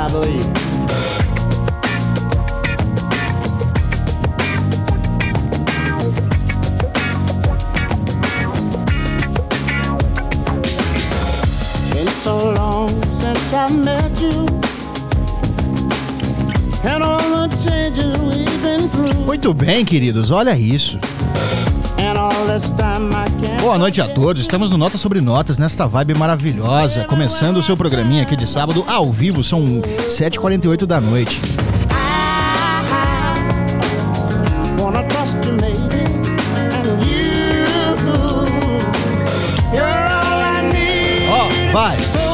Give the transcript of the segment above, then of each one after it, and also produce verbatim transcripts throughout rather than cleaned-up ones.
believe. Been so long since I met you, and all the changes we've been through. Muito bem, queridos, olha isso. Boa noite a todos, estamos no Notas sobre Notas, nesta vibe maravilhosa, começando o seu programinha aqui de sábado, ao vivo, são sete e quarenta e oito da noite. Ó, oh, vai!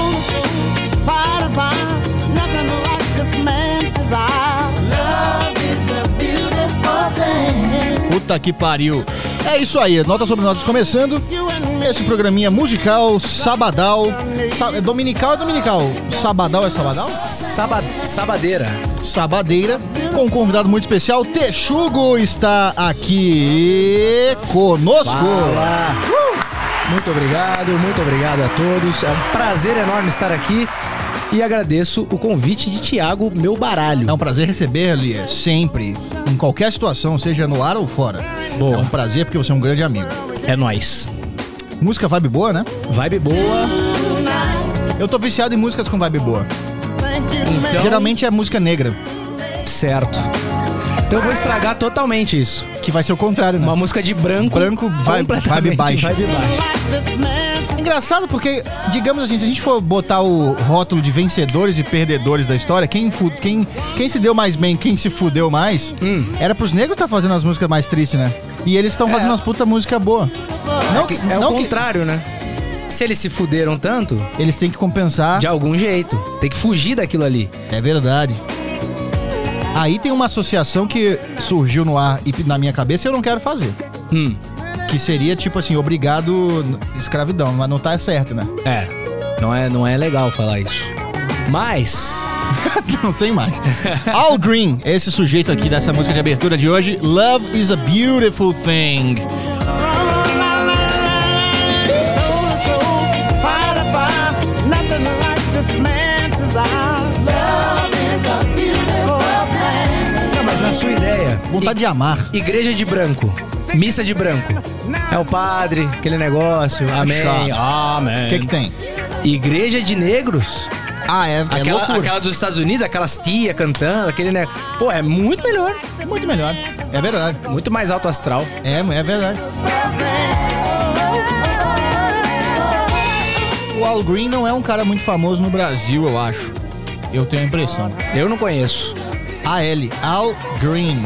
Puta que pariu! É isso aí, Notas sobre Notas começando. Esse programinha musical, sabadal. Sa- dominical é dominical? Sabadal é sabadal? Saba- sabadeira. Sabadeira. Com um convidado muito especial, Texugo está aqui conosco. Fala. Uh! Muito obrigado, muito obrigado a todos. É um prazer enorme estar aqui. E agradeço o convite de Thiago Meu Baralho. É um prazer receber-lhe sempre, em qualquer situação, seja no ar ou fora. Boa. É um prazer porque você é um grande amigo. É nóis. Música vibe boa, né? Vibe boa. Eu tô viciado em músicas com vibe boa. Então, Geralmente é música negra, certo. Então eu vou estragar totalmente isso. que vai ser o contrário, né? Uma música de branco. Branco, vai- completamente vibe baixa. Vibe baixa. Engraçado porque, digamos assim, se a gente for botar o rótulo de vencedores e perdedores da história, quem, fu- quem, quem se deu mais bem, quem se fudeu mais, Hum. era pros negros estar fazendo as músicas mais tristes, né? E eles estão fazendo umas puta música boa. Não, que- É não o que contrário, né? Se eles se fuderam tanto, eles têm que compensar. de algum jeito. Tem que fugir daquilo ali. É verdade. Aí tem uma associação que surgiu no ar e na minha cabeça e eu não quero fazer. Hum. Que seria tipo assim, obrigado escravidão, mas não tá certo, né? É. Não é, não é legal falar isso. Mas... Não sei mais. Al Green, esse sujeito aqui dessa música de abertura de hoje, Love is a Beautiful Thing. Não, mas na sua ideia... Vontade de amar. Igreja de branco. Missa de branco. É o padre, aquele negócio. Amém. chato. Amém. O que que tem? Igreja de negros. Ah, é, é Aquela, loucura. aquela dos Estados Unidos, aquelas tia cantando, aquele negócio. Pô, é muito melhor. É muito melhor. É verdade. Muito mais alto astral. É, é verdade. O Al Green não é um cara muito famoso no Brasil, eu acho. Eu tenho a impressão. Eu não conheço. A L, Al Green.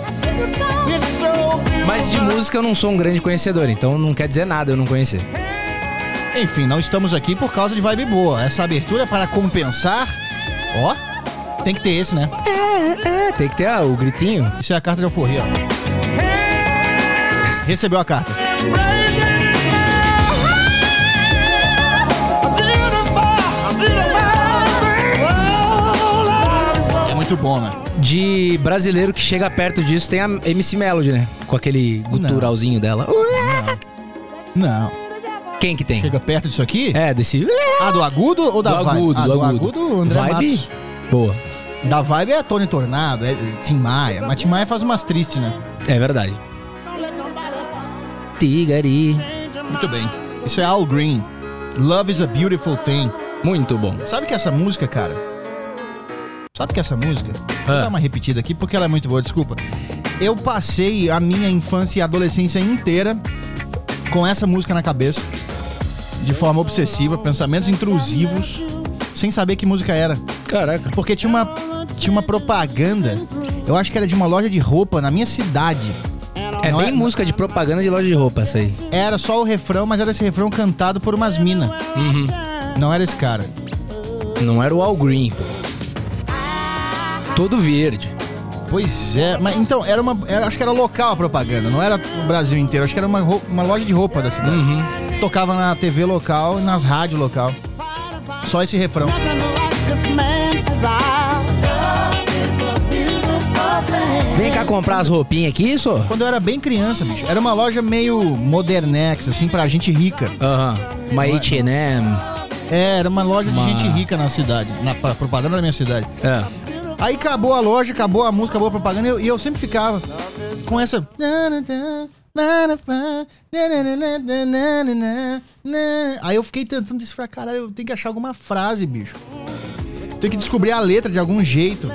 Mas de música eu não sou um grande conhecedor, então não quer dizer nada eu não conhecer. Enfim, não estamos aqui por causa de vibe boa. Essa abertura é para compensar. Ó, tem que ter esse, né? É, é, tem que ter ah, o gritinho. Isso é a carta de alforria, ó. Recebeu a carta. É muito bom, né? De brasileiro que chega perto disso tem a M C Melody, né? Com aquele guturalzinho dela. Não. Quem que tem? Chega perto disso aqui? É, desse... Ah, do agudo ou da do vibe? agudo, ah, do do agudo. agudo, André Vibe Matos. boa. Da vibe é Tony Tornado, é Tim Maia. Mas Tim Maia faz umas tristes, né? É verdade. Tigari. Muito bem. Isso é Al Green. Love is a Beautiful Thing. Muito bom. Sabe que essa música, cara... Sabe que essa música... Vou Ah. dar uma repetida aqui porque ela é muito boa, desculpa. Eu passei a minha infância e adolescência inteira com essa música na cabeça. De forma obsessiva, pensamentos intrusivos, sem saber que música era. Caraca. Porque tinha uma, tinha uma propaganda, eu acho que era de uma loja de roupa na minha cidade. É Não bem é- música de propaganda de loja de roupa essa aí. Era só o refrão, mas era esse refrão cantado por umas minas. Uhum. Não era esse cara. Não era o Al Green, pô. Todo verde. Pois é, mas então, era uma. Era, acho que era local a propaganda, não era o Brasil inteiro, acho que era uma, roupa- uma loja de roupa da cidade. Uhum. Tocava na T V local e nas rádios local. Só esse refrão. Vem cá comprar as roupinhas aqui, isso? Quando eu era bem criança, bicho, era uma loja meio modernex, assim, pra gente rica. Aham. Uma H and M. É, era uma loja Uma- de gente rica na cidade, na pra- propaganda da minha cidade. É. Aí acabou a loja, acabou a música, acabou a propaganda, e eu, e eu sempre ficava com essa... Aí eu fiquei tentando decifrar, caralho, eu tenho que achar alguma frase, bicho. Tenho que descobrir a letra de algum jeito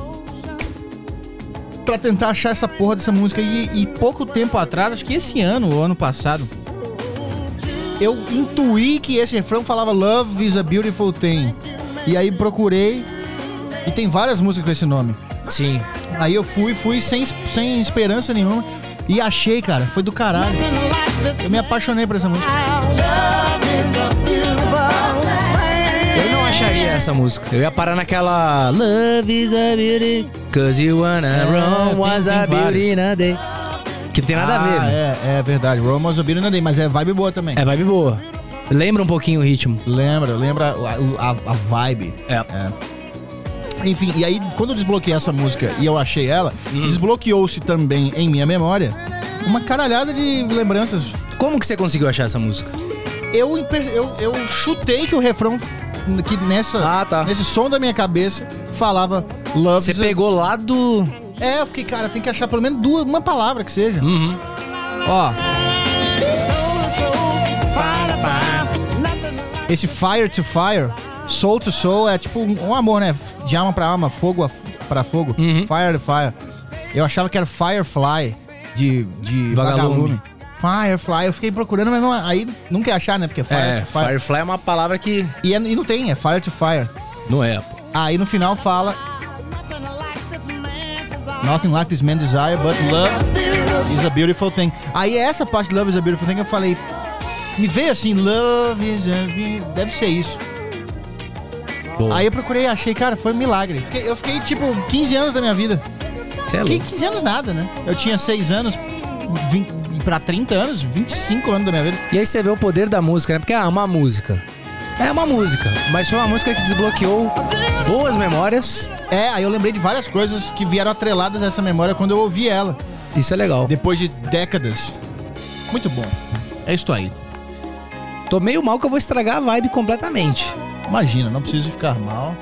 pra tentar achar essa porra dessa música. E, e pouco tempo atrás, acho que esse ano ou ano passado, eu intuí que esse refrão falava Love is a Beautiful Thing. E aí procurei, e tem várias músicas com esse nome. Sim. Aí eu fui, fui sem, sem esperança nenhuma e achei, cara, foi do caralho. Eu me apaixonei por essa música. Eu não acharia essa música. Eu ia parar naquela Love is a beauty, cause you wanna É, run tem- was a tem beauty in a day. Que não tem nada a ver, Ah, né? é, é verdade. Rome was a Beauty in a Day, mas é vibe boa também. É vibe boa. Lembra um pouquinho o ritmo. Lembra, lembra a, a, a vibe. É. Enfim, e aí quando eu desbloqueei essa música e eu achei ela, Hum. desbloqueou-se também em minha memória uma caralhada de lembranças. Como que você conseguiu achar essa música? Eu, imper- eu, eu chutei que o refrão, que nessa, Ah, tá. nesse som da minha cabeça, falava Love Você is a- pegou lá do... É, eu fiquei, cara, tem que achar pelo menos duas, uma palavra que seja. Uhum. Ó. Esse Fire to Fire, Soul to Soul é tipo um, um amor, né? De alma pra alma, fogo a, pra fogo. Uhum. Fire to Fire. Eu achava que era Firefly de, de Vagalume. Vagalume. Firefly, eu fiquei procurando, mas não, aí não quer achar, né? Porque é Fire É, to Fire. Firefly é uma palavra que E, é- e não tem, é Fire to Fire. não é, pô. Aí no final fala Nothing like this man desire, but love is a beautiful thing. Aí essa parte de Love is a Beautiful Thing eu falei, me veio assim, Love is a beautiful... Deve ser isso. Boa. Aí eu procurei e achei, cara, foi um milagre. Fiquei- eu fiquei tipo quinze anos da minha vida. Você é Fiquei louco. quinze anos nada, né? Eu tinha seis anos, vinte, pra trinta anos, vinte e cinco anos da minha vida. E aí você vê o poder da música, né? Porque é uma música. É uma música, mas foi uma música que desbloqueou boas memórias. É, aí eu lembrei de várias coisas que vieram atreladas nessa memória quando eu ouvi ela. Isso é legal. Depois de décadas. Muito bom. É isso aí. Tô meio mal que eu vou estragar a vibe completamente. Imagina, não precisa ficar mal.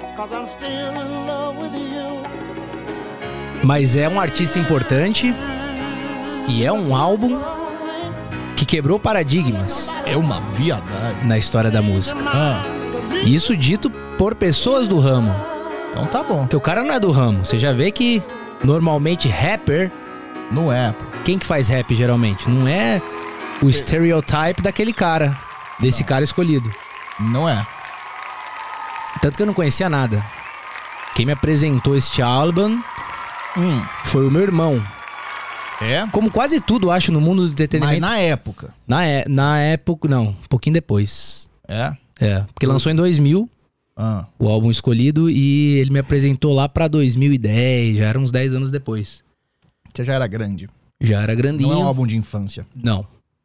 Mas é um artista importante e é um álbum que quebrou paradigmas É uma viadagem. na história da música. Ah, Isso dito por pessoas do ramo. então tá bom. Porque o cara não é do ramo. Você já vê que normalmente rapper, Não é, pô. quem que faz rap geralmente? Não é o stereotype daquele cara, desse cara escolhido. Não é. Tanto que eu não conhecia nada. Quem me apresentou este álbum Hum. foi o meu irmão. É? Como quase tudo, acho, no mundo do Mas entretenimento. na época. Na, é- na época, não, um pouquinho depois. É? É, porque lançou em dois mil, Ah. o álbum escolhido, e ele me apresentou lá pra dois mil e dez, já era uns dez anos depois. Você já era grande. Já era grandinho. Não é um álbum de infância. Não.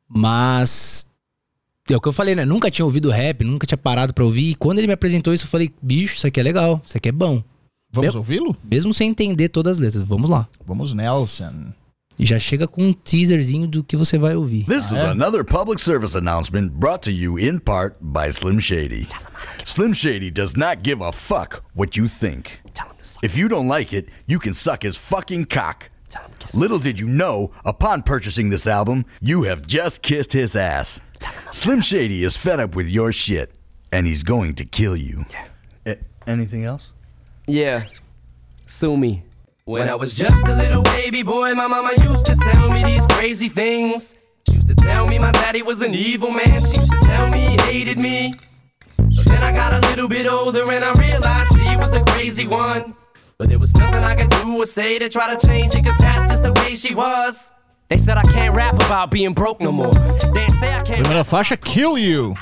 Mas é o que eu falei, né? Nunca tinha ouvido rap, nunca tinha parado pra ouvir. E quando ele me apresentou isso, eu falei, bicho, isso aqui é legal, isso aqui é bom. Vamos Meu- ouvi-lo? Mesmo sem entender todas as letras. Vamos lá. Vamos, Nelson. E já chega com um teaserzinho do que você vai ouvir. This is another public service announcement brought to you in part by Slim Shady. Slim Shady does not give a fuck what you think. If you don't like it, you can suck his fucking cock. Little did you know, upon purchasing this album, you have just kissed his ass. Slim Shady is fed up with your shit, and he's going to kill you. A- anything else? Yeah, sue me. When I was just a little baby boy, my mama used to tell me these crazy things. She used to tell me my daddy was an evil man. She used to tell me he hated me. But then I got a little bit older and I realized she was the crazy one. But there was nothing I could do or say to try to change it, cause that's just the way she was. They said I can't rap about being broke no more. They say I can't Primeira faixa, Kill You.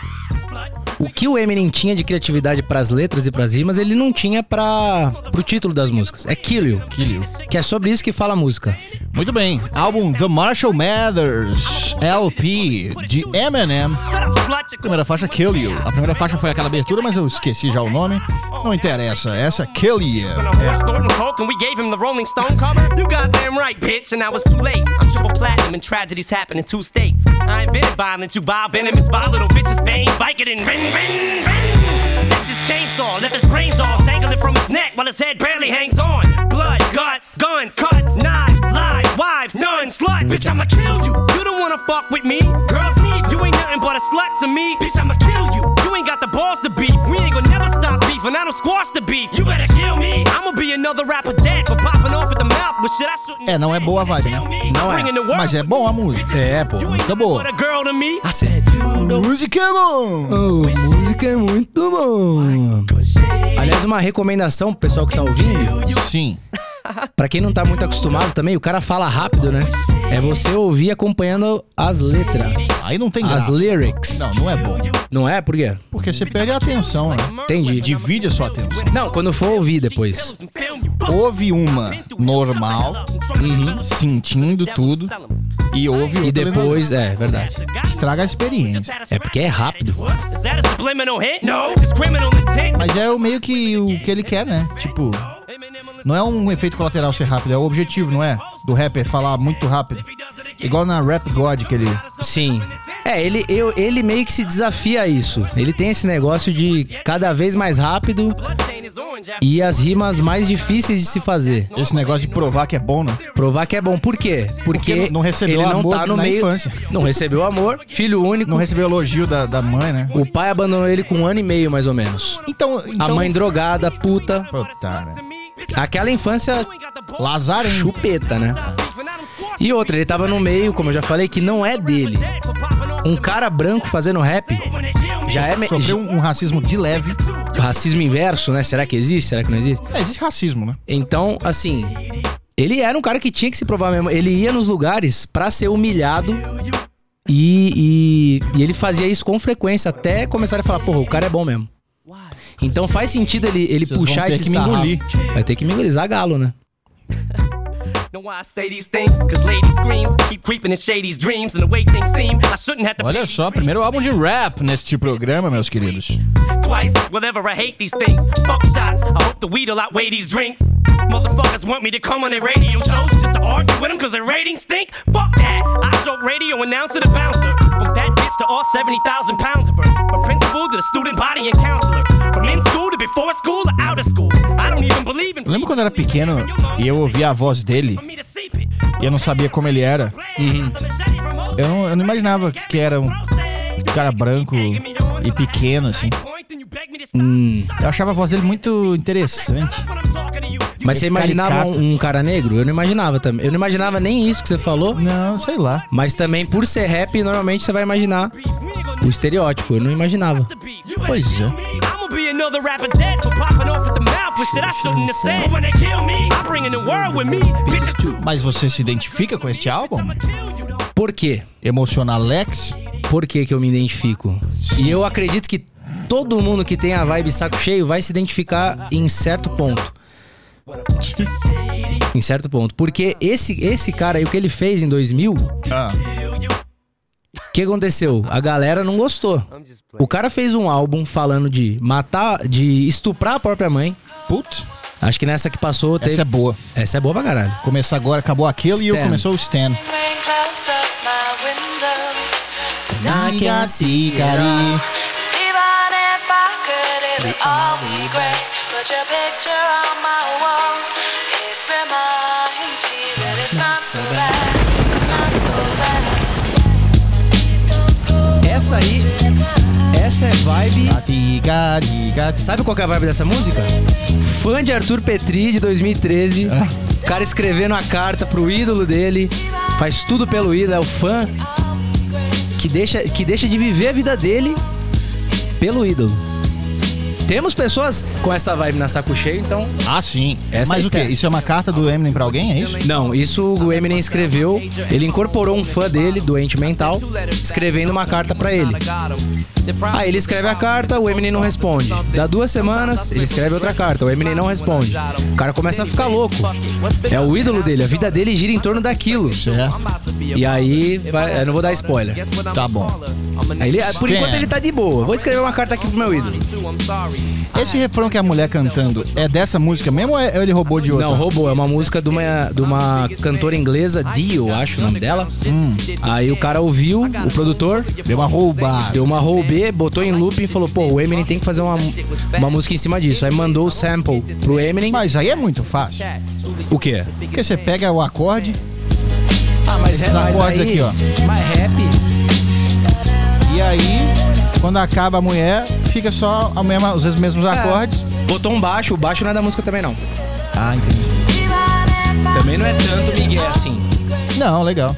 O que o Eminem tinha de criatividade pras letras e pras rimas, ele não tinha para pro título das músicas. É Kill You. Kill You. Que é sobre isso que fala a música. Muito bem. Álbum The Marshall Mathers L P de Eminem. Primeira faixa, Kill You. A primeira faixa foi aquela abertura, mas eu esqueci já o nome. Não interessa. Essa é Kill You. Snorting coke and we gave him the Rolling Stone cover. You goddamn right, bitch, and I was too late. I'm triple platinum and tragedies happen in two states. I invented violence, you vile venomous, vile little bitches, bang, Vicodin, ring, ring, ring. chainsaw, left his brains all dangling from his neck while his head barely hangs on. Blood, guts, guns, cuts, knives, lies, wives, nuns, sluts. Bitch, I'ma kill you. You don't wanna fuck with me. Girls need you ain't nothing but a slut to me. Bitch, I'ma kill you. You ain't got the balls to beef. We ain't gonna never stop beef, and I don't squash the beef. You better kill me. I'ma be another rapper dead for popping off at the mouth with shit I shouldn't. É, não é boa a vibe, né? Não é. Mas é bom a música. É, pô. Música boa. Música é bom. Oh, música é muito bom. Aliás, uma recomendação pro pessoal que tá ouvindo. Sim. Pra quem não tá muito acostumado também, o cara fala rápido, né? É você ouvir acompanhando as letras. Aí não tem As graça. lyrics. Não, não é bom. Não é? Por quê? Porque você perde a atenção, né? Entendi. Divide a sua atenção. Não, quando for ouvir depois. Ouve uma normal, uhum, sentindo tudo, e ouve outra. E depois, é, verdade. Estraga a experiência. É porque é rápido. Mas é o meio que o que ele quer, né? Tipo, não é um efeito colateral ser rápido, é o objetivo, não é? Do rapper falar muito rápido. Igual na Rap God que ele... Sim. É, ele, eu, ele meio que se desafia a isso. Ele tem esse negócio de cada vez mais rápido e as rimas mais difíceis de se fazer. Esse negócio de provar que é bom, né? Provar que é bom. Por quê? Porque, Porque não recebeu ele não amor tá no na meio... infância. Não recebeu amor, filho único. Não recebeu elogio da, da mãe, né? O pai abandonou ele com um ano e meio, mais ou menos. Então... então... A mãe drogada, puta. Puta, né? Aquela infância... Lazarento. Chupeta, né? E outra, ele tava no meio, como eu já falei, que não é dele. Um cara branco fazendo rap já é... Me... Sofreu um, um racismo de leve. Racismo inverso, né? Será que existe? Será que não existe? É, existe racismo, né? Então, assim... Ele era um cara que tinha que se provar mesmo. Ele ia nos lugares pra ser humilhado e, e, e ele fazia isso com frequência até começar a falar, porra, o cara é bom mesmo. Então faz sentido ele, ele puxar esse sarrafo. Vai ter que me engolir, Zagalo, né? Olha só, primeiro álbum de rap neste programa, meus queridos. Twice, whatever, I hate these things. Fuck shots, I hope the weed will outweigh these drinks. Motherfuckers want me to come on their radio shows just to argue with them cause their ratings stink. Fuck that, I show radio announcer to bouncer. From that bitch to all seventy thousand pounds of her. From principal to the student body and counselor. From in school to before school to out of school. I don't even believe in... Eu lembro quando eu era pequeno e eu ouvia a voz dele e eu não sabia como ele era. Uhum. Eu, não, eu não imaginava que era um cara branco e pequeno, assim. Hum. Eu achava a voz dele muito interessante. Mas você imaginava um, um cara negro? Eu não imaginava também. Eu não imaginava nem isso que você falou. Não, sei lá. Mas também, por ser rap, normalmente você vai imaginar o estereótipo. Eu não imaginava. Pois é. Mas você se identifica com este álbum? Por quê? Emocionalex? Por que que eu me identifico? E eu acredito que todo mundo que tem a vibe saco cheio vai se identificar em certo ponto. Em certo ponto. Porque esse, esse cara aí, o que ele fez em dois mil... Ah. O que aconteceu? A galera não gostou. O cara fez um álbum falando de matar, de estuprar a própria mãe. Putz. Acho que nessa que passou teve... Essa é boa. Essa é boa pra caralho. Começa agora, acabou aquilo Stan. e eu começou o Stan. I can see Gary. Essa aí, essa é vibe... Sabe qual que é a vibe dessa música? Fã de Arthur Petri de dois mil e treze. O cara escrevendo a carta pro ídolo dele. Faz tudo pelo ídolo, é o fã que deixa, que deixa de viver a vida dele pelo ídolo. Temos pessoas com essa vibe na saco cheio, então... Ah, sim. Essa Mas é o quê? Isso é uma carta do Eminem pra alguém, é isso? Não, isso o Eminem escreveu. Ele incorporou um fã dele, doente mental, escrevendo uma carta pra ele. Aí ele escreve a carta, o Eminem não responde. Dá duas semanas, ele escreve outra carta, o Eminem não responde. O cara começa a ficar louco. É o ídolo dele, a vida dele gira em torno daquilo. Certo. E aí, vai, eu não vou dar spoiler. Tá bom. Aí ele, por enquanto ele tá de boa. Vou escrever uma carta aqui pro meu ídolo. Esse refrão que é a mulher cantando é dessa música mesmo ou é- ele roubou de outra? Não, roubou. É uma música de uma, de uma cantora inglesa, Dio, eu acho o nome dela. Hum. Aí o cara ouviu, o produtor, Deu uma roubada. deu uma roubê, botou em looping e falou, pô, o Eminem tem que fazer uma, uma música em cima disso. Aí mandou o sample pro Eminem. Mas aí é muito fácil. O quê? Porque você pega o acorde Ah, mas Esses acordes aqui, ó. Mais rap. e aí, quando acaba a mulher, fica só a mesma, os mesmos acordes. Botou um baixo, o baixo não é da música também não. Ah, entendi. Também não é tanto Miguel assim. Não, legal.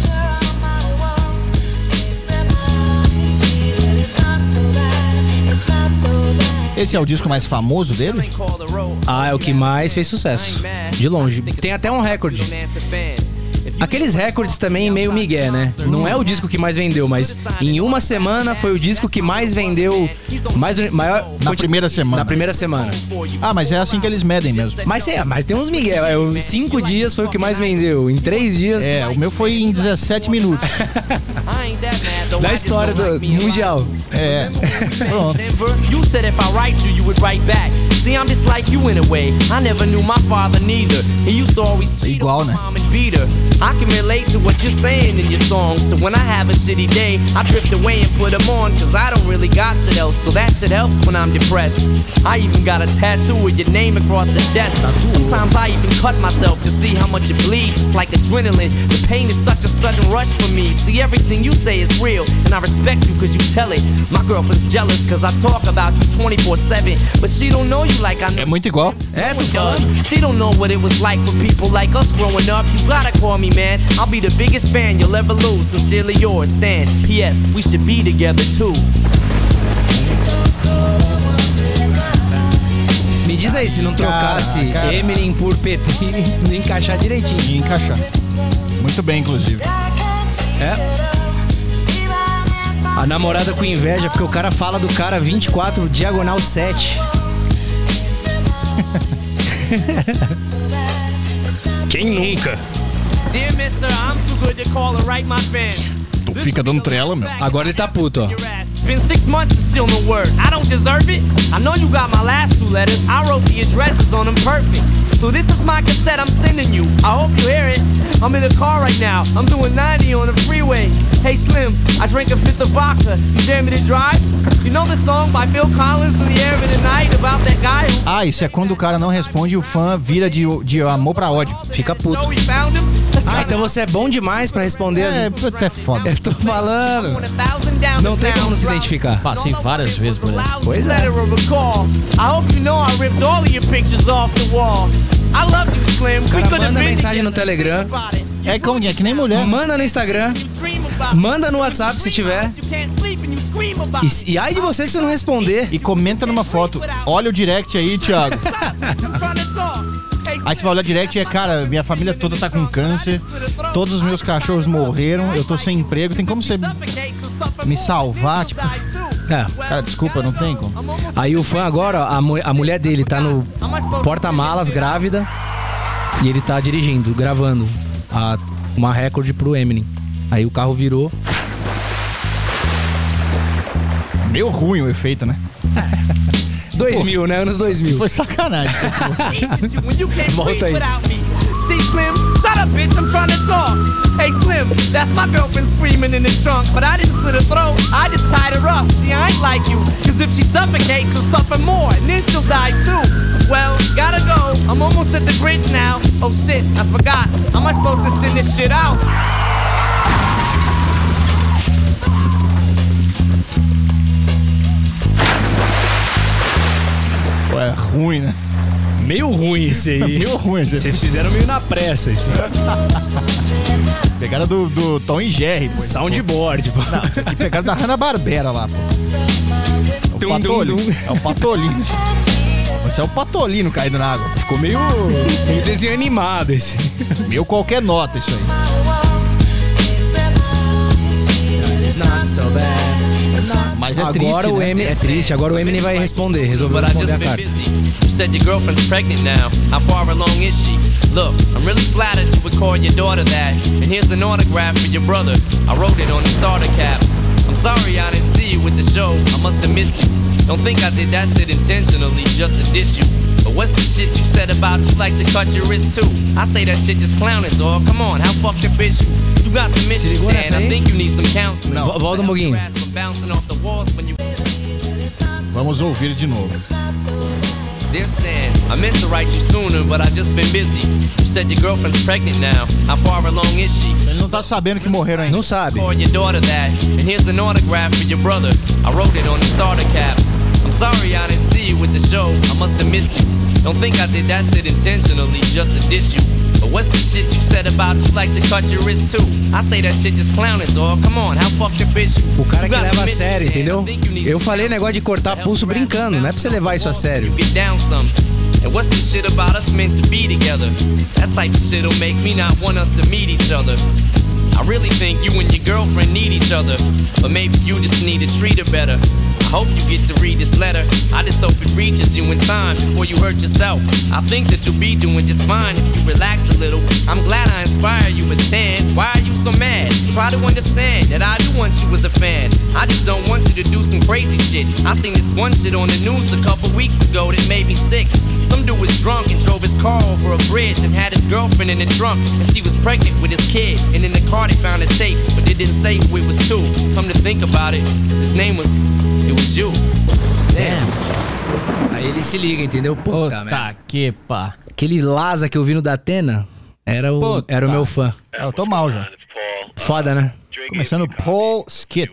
Esse é o disco mais famoso dele? Ah, é o que mais fez sucesso. De longe. Tem até um recorde. Aqueles recordes também meio migué, né? Não é o disco que mais vendeu, mas em uma semana foi o disco que mais vendeu, mais maior Na primeira semana. na primeira semana. Ah, mas é assim que eles medem mesmo. Mas é, mas tem uns migué. é, Em cinco dias foi o que mais vendeu. Em três dias É, o meu foi em dezessete minutos. da história do mundial. É. Pronto. You said if I write you, you would write back. See, I'm just like you in a way. I never knew my father neither. He used to always cheat Igual, on my né? mom and beat her. I can relate to what you're saying in your songs. So when I have a shitty day, I drift away and put them on. Cause I don't really got shit else. So that shit helps when I'm depressed. I even got a tattoo with your name across the chest. Sometimes I even cut myself to see how much it bleeds. It's like adrenaline. The pain is such a sudden rush for me. See, everything you say is real. And I respect you cause you tell it. My girlfriend's jealous cause I talk about you twenty-four seven. But she don't know you like I know. É muito igual. É, No tô one falando. does. She don't know what it was like for people like us growing up. You gotta call me, man. I'll be the biggest fan you'll ever lose. Sincerely yours, Stan. P S. We should be together too. Me diz aí, se não trocasse Caraca. Eminem por P T, não ia encaixar direitinho. E encaixar. Muito bem, inclusive. É. A namorada com inveja, porque o cara fala do cara vinte e quatro, diagonal sete. Quem nunca? Dear mister, I'm too good to call and write my fan. Tu fica dando trela, meu. Agora ele tá puto, ó. Your ass. Been six months and still no word. I don't deserve it. I know you got my last two letters. I wrote the addresses on them perfect. So this is my cassette I'm sending you. I hope you hear it. I'm in the car right now. I'm doing ninety on the freeway. Hey Slim, I drank a fifth of vodka. You dare me to drive? You know the song by Phil Collins in the air of the night about that guy who Ah, isso é quando o cara não responde e o fã vira de, de amor pra ódio. Fica puto. so we found him? Let's Ah, try então você é bom demais pra responder as... É, puta, é foda. Eu tô falando. one a thousand down Não the tem como sound não se drop. identificar. Passei várias vezes por essa. Pois é. Letter of a call. I hope you know I ripped all of your pictures off the wall. I love you, Slim. We cara could have manda been mensagem no together. Telegram. Think about it. É como é que nem mulher. Manda no Instagram. Dream about Manda no WhatsApp se tiver. You can't sleep and you scream about E, e ai de você se não responder. E comenta numa foto. Olha o direct aí, Thiago. I'm trying to talk. Hey, Aí você vai olhar direct e é, cara, minha família toda tá com câncer. Todos os meus cachorros morreram. Eu tô sem emprego. Tem como você me salvar? Tipo, É. cara, desculpa, não tem como. Aí o fã agora, ó, a, mu- a mulher dele tá no porta-malas grávida e ele tá dirigindo, gravando a- uma recorde pro Eminem. Aí o carro virou. Meio ruim o efeito, né? dois mil, né? Anos dois mil. Foi sacanagem. when you can't Volta breathe aí. without me. See, Slim, shut up, bitch. I'm trying to talk. Hey, Slim, that's my girlfriend screaming in the trunk, but I didn't slit her throat. I just tied her up. See, I ain't like you, cause if she suffocates, she'll suffer more, and then she'll die too. Well, gotta go. I'm almost at the bridge now. Oh shit, I forgot. How am I supposed to send this shit out? Pô, é ruim, né? Meio ruim esse aí. Meio ruim esse. Vocês fizeram meio na pressa esse. Pegaram do, do Tom e Jerry. Pô. Soundboard, pô. Não, isso aqui pegaram da Hanna-Barbera lá, pô. É o Tum, Patolino. dum, dum. É o Patolino. Esse é o Patolino caído na água. Ficou meio, meio desenho animado esse. Meu qualquer nota isso aí. Not so bad. Mas é Agora triste, o né? Eminem é triste, agora o Eminem vai responder, resolveu But I responder just a been carta. busy. You said your girlfriend's pregnant now. How far along is she? Look, I'm really flattered you would call your daughter that. And here's an autograph for your brother. I wrote it on the starter cap. I'm sorry I didn't see you with the show, I must have missed you. Don't think I did that shit intentionally just to diss you. But what's the shit you said about you like to cut your wrist too? I say that shit just clowning, dog. Come on, how fucked up is you? You got some issues, man. I think you need some counseling. Não, volta um pouquinho. Vamos ouvir de novo. Dear Stan, I meant to write you sooner, but I just been busy. You said your girlfriend's pregnant now. How far along is she? Ele não tá sabendo que morreram ainda. Não sabe. Call your daughter that. And here's an autograph for your brother. I wrote it on the starter cap. I'm sorry I didn't see you with the show. I must have missed you. Don't think I did that shit intentionally just to diss you. But what's the shit you said about you like to cut your wrist too? I say that shit just clowning, dog. Come on, how fucked up is you? O cara que leva a sério, entendeu? Eu falei negócio de cortar pulso brincando, não é pra você levar isso a sério. Get down some. And what's the shit about us meant to be together? That type of shit'll make me not want us to meet each other. I really think you and your girlfriend need each other, but maybe you just need to treat her better. I hope you get to read this letter. I just hope it reaches you in time before you hurt yourself. I think that you'll be doing just fine if you relax a little. I'm glad I inspire you, but Stan, why are you so mad? Try to understand that I do want you as a fan. I just don't want you to do some crazy shit. I seen this one shit on the news a couple weeks ago that made me sick. Some dude was drunk and drove his car over a bridge and had his girlfriend in the trunk, and she was pregnant with his kid. And in the car they found a tape, but they didn't say who it was to. Come to think about it, his name was, it was you. Damn. Aí ele se liga, entendeu? Puta, Puta que pá. Aquele Laza que eu vi no Datena era o, Puta. era o meu fã. É, eu tô mal já. Foda, né? Começando Paul Skit.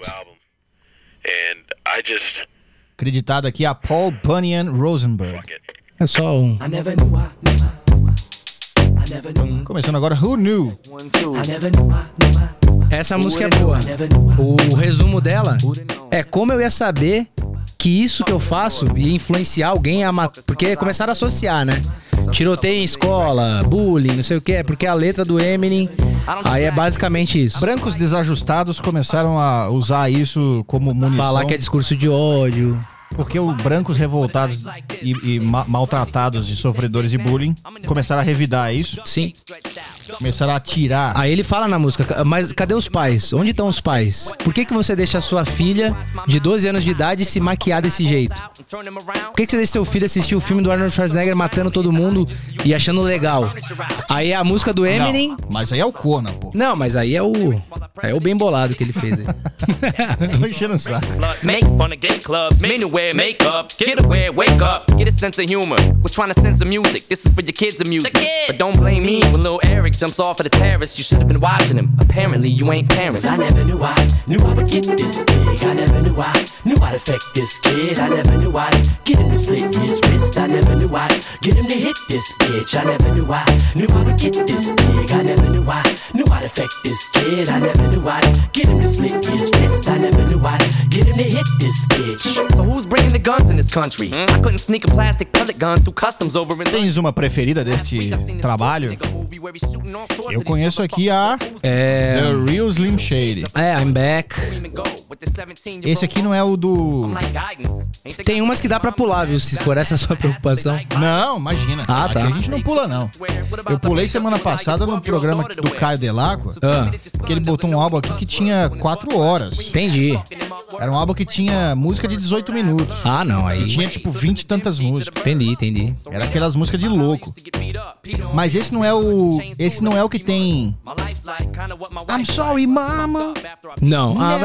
Acreditado aqui a Paul Bunyan Rosenberg. É só um. I never knew I, knew I, I never knew. Começando agora Who Knew. One, two. I never knew I, knew I. Essa música é boa. O resumo dela é como eu ia saber que isso que eu faço ia influenciar alguém a matar. Porque começaram a associar, né? Tiroteio em escola, bullying, não sei o que. É porque a letra do Eminem, aí é basicamente isso. Brancos desajustados começaram a usar isso como munição. Falar que é discurso de ódio. Porque os brancos revoltados e, e ma- maltratados e sofredores de bullying começaram a revidar isso. Sim. Começaram a atirar. Aí ele fala na música, mas cadê os pais? Onde estão os pais? Por que que você deixa a sua filha de doze anos de idade se maquiar desse jeito? Por que que você deixa seu filho assistir o filme do Arnold Schwarzenegger matando todo mundo e achando legal? Aí é a música do Eminem... Não, mas aí é o Conan, pô. Não, mas aí é o... É o bem bolado que ele fez aí. Tô enchendo o saco. Make fun of gay clubs, men who wear makeup. Get aware, wake up, get a sense of humor. We're trying to censor music, this is for your kids' amusement. But don't blame me when little Eric jumps off of the terrace. You should have been watching him. Apparently you ain't parents. I never knew I knew I would get this big. I never knew I knew I'd affect this kid. I never knew I'd get him to slit his wrist. I never knew I'd get him to hit this bitch. I never knew I knew I would get this big. I never knew I knew I'd affect this kid. I never knew I'd get him to slit his wrist. I never knew I'd get him to hit this bitch. So who's bringing the guns in this country? I couldn't sneak a plastic pellet gun through customs over in Tens uma preferida deste trabalho? Eu conheço aqui a É... The Real Slim Shady. É, I'm Back. Esse aqui não é o do... Tem umas que dá pra pular, viu? Se for essa a sua preocupação. Não, imagina. Ah, tá. Aqui a gente não pula, não. Eu pulei semana passada no programa do Caio Delacqua, Ah, que ele botou um álbum aqui que tinha quatro horas. entendi. Era um álbum que tinha música de dezoito minutos. Ah, não, aí... Tinha tipo vinte e tantas músicas. Entendi, entendi. Era aquelas músicas de louco. Mas esse não é o... Esse não é o que tem... I'm sorry, mama. Não. Ah,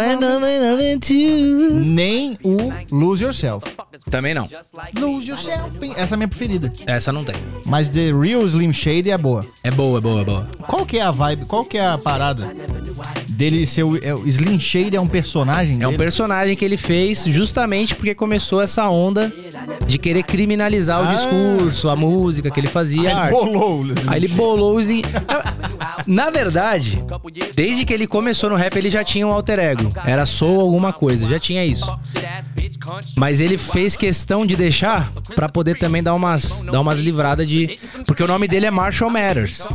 Nem o Lose Yourself. também não. Lose Yourself. Essa é a minha preferida. Essa não tem. Mas The Real Slim Shady é boa. É boa, é boa, é boa. Qual que é a vibe? Qual que é a parada dele ser o... É, o Slim Shady é um personagem É um dele? personagem que ele fez justamente porque começou essa onda de querer criminalizar o Ah. discurso, a música que ele fazia, a Aí ele arte. bolou o Slim Aí ele bolou os... Na verdade, desde que ele começou no rap, ele já tinha um alter ego. Era Soul alguma coisa, já tinha isso. Mas ele fez questão de deixar pra poder também dar umas, dar umas livradas de... Porque o nome dele é Marshall Mathers.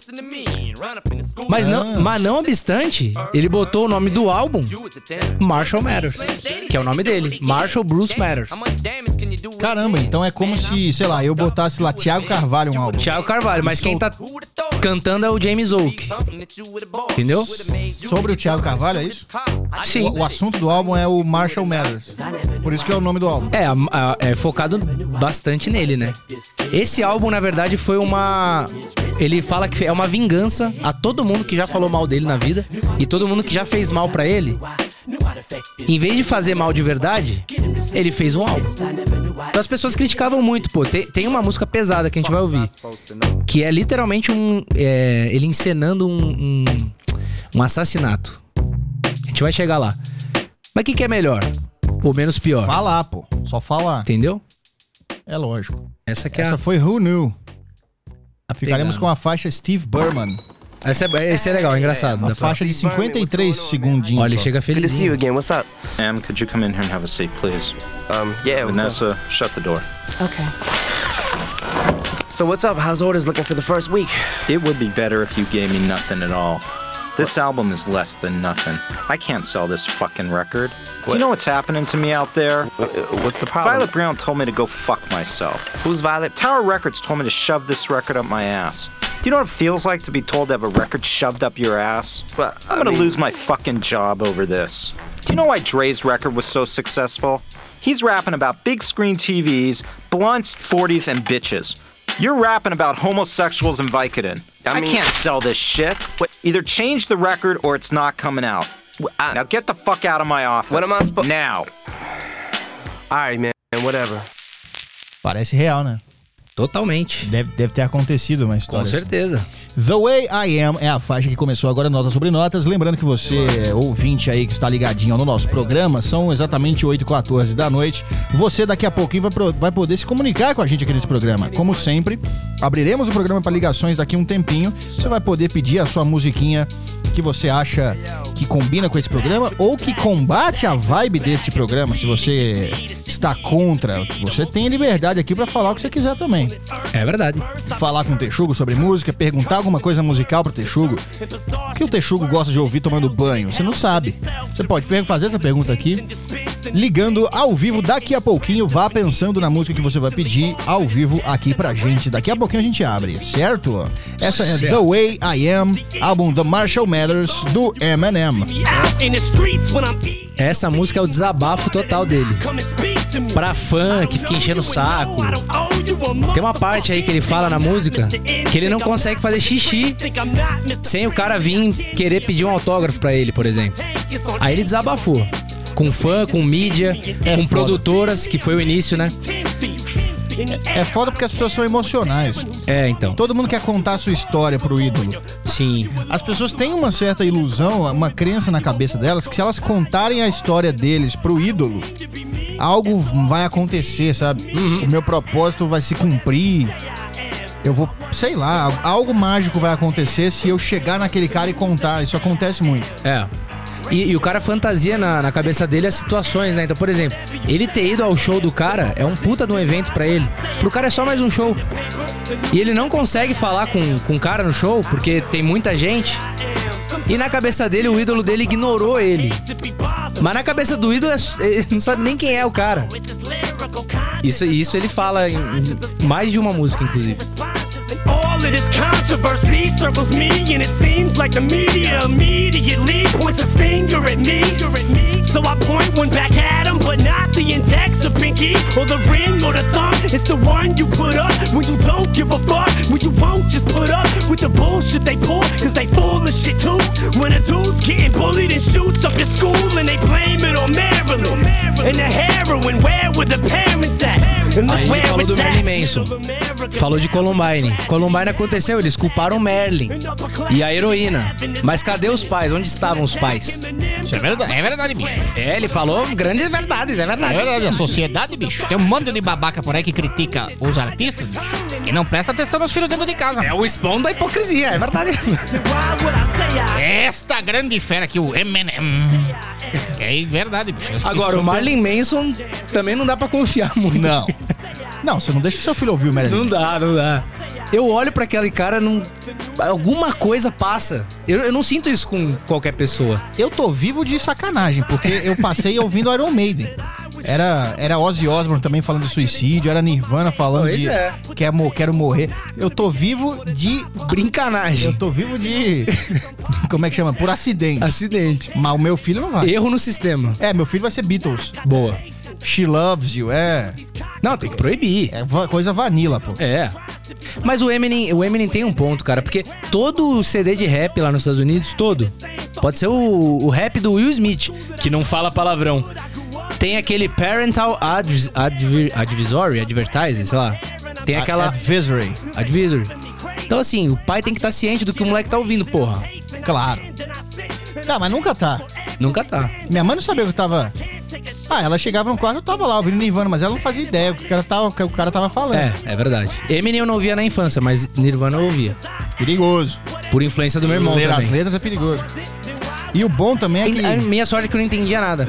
Mas não, mas não obstante, ele botou o nome do álbum Marshall Mathers, que é o nome dele, Marshall Bruce Mathers. Caramba, então é como se, sei lá, eu botasse lá Thiago Carvalho um álbum. Thiago Carvalho, mas quem tá cantando é o James Oak. Entendeu? Sobre o Thiago Carvalho, é isso? Sim. O, o assunto do álbum é o Marshall Mathers. Por isso que é o nome do álbum. É, a- a- é focado bastante nele, né? Esse álbum, na verdade, foi uma... Ele fala que é uma vingança a todo mundo que já falou mal dele na vida e todo mundo que já fez mal pra ele. Em vez de fazer mal de verdade, ele fez um álbum. Então as pessoas criticavam muito, pô. Tem, tem uma música pesada que a gente vai ouvir, que é literalmente um... é, ele encenando um, um, um assassinato. A gente vai chegar lá. Mas o que, que é melhor? Ou menos pior? Falar, pô. Só falar. Entendeu? É lógico. Essa que é Essa a... foi Who Knew. Ficaremos Pegado. com a faixa Steve Burman. Essa é, esse é legal, é engraçado. Uma Dá pra- faixa de cinquenta e três segundinhos. Olha, ele só. chega Good to see you felizinho. again. What's up? Em, could you come in here and have a seat, please? Um, yeah. What's up? Vanessa, shut the door. Okay. So what's up? How's orders looking for the first week? It would be better if you gave me nothing at all. This album is less than nothing. I can't sell this fucking record. Do you know what's happening to me out there? Uh, What's the problem? Violet Brown told me to go fuck myself. Who's Violet? Tower Records told me to shove this record up my ass. Do you know what it feels like to be told to have a record shoved up your ass? Well, I I'm gonna mean- lose my fucking job over this. Do you know why Dre's record was so successful? He's rapping about big screen T Vs, blunts, forties, and bitches. You're rapping about homosexuals and Vicodin. I I, mean- can't sell this shit. What- Either change the record or it's not coming out. Wh- I- Now get the fuck out of my office. What am I suppo- Now. All right, man. Whatever. Parece real, né? Totalmente. Deve, deve ter acontecido uma Com história. certeza. The Way I Am é a faixa que começou agora, Notas sobre Notas. Lembrando que você, ouvinte aí que está ligadinho no nosso programa, são exatamente oito e quatorze da noite. Você daqui a pouquinho vai, pro- vai poder se comunicar com a gente aqui nesse programa. Como sempre, abriremos o programa para ligações daqui a um tempinho. Você vai poder pedir a sua musiquinha que você acha que combina com esse programa ou que combate a vibe deste programa. Se você está contra, você tem liberdade aqui para falar o que você quiser também. É verdade. Falar com o Texugo sobre música, perguntar alguma coisa musical pro Texugo. O que o Texugo gosta de ouvir tomando banho? Você não sabe. Você pode fazer essa pergunta aqui, ligando ao vivo daqui a pouquinho. Vá pensando na música que você vai pedir ao vivo aqui pra gente. Daqui a pouquinho a gente abre, certo? Essa é The Way I Am, álbum The Marshall Mathers, do Eminem. Essa música é o desabafo total dele. Pra fã que fica enchendo o saco. Tem uma parte aí que ele fala na música que ele não consegue fazer xixi sem o cara vir querer pedir um autógrafo pra ele, por exemplo. Aí ele desabafou. Com fã, com mídia, É com foda. produtoras, que foi o início, né? É foda porque as pessoas são emocionais. É, então. Todo mundo quer contar a sua história pro ídolo. Sim. As pessoas têm uma certa ilusão, uma crença na cabeça delas, que se elas contarem a história deles pro ídolo, algo vai acontecer, sabe? O meu propósito vai se cumprir. Eu vou, sei lá, algo mágico vai acontecer se eu chegar naquele cara e contar. Isso acontece muito. É. E, e o cara fantasia na, na cabeça dele as situações, né? Então, por exemplo, ele ter ido ao show do cara é um puta de um evento pra ele. Pro cara é só mais um show. E ele não consegue falar com, com o cara no show, porque tem muita gente. E na cabeça dele, o ídolo dele ignorou ele. Mas na cabeça do ídolo, é- ele não sabe nem quem é o cara. Isso, isso ele fala em, em mais de uma música, inclusive. All of this controversy circles me, and it seems like the media immediately points a finger at me. So I point one back at him, but not the index or pinky or the ring or the thumb. It's the one you put up when you don't give a fuck, when you won't just put up with the bullshit they pull, cause they full of shit too. When a dude's getting bullied and shoots up his school and they blame it on Maryland and the heroin, where were the parents at? And Aí look ele where falou do it's at. Marilyn Manson. Falou de Columbine. Columbine aconteceu, eles culparam Marilyn e a heroína. Mas cadê os pais? Onde estavam os pais? Isso é verdade, é verdade, bicho. É, ele falou grandes verdades, é verdade. É verdade, a sociedade, bicho. Tem um monte de babaca por aí que critica os artistas, bicho, e não presta atenção nos filhos dentro de casa. É o spawn da hipocrisia, é verdade. Esta grande fera aqui, o Eminem. É verdade, bicho. Esse Agora, super- o Marilyn Manson também não dá pra confiar muito. Não. Não, você não deixa o seu filho ouvir o Marilyn. Não dá, não dá. Eu olho pra aquele cara, não... alguma coisa passa. Eu, eu não sinto isso com qualquer pessoa. Eu tô vivo de sacanagem, porque eu passei ouvindo Iron Maiden. Era, era Ozzy Osbourne também falando de suicídio, era Nirvana falando Pois de é. quero, quero morrer. Eu tô vivo de... Brincanagem. Eu tô vivo de... Como é que chama? Por acidente. Acidente. Mas o meu filho não vai. Erro no sistema. É, meu filho vai ser Beatles. Boa. She Loves You, é... Não, tem que proibir. É va- coisa vanilla, pô. É. Mas o Eminem, o Eminem tem um ponto, cara, porque todo o C D de rap lá nos Estados Unidos, todo, pode ser o, o rap do Will Smith, que não fala palavrão. Tem aquele Parental advis, adver, Advisory, Advertising, sei lá. Tem aquela... Advisory. Advisory. Então, assim, o pai tem que estar ciente do que o moleque tá ouvindo, porra. Claro. Não, mas nunca tá. Nunca tá. Minha mãe não sabia que eu tava... Ah, ela chegava no quarto, eu tava lá ouvindo Nirvana, mas ela não fazia ideia do que o cara tava, que o cara tava falando. É, é verdade. Eminem eu não ouvia na infância, mas Nirvana eu ouvia. Perigoso. Por influência do meu irmão Ler também. as letras é perigoso. E o bom também é que... A minha sorte é que eu não entendia nada.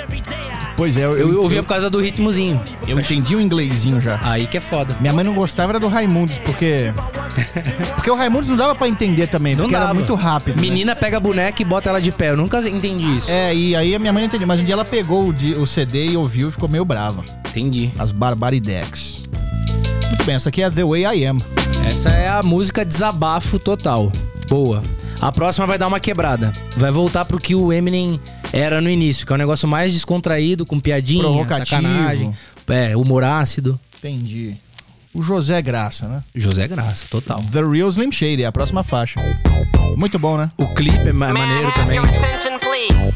Pois é, eu, Eu ouvia por causa do ritmozinho. Eu entendi o inglesinho já. Aí que é foda. Minha mãe não gostava era do Raimundos, porque... Porque o Raimundos não dava pra entender também, Não porque dava. era muito rápido. né? Menina pega a boneca e bota ela de pé. Eu nunca entendi isso. É, e aí a minha mãe não entendia, mas um dia ela pegou o, di- o C D e ouviu e ficou meio brava. Entendi. As Barbaridex. Muito bem, essa aqui é The Way I Am. Essa é a música desabafo total. Boa. A próxima vai dar uma quebrada. Vai voltar pro que o Eminem era no início, que é um negócio mais descontraído, com piadinha, Provocativo. sacanagem. É, humor ácido. Entendi. O José Graça, né? José Graça, total. The Real Slim Shady, é a próxima faixa. Muito bom, né? O clipe é ma- maneiro também. Attention, please.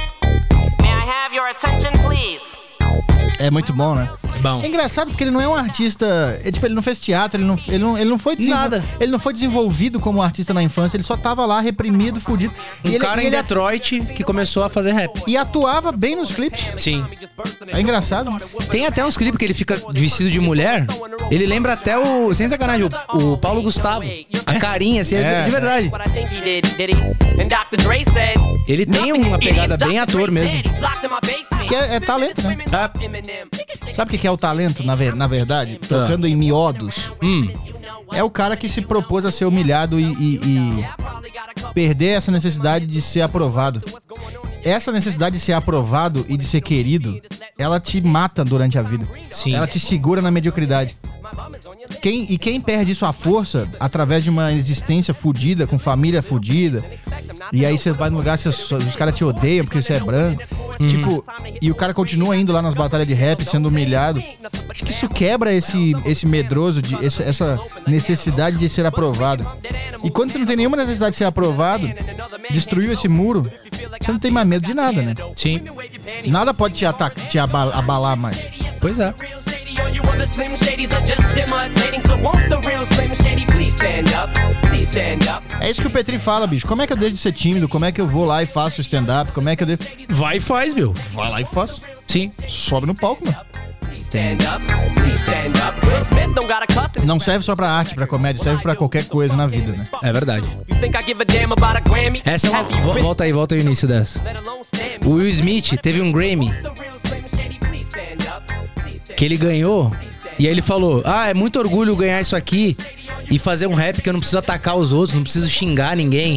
May I have your attention, please? É muito bom, né? Bom. É engraçado porque ele não é um artista... É, tipo, ele não fez teatro, ele não, ele não, ele não foi... desenvol- Nada. Ele não foi desenvolvido como artista na infância, ele só tava lá reprimido, fudido. Um e ele, cara e em ele Detroit que começou a fazer rap. E atuava bem nos clipes. Sim. É engraçado. Tem até uns clipes que ele fica vestido de mulher. Ele lembra até o... Sem sacanagem, o, o Paulo Gustavo. A carinha, assim, É. de verdade. What I think he did, did he? And doutor Dre said, Ele tem uma pegada bem ator mesmo. Que é, é talento, né? Tá? Sabe o que que é o talento, na, ver- na verdade? Tocando em miúdos. Hum. É o cara que se propôs a ser humilhado e, e- e perder essa necessidade de ser aprovado. Essa necessidade de ser aprovado e de ser querido, ela te mata durante a vida. Sim. Ela te segura na mediocridade. Quem, e quem perde isso à força, através de uma existência fudida, com família fudida, e aí você vai no lugar, você, os caras te odeiam porque você é branco, tipo, e o cara continua indo lá nas batalhas de rap, sendo humilhado. Acho que isso quebra esse, esse medroso, de, esse- essa necessidade de ser aprovado. E quando você não tem nenhuma necessidade de ser aprovado, destruiu esse muro, você não tem mais medo de nada, né? Sim. Nada pode te, atacar, te aba- abalar mais. Pois é. You other Slim Shadys are just imitating, so won't the real Slim Shady please stand up, please stand up. É isso que o Petri fala, bicho. Como é que eu deixo de ser tímido? Como é que eu vou lá e faço stand-up? Como é que eu deixo... Vai e faz, meu. Vai lá e faço. Sim. Sobe no palco, mano. Stand up, please stand up. Will Smith don't got a cuss in Não serve só pra arte, pra comédia, serve pra qualquer coisa na vida, né? É verdade. You think I give a damn about a Grammy? Essa é uma... Have you vo- quit? Volta aí, volta aí o início dessa. Let alone stand O me. Will Smith teve um Grammy The real Slim Shady please stand up, please stand que ele ganhou. E aí ele falou, ah, é muito orgulho ganhar isso aqui e fazer um rap que eu não preciso atacar os outros, não preciso xingar ninguém.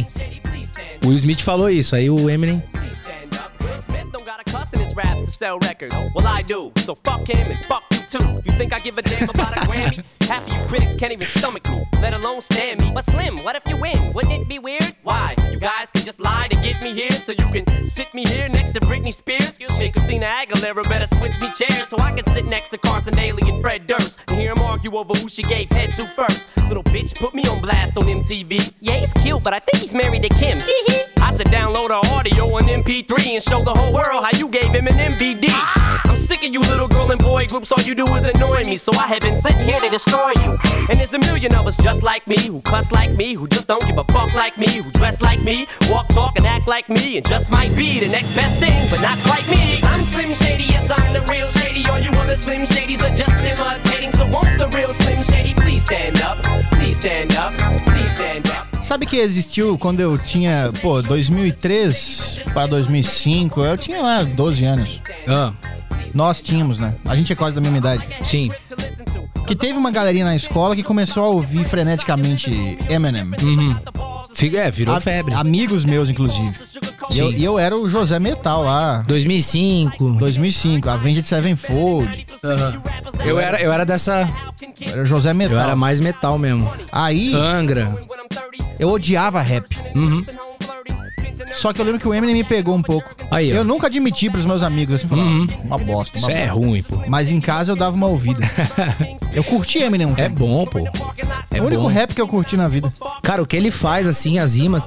O Will Smith falou isso, aí o Eminem... stand up. Will Smith don't got a cuss in his raps to sell records. Well, I do. So fuck him and fuck you too. You think I give a damn about a Grammy? Half of you critics can't even stomach me, let alone stand me. But Slim, what if you win? Wouldn't it be weird? Why? So you guys can just lie to get me here, so you can sit me here next to Britney Spears. Shit, Christina Aguilera better switch me chairs so I can sit next to Carson Daly and Fred Durst and hear them argue over who she gave head to first. Little bitch put me on blast on M T V. Yeah, he's cute, but I think he's married to Kim. I should download her audio on M P three and show the whole world how you gave him an M V D. I'm sick of you little girl and boy groups, all you do is annoy me, so I have been sitting here to destroy you. And there's a million of us just like me, who cuss like me, who just don't give a fuck like me, who dress like me, walk, talk, and act like me, and just might be the next best thing, but not quite me. I'm Slim Shady, yes, I'm the real Shady. All you other Slim Shadys are just imitating, so won't the real Slim Shady please stand up, please stand up, please stand up. Sabe que existiu quando eu tinha, pô, dois mil e três pra dois mil e cinco, eu tinha lá doze anos. Ah, Nós tínhamos, né? A gente é quase da mesma idade. sim. Que teve uma galerinha na escola que começou a ouvir freneticamente Eminem. Uhum. Fica- É, virou A- febre. Amigos meus, inclusive. E eu, e eu era o José Metal lá. dois mil e cinco. dois mil e cinco, Avenged Sevenfold. Uhum. Eu, era, eu era dessa... Eu era José Metal. Eu era mais metal mesmo. Aí... Angra. Eu odiava rap. Uhum. Só que eu lembro que o Eminem me pegou um pouco. Aí, eu nunca admiti pros meus amigos, assim, falar, uhum. uma bosta. Isso uma é bosta. ruim, pô. Mas em casa eu dava uma ouvida. Eu curti Eminem um É tempo. bom, pô. É o único bom. rap que eu curti na vida. Cara, o que ele faz, assim, as rimas...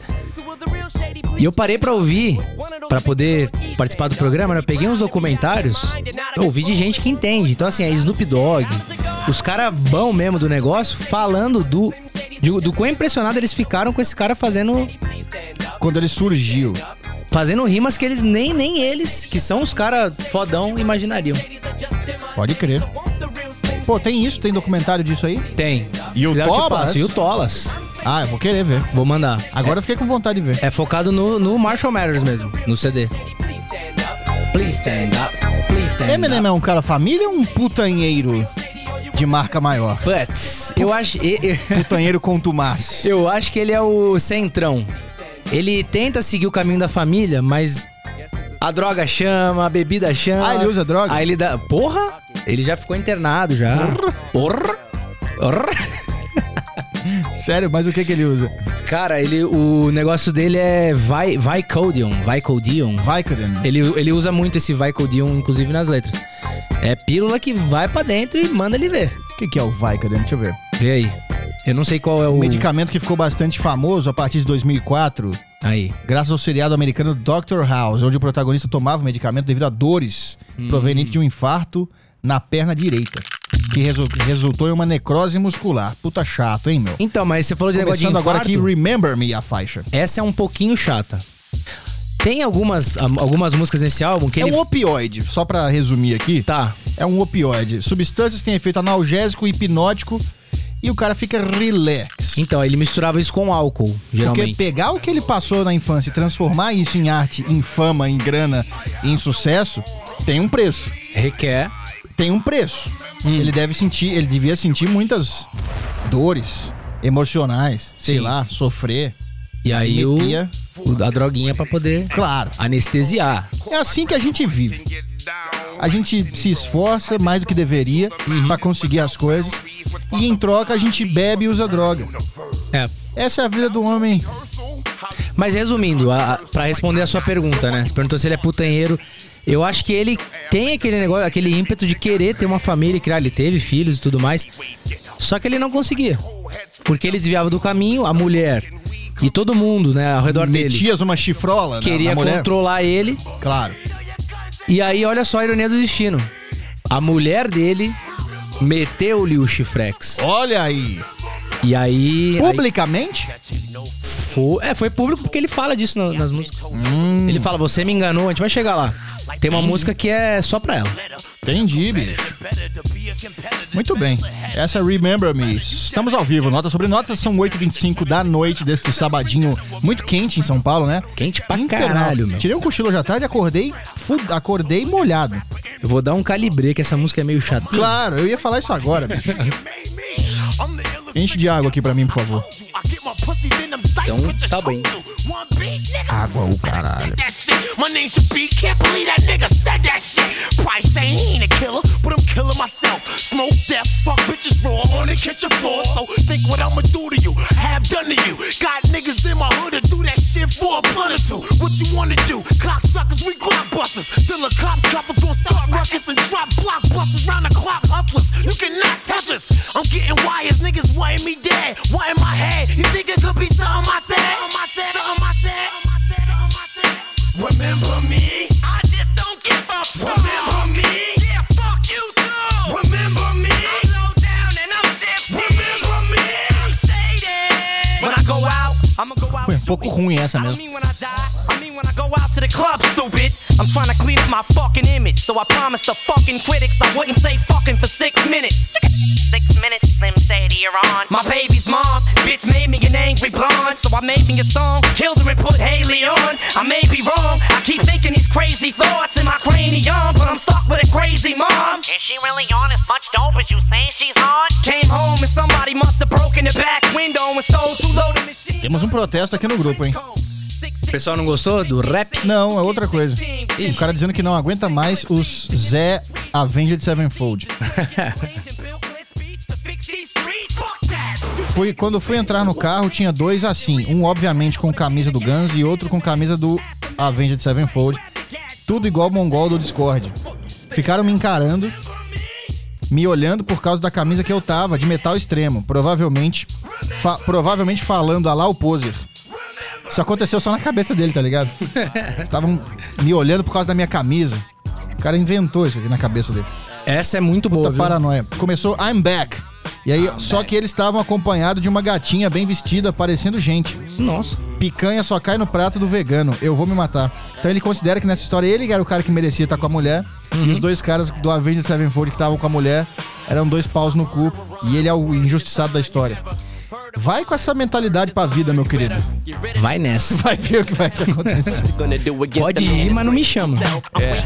E eu parei pra ouvir, pra poder participar do programa, né? Eu peguei uns documentários, eu ouvi de gente que entende. Então, assim, é Snoop Dogg, os caras bons mesmo do negócio, falando do, do, do quão impressionado eles ficaram com esse cara fazendo... Quando ele surgiu. Fazendo rimas que eles, nem, nem eles, que são os caras fodão, imaginariam. Pode crer. Pô, tem isso? Tem documentário disso aí? Tem. E o Tolas? E o Tolas. Ah, eu vou querer ver. Vou mandar. Agora é, eu fiquei com vontade de ver. É focado no, no Marshall Mathers mesmo, no C D. Please stand up, please stand Eminem up. é um cara família ou um putanheiro de marca maior? Putz, eu acho... Putanheiro contumaz. Eu acho que ele é o centrão. Ele tenta seguir o caminho da família, mas a droga chama, a bebida chama. Ah, ele usa droga? Aí ele dá... Porra! Ele já ficou internado já. Porra! Porra! Sério? Mas o que que ele usa? Cara, ele, o negócio dele é Vi, Vicodin. Vicodin. Vicodin. Ele, ele usa muito esse Vicodin, inclusive nas letras. É pílula que vai pra dentro e manda ele ver. O que que é o Vicodin? Deixa eu ver. Vê aí. Eu não sei qual é o... Um medicamento que ficou bastante famoso a partir de dois mil e quatro. Aí. Graças ao seriado americano doutor House, onde o protagonista tomava o medicamento devido a dores hum. provenientes de um infarto na perna direita. Que resu- resultou em uma necrose muscular. Puta chato, hein, meu? Então, mas você falou de negócio de infarto. Agora aqui, Remember Me, a faixa. Essa é um pouquinho chata. Tem algumas, algumas músicas nesse álbum que é ele... um opioide, só pra resumir aqui. Tá. É um opioide. Substâncias que têm efeito analgésico, hipnótico e o cara fica relax. Então, ele misturava isso com álcool, geralmente. Porque pegar o que ele passou na infância e transformar isso em arte, em fama, em grana, em sucesso, tem um preço. Requer. Tem um preço. Hum. Ele deve sentir, ele devia sentir muitas dores emocionais, sei Sim. lá, sofrer. E aí o, o, a droguinha pra poder, claro, anestesiar. É assim que a gente vive. A gente se esforça mais do que deveria uhum. pra conseguir as coisas e em troca a gente bebe e usa droga. É. Essa é a vida do homem. Mas resumindo, a, a, pra responder a sua pergunta, né? Você perguntou se ele é putanheiro. Eu acho que ele tem aquele negócio, aquele ímpeto de querer ter uma família e criar. Ele teve filhos e tudo mais. Só que ele não conseguia. Porque ele desviava do caminho, a mulher e todo mundo, né, ao redor dele. Metias uma chifrola, queria na, na controlar ele. Claro. E aí, olha só a ironia do destino. A mulher dele meteu-lhe o chifrex. Olha aí. E aí... Publicamente? Aí, foi, é, foi público porque ele fala disso na, nas músicas. Hum. Ele fala, você me enganou, a gente vai chegar lá. Tem uma Entendi. música que é só pra ela. Entendi, bicho. Muito bem. Essa é Remember Me. Estamos ao vivo. Nota sobre notas. São oito e vinte e cinco da noite deste sabadinho muito quente em São Paulo, né? Quente pra Infernal. Caralho, meu. Tirei um cochilo hoje à tarde e acordei, acordei molhado. Eu vou dar um calibrê, que essa música é meio chata. Claro, eu ia falar isso agora, bicho. Enche de água aqui pra mim, por favor. Então, tá bem. Água, o caralho. My name should be, can't believe that nigga said that shit. Price saying he ain't a killer, but I'm killing myself. Smoke that, fuck bitches raw on the kitchen floor. So think what I'ma do to you, have done to you. Got niggas in my hood to do that shit for a blunt or two. What you wanna do? Cocksuckers, we blockbusters. Till the cops cuffers gon' start ruckus and drop blockbusters round the clock hustlers. You cannot touch us. I'm getting wires, niggas wanting me dead. What in my head? You think it could be something I said? Something I said, something I said. Remember me? I just don't give a fuck. Remember me? Yeah, fuck you too. Remember me? I'm low down and I'm shifty. Remember me? I'm shaded. When I go out, I'ma go out. Foi um pouco ruim essa mesmo. When I go out to the club, stupid, I'm trying to clean up my fucking image. So I promised the fucking critics I wouldn't say fucking for six minutes. Six minutes, Slim Shady, you're on. My baby's mom, bitch made me an angry blonde. So I made me a song, killed her and put Haley on. I may be wrong, I keep thinking these crazy thoughts in my cranium, but I'm stuck with a crazy mom. Is she really on as much dope as you say she's on? Came home and somebody must have broken the back window and stole two loaded machines. Temos um protesto aqui no grupo, hein? O pessoal não gostou do rap? Não, é outra coisa. O cara dizendo que não aguenta mais os Zé Avenged Sevenfold. Fui, quando fui entrar no carro, tinha dois assim. Um, obviamente, com camisa do Guns e outro com camisa do Avenged Sevenfold. Tudo igual mongol do Discord. Ficaram me encarando, me olhando por causa da camisa que eu tava, de metal extremo. Provavelmente, fa- provavelmente falando a lá o poser. Isso aconteceu só na cabeça dele, tá ligado? Estavam me olhando por causa da minha camisa. O cara inventou isso aqui na cabeça dele. Essa é muito boa, Puta viu? paranoia. Começou I'm back. E aí, I'm só back. que eles estavam acompanhados de uma gatinha bem vestida, parecendo gente. Nossa. Picanha só cai no prato do vegano. Eu vou me matar. Então ele considera que nessa história ele era o cara que merecia estar com a mulher. Uhum. E os dois caras do Avenged Sevenfold que estavam com a mulher eram dois paus no cu. E ele é o injustiçado da história. Vai com essa mentalidade pra vida, meu querido. Vai nessa. Vai ver o que vai acontecer. Pode ir, mas não me chama. É.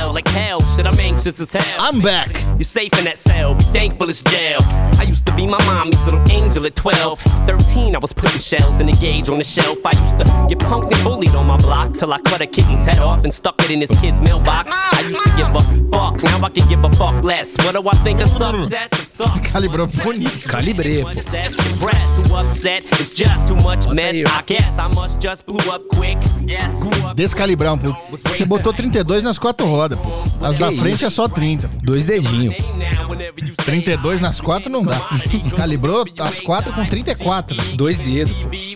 I'm back. You're safe in that cell, be thankful it's jail. I used to be my mommy's little angel at twelve. thirteen, I was putting shells in the gauge on the shelf. I used to get punked and bullied on my block till I cut a kitten's head off and stuck it in his kid's mailbox. I used to give a fuck, now I can give a fuck less. What do I think of success? Calibrou bonito. Calibrei, pô. Too upset, it's just too much mess. I guess I must just blew up quick. Descalibrar um pouco. Você botou trinta e dois nas quatro rodas, pô. As Que da isso? frente é só trinta. Dois dedinhos. trinta e dois nas quatro não dá. Calibrou as quatro com trinta e quatro. Dois dedos.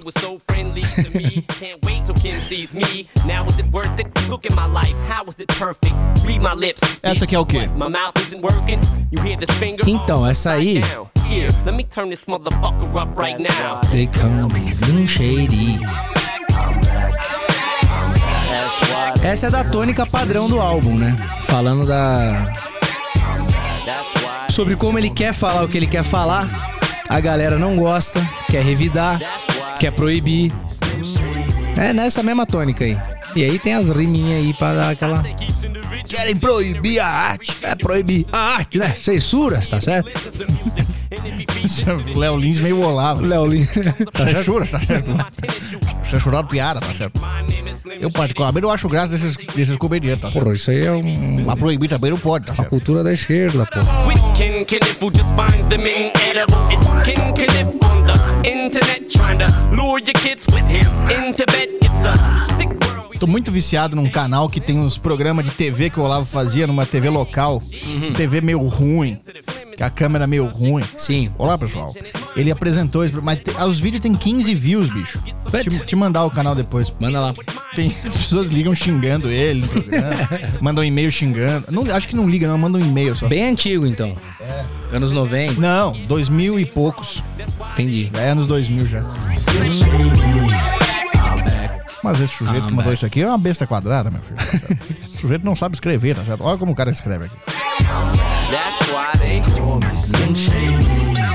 Essa aqui é o quê? Então, essa aí... Let me turn this motherfucker up right now. They call me Slim Shady. Essa é da tônica padrão do álbum, né? Falando da... Sobre como ele quer falar o que ele quer falar. A galera não gosta, quer revidar, quer proibir. É nessa mesma tônica aí. E aí tem as riminhas aí pra dar aquela... Querem proibir a arte. É proibir a arte, né? Censuras, tá certo? Léo Lins meio olavo. Léo Lins. Tá censura, tá certo? Censurado piada, tá certo? Eu particularmente não acho graça desses, desses comediantes, tá certo? Porra, isso aí é um... Mas proibir também não pode, tá A certo? cultura da esquerda, porra. Ken Kenneth who just finds them inedible. It's Ken Kenneth on the internet trying to lure your kids with him into bed. It's a sick world. Tô muito viciado num canal que tem uns programas de T V que o Olavo fazia numa T V local. Uhum. T V meio ruim. Que a câmera é meio ruim. Sim. Olá, pessoal. Ele apresentou isso, mas te- os vídeos tem quinze views, bicho. Te, te mandar o canal depois. Manda lá. Tem, as pessoas ligam xingando ele no programa. Mandam um e-mail xingando. Não, acho que não liga, não. Mandam um e-mail só. Bem antigo, então. É. Anos noventa. Não, dois mil e poucos. Entendi. É anos dois mil já. Mas esse sujeito Ah, que mandou back. isso aqui é uma besta quadrada, meu filho. Tá certo? Esse sujeito não sabe escrever, tá certo? Olha como o cara escreve aqui. That's why they call me Slim Shady.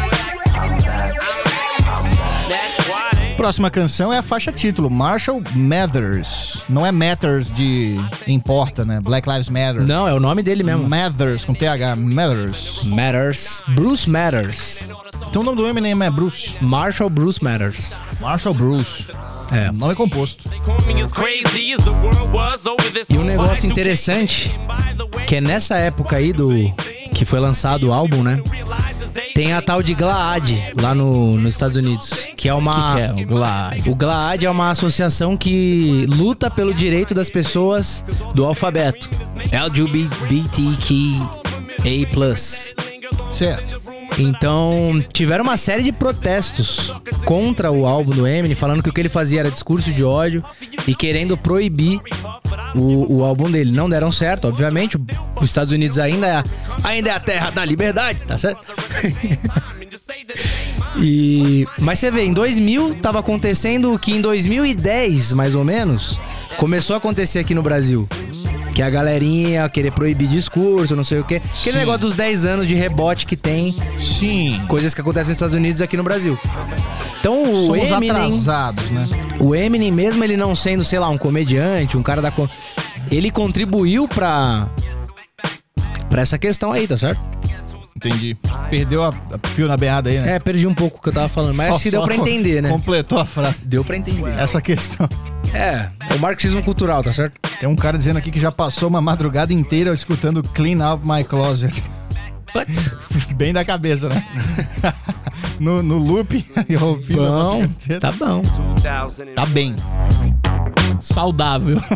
That's why they... Próxima canção é a faixa título, Marshall Mathers. Não é Matters de importa, né? Black Lives Matter. Não, é o nome dele mesmo. Mathers, com T H. Mathers. Matters. Bruce Matters. Então o nome do Eminem é Bruce. Marshall Bruce Matters. Marshall Bruce. É. O nome é composto. E um negócio interessante, que é nessa época aí do... que foi lançado o álbum, né? Tem a tal de GLAAD lá no, nos Estados Unidos. Que é uma... O que, que é o GLAAD? O GLAAD é uma associação que luta pelo direito das pessoas do alfabeto. L G B T Q A plus. Certo. Então, tiveram uma série de protestos contra o álbum do Eminem, falando que o que ele fazia era discurso de ódio e querendo proibir o, o álbum dele. Não deram certo, obviamente. Os Estados Unidos ainda é, a, ainda é a terra da liberdade, tá certo? E, mas você vê, em dois mil tava acontecendo o que em dois mil e dez, mais ou menos, começou a acontecer aqui no Brasil. Que a galerinha ia querer proibir discurso, não sei o quê. Aquele Sim. negócio dos dez anos de rebote que tem. Sim. Coisas que acontecem nos Estados Unidos e aqui no Brasil. Então o Somos Eminem... atrasados, né? O Eminem, mesmo ele não sendo, sei lá, um comediante, um cara da... co- ele contribuiu pra... pra essa questão aí, tá certo? Entendi. Perdeu a, a fio na beada aí, né? É, perdi um pouco o que eu tava falando, mas Só- acho que deu só pra com- entender, né? Completou a frase. Deu pra entender. Essa questão. É, é o marxismo cultural, tá certo? Tem um cara dizendo aqui que já passou uma madrugada inteira escutando Clean Out My Closet. What? Bem da cabeça, né? no, no loop. Bom, tá bom. Tá bem. Saudável.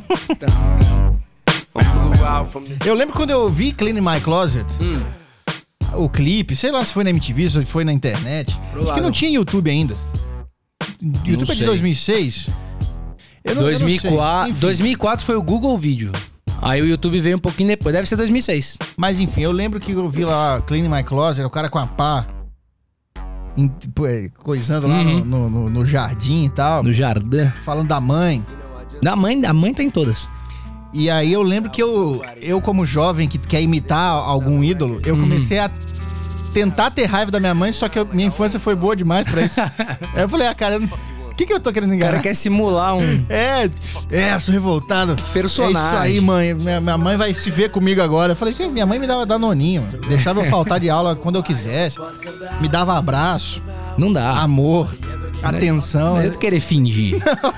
Eu lembro quando eu vi Clean My Closet, hum. o clipe, sei lá se foi na M T V, se foi na internet. Acho que não tinha YouTube ainda. YouTube não é de dois mil e seis? Eu não, dois mil e quatro, eu não sei. dois mil e quatro foi o Google Vídeo. Aí o YouTube veio um pouquinho depois, deve ser dois mil e seis. Mas enfim, eu lembro que eu vi lá Clean My Closet, o cara com a pá em, coisando lá uhum. no, no, no jardim e tal. No jardim. Falando da mãe. Da mãe, da mãe tem todas. E aí eu lembro que eu, eu como jovem que quer imitar algum ídolo, eu comecei hum. a tentar ter raiva da minha mãe, só que eu, minha infância foi boa demais pra isso. Aí eu falei, ah, cara, o que que eu tô querendo enganar? O cara quer simular um... É, é, sou revoltado. Personagem. É isso aí, mãe, minha, minha mãe vai se ver comigo agora. Eu falei, minha mãe me dava danoninho, mano. Deixava eu faltar de aula quando eu quisesse. Me dava abraço. Não dá. Amor. Atenção. Não é querer fingir.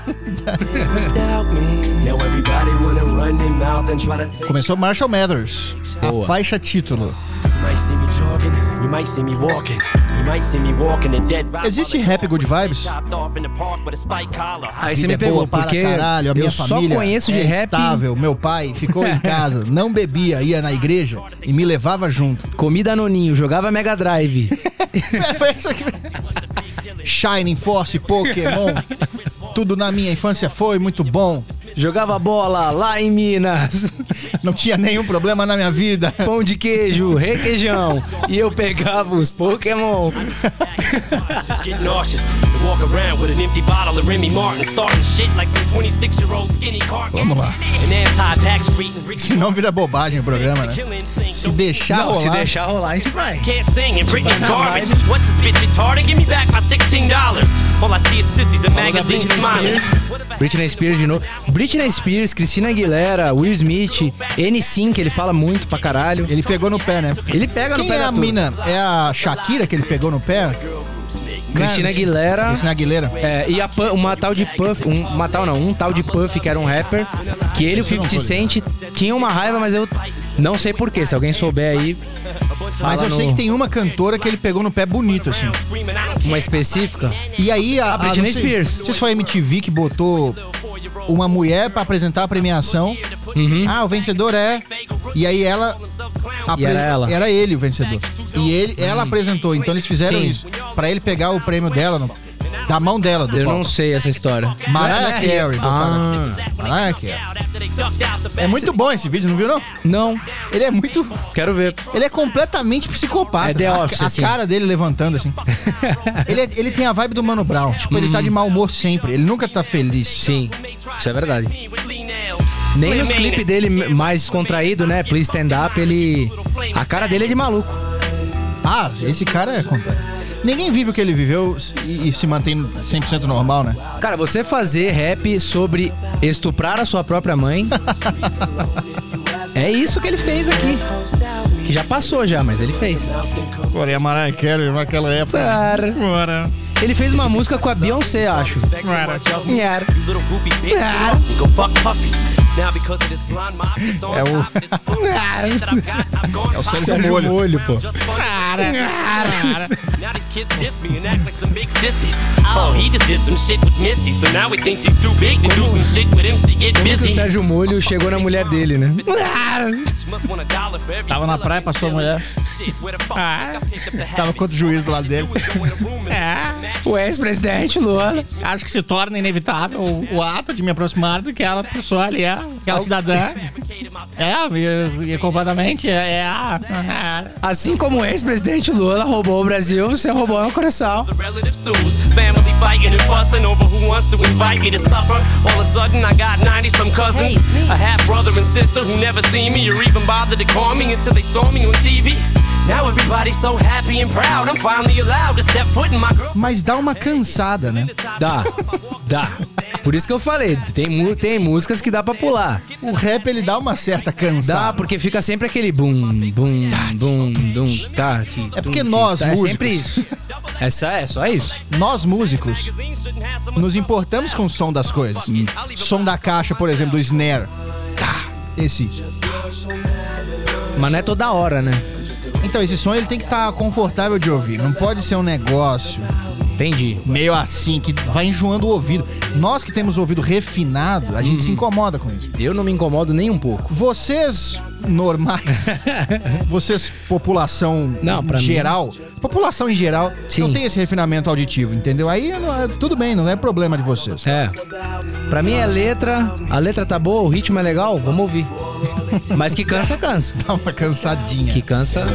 Começou Marshall Mathers, a faixa título. Existe rap good vibes? Aí você me pegou, porque caralho, a minha eu família só conheço de é rap. estável. Meu pai ficou em casa, não bebia, ia na igreja e me levava junto. Comida Noninho, jogava Mega Drive. É, foi isso aqui. Shining Force, Pokémon. Tudo na minha infância foi muito bom. Jogava bola lá em Minas. Não tinha nenhum problema na minha vida. Pão de queijo, requeijão. E eu pegava os Pokémon. Vamos lá. Senão vira bobagem o programa, né? Se deixar Não, rolar... se deixar rolar, a gente vai. Britney Spears de novo. Britney Spears, Christina Aguilera, Will Smith, N Sync, ele fala muito pra caralho. Ele pegou no pé, né? Ele pega Quem no pé. Quem é a tudo. mina? É a Shakira que ele pegou no pé? Christina Aguilera. Christina Aguilera. É, e a, uma tal de Puff, um, uma tal não, um tal de Puff, que era um rapper, que ele e o fifty Cent tinham uma raiva, mas eu não sei porquê. Se alguém souber aí. Mas eu no... sei que tem uma cantora que ele pegou no pé bonito, assim. Uma específica? E aí a, a Britney a, sei, Spears. Não sei se foi a M T V que botou uma mulher pra apresentar a premiação. Uhum. Ah, o vencedor é. E aí ela. E era ela. Era ele o vencedor. E ele, ela hum. apresentou. Então eles fizeram Sim. isso. Pra ele pegar o prêmio dela, no, da mão dela. Do Eu palco. não sei essa história. Mariah Carey. Ah. Mariah Carey. É muito bom esse vídeo, não viu não? Não. Ele é muito... Quero ver. Ele é completamente psicopata. É The Office, a, a assim. cara dele levantando, assim. ele, é, ele tem a vibe do Mano Brown. Tipo, hum. ele tá de mau humor sempre. Ele nunca tá feliz. Sim, isso é verdade. Nem nos clipes dele mais descontraído, né? Please Stand Up, ele... A cara dele é de maluco. Ah, esse cara é... Ninguém vive o que ele viveu e, e se mantém cem por cento normal, né? Cara, você fazer rap sobre estuprar a sua própria mãe... É isso que ele fez aqui. Que já passou já, mas ele fez. Porra, e a Mariah Carey naquela época. Cara. Bora. Ele fez uma música com a Beyoncé, acho. Cara. Cara. É o... é o Sérgio, Sérgio Molho. Molho, pô. Cara. Cara. Como que o Sérgio Molho chegou na mulher dele, né? Tava na praia, passou a mulher. Ah, tava com outro juiz do lado dele. É. O ex-presidente Lula. Acho que se torna inevitável o, o ato de me aproximar daquela pessoa ali, aquela cidadã. É, e, e completamente é, é a... Assim como o ex-presidente Lula roubou o Brasil, você roubou meu coração. Mas dá uma cansada, né? Dá, dá. Por isso que eu falei, tem, tem músicas que dá pra pular. O rap, ele dá uma certa cansada. Dá, porque fica sempre aquele bum, bum, bum, bum, tá. É porque nós, tá, músicos, é sempre isso. Essa é só isso. Nós, músicos, nos importamos com o som das coisas. Hum. Som da caixa, por exemplo, do snare. Tá. Esse. Mas não é toda hora, né? Então, esse som ele tem que estar confortável de ouvir. Não pode ser um negócio... Entendi. Meio assim, que vai enjoando o ouvido. Nós que temos o ouvido refinado, a gente uhum. se incomoda com isso. Eu não me incomodo nem um pouco. Vocês normais, vocês, população não, pra geral, mim... população em geral, Sim. não tem esse refinamento auditivo, entendeu? Aí não, tudo bem, não é problema de vocês. É. Pra mim é letra, a letra tá boa, o ritmo é legal, vamos ouvir. Mas que cansa, cansa. Dá uma cansadinha. Que cansa.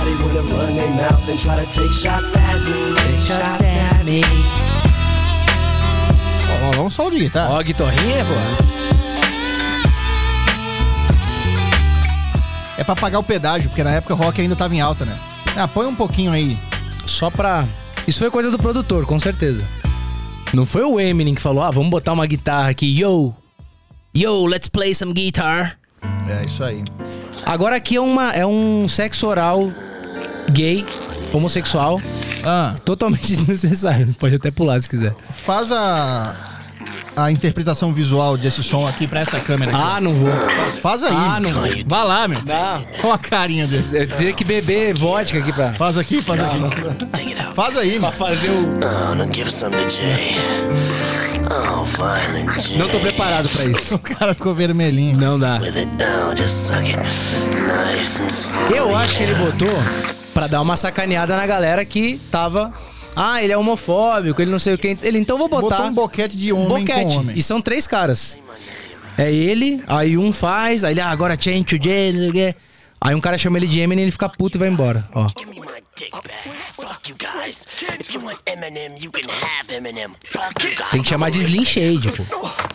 Ó, vamos só ouvir, tá? Ó, a guitarrinha, pô. É pra pagar o pedágio, porque na época o rock ainda tava em alta, né? Ah, põe um pouquinho aí. Só pra... Isso foi coisa do produtor, com certeza. Não foi o Eminem que falou, ah, vamos botar uma guitarra aqui. Yo! Yo, let's play some guitar. É, isso aí. Agora aqui é, uma, é um sexo oral gay, homossexual. Ah. Totalmente desnecessário. Pode até pular se quiser. Faz a... a interpretação visual desse som aqui pra essa câmera aqui. Ah, não vou. Faz aí. Ah, não vou. Vai lá, meu. Não. Olha a carinha dele. Eu teria que beber vodka aqui pra... Faz aqui, faz aqui. Faz aí, pra fazer o... Não tô preparado pra isso. O cara ficou vermelhinho. Não dá. Eu acho que ele botou pra dar uma sacaneada na galera que tava... Ah, ele é homofóbico, ele não sei o que. Ele, então vou botar... Botou um boquete de homem boquete. com homem. E são três caras. É ele, aí um faz, aí ele, ah, agora change to J, não sei o que. Aí um cara chama ele de Eminem e ele fica puto e vai embora, ó. Tem que chamar de Slim Shady, pô.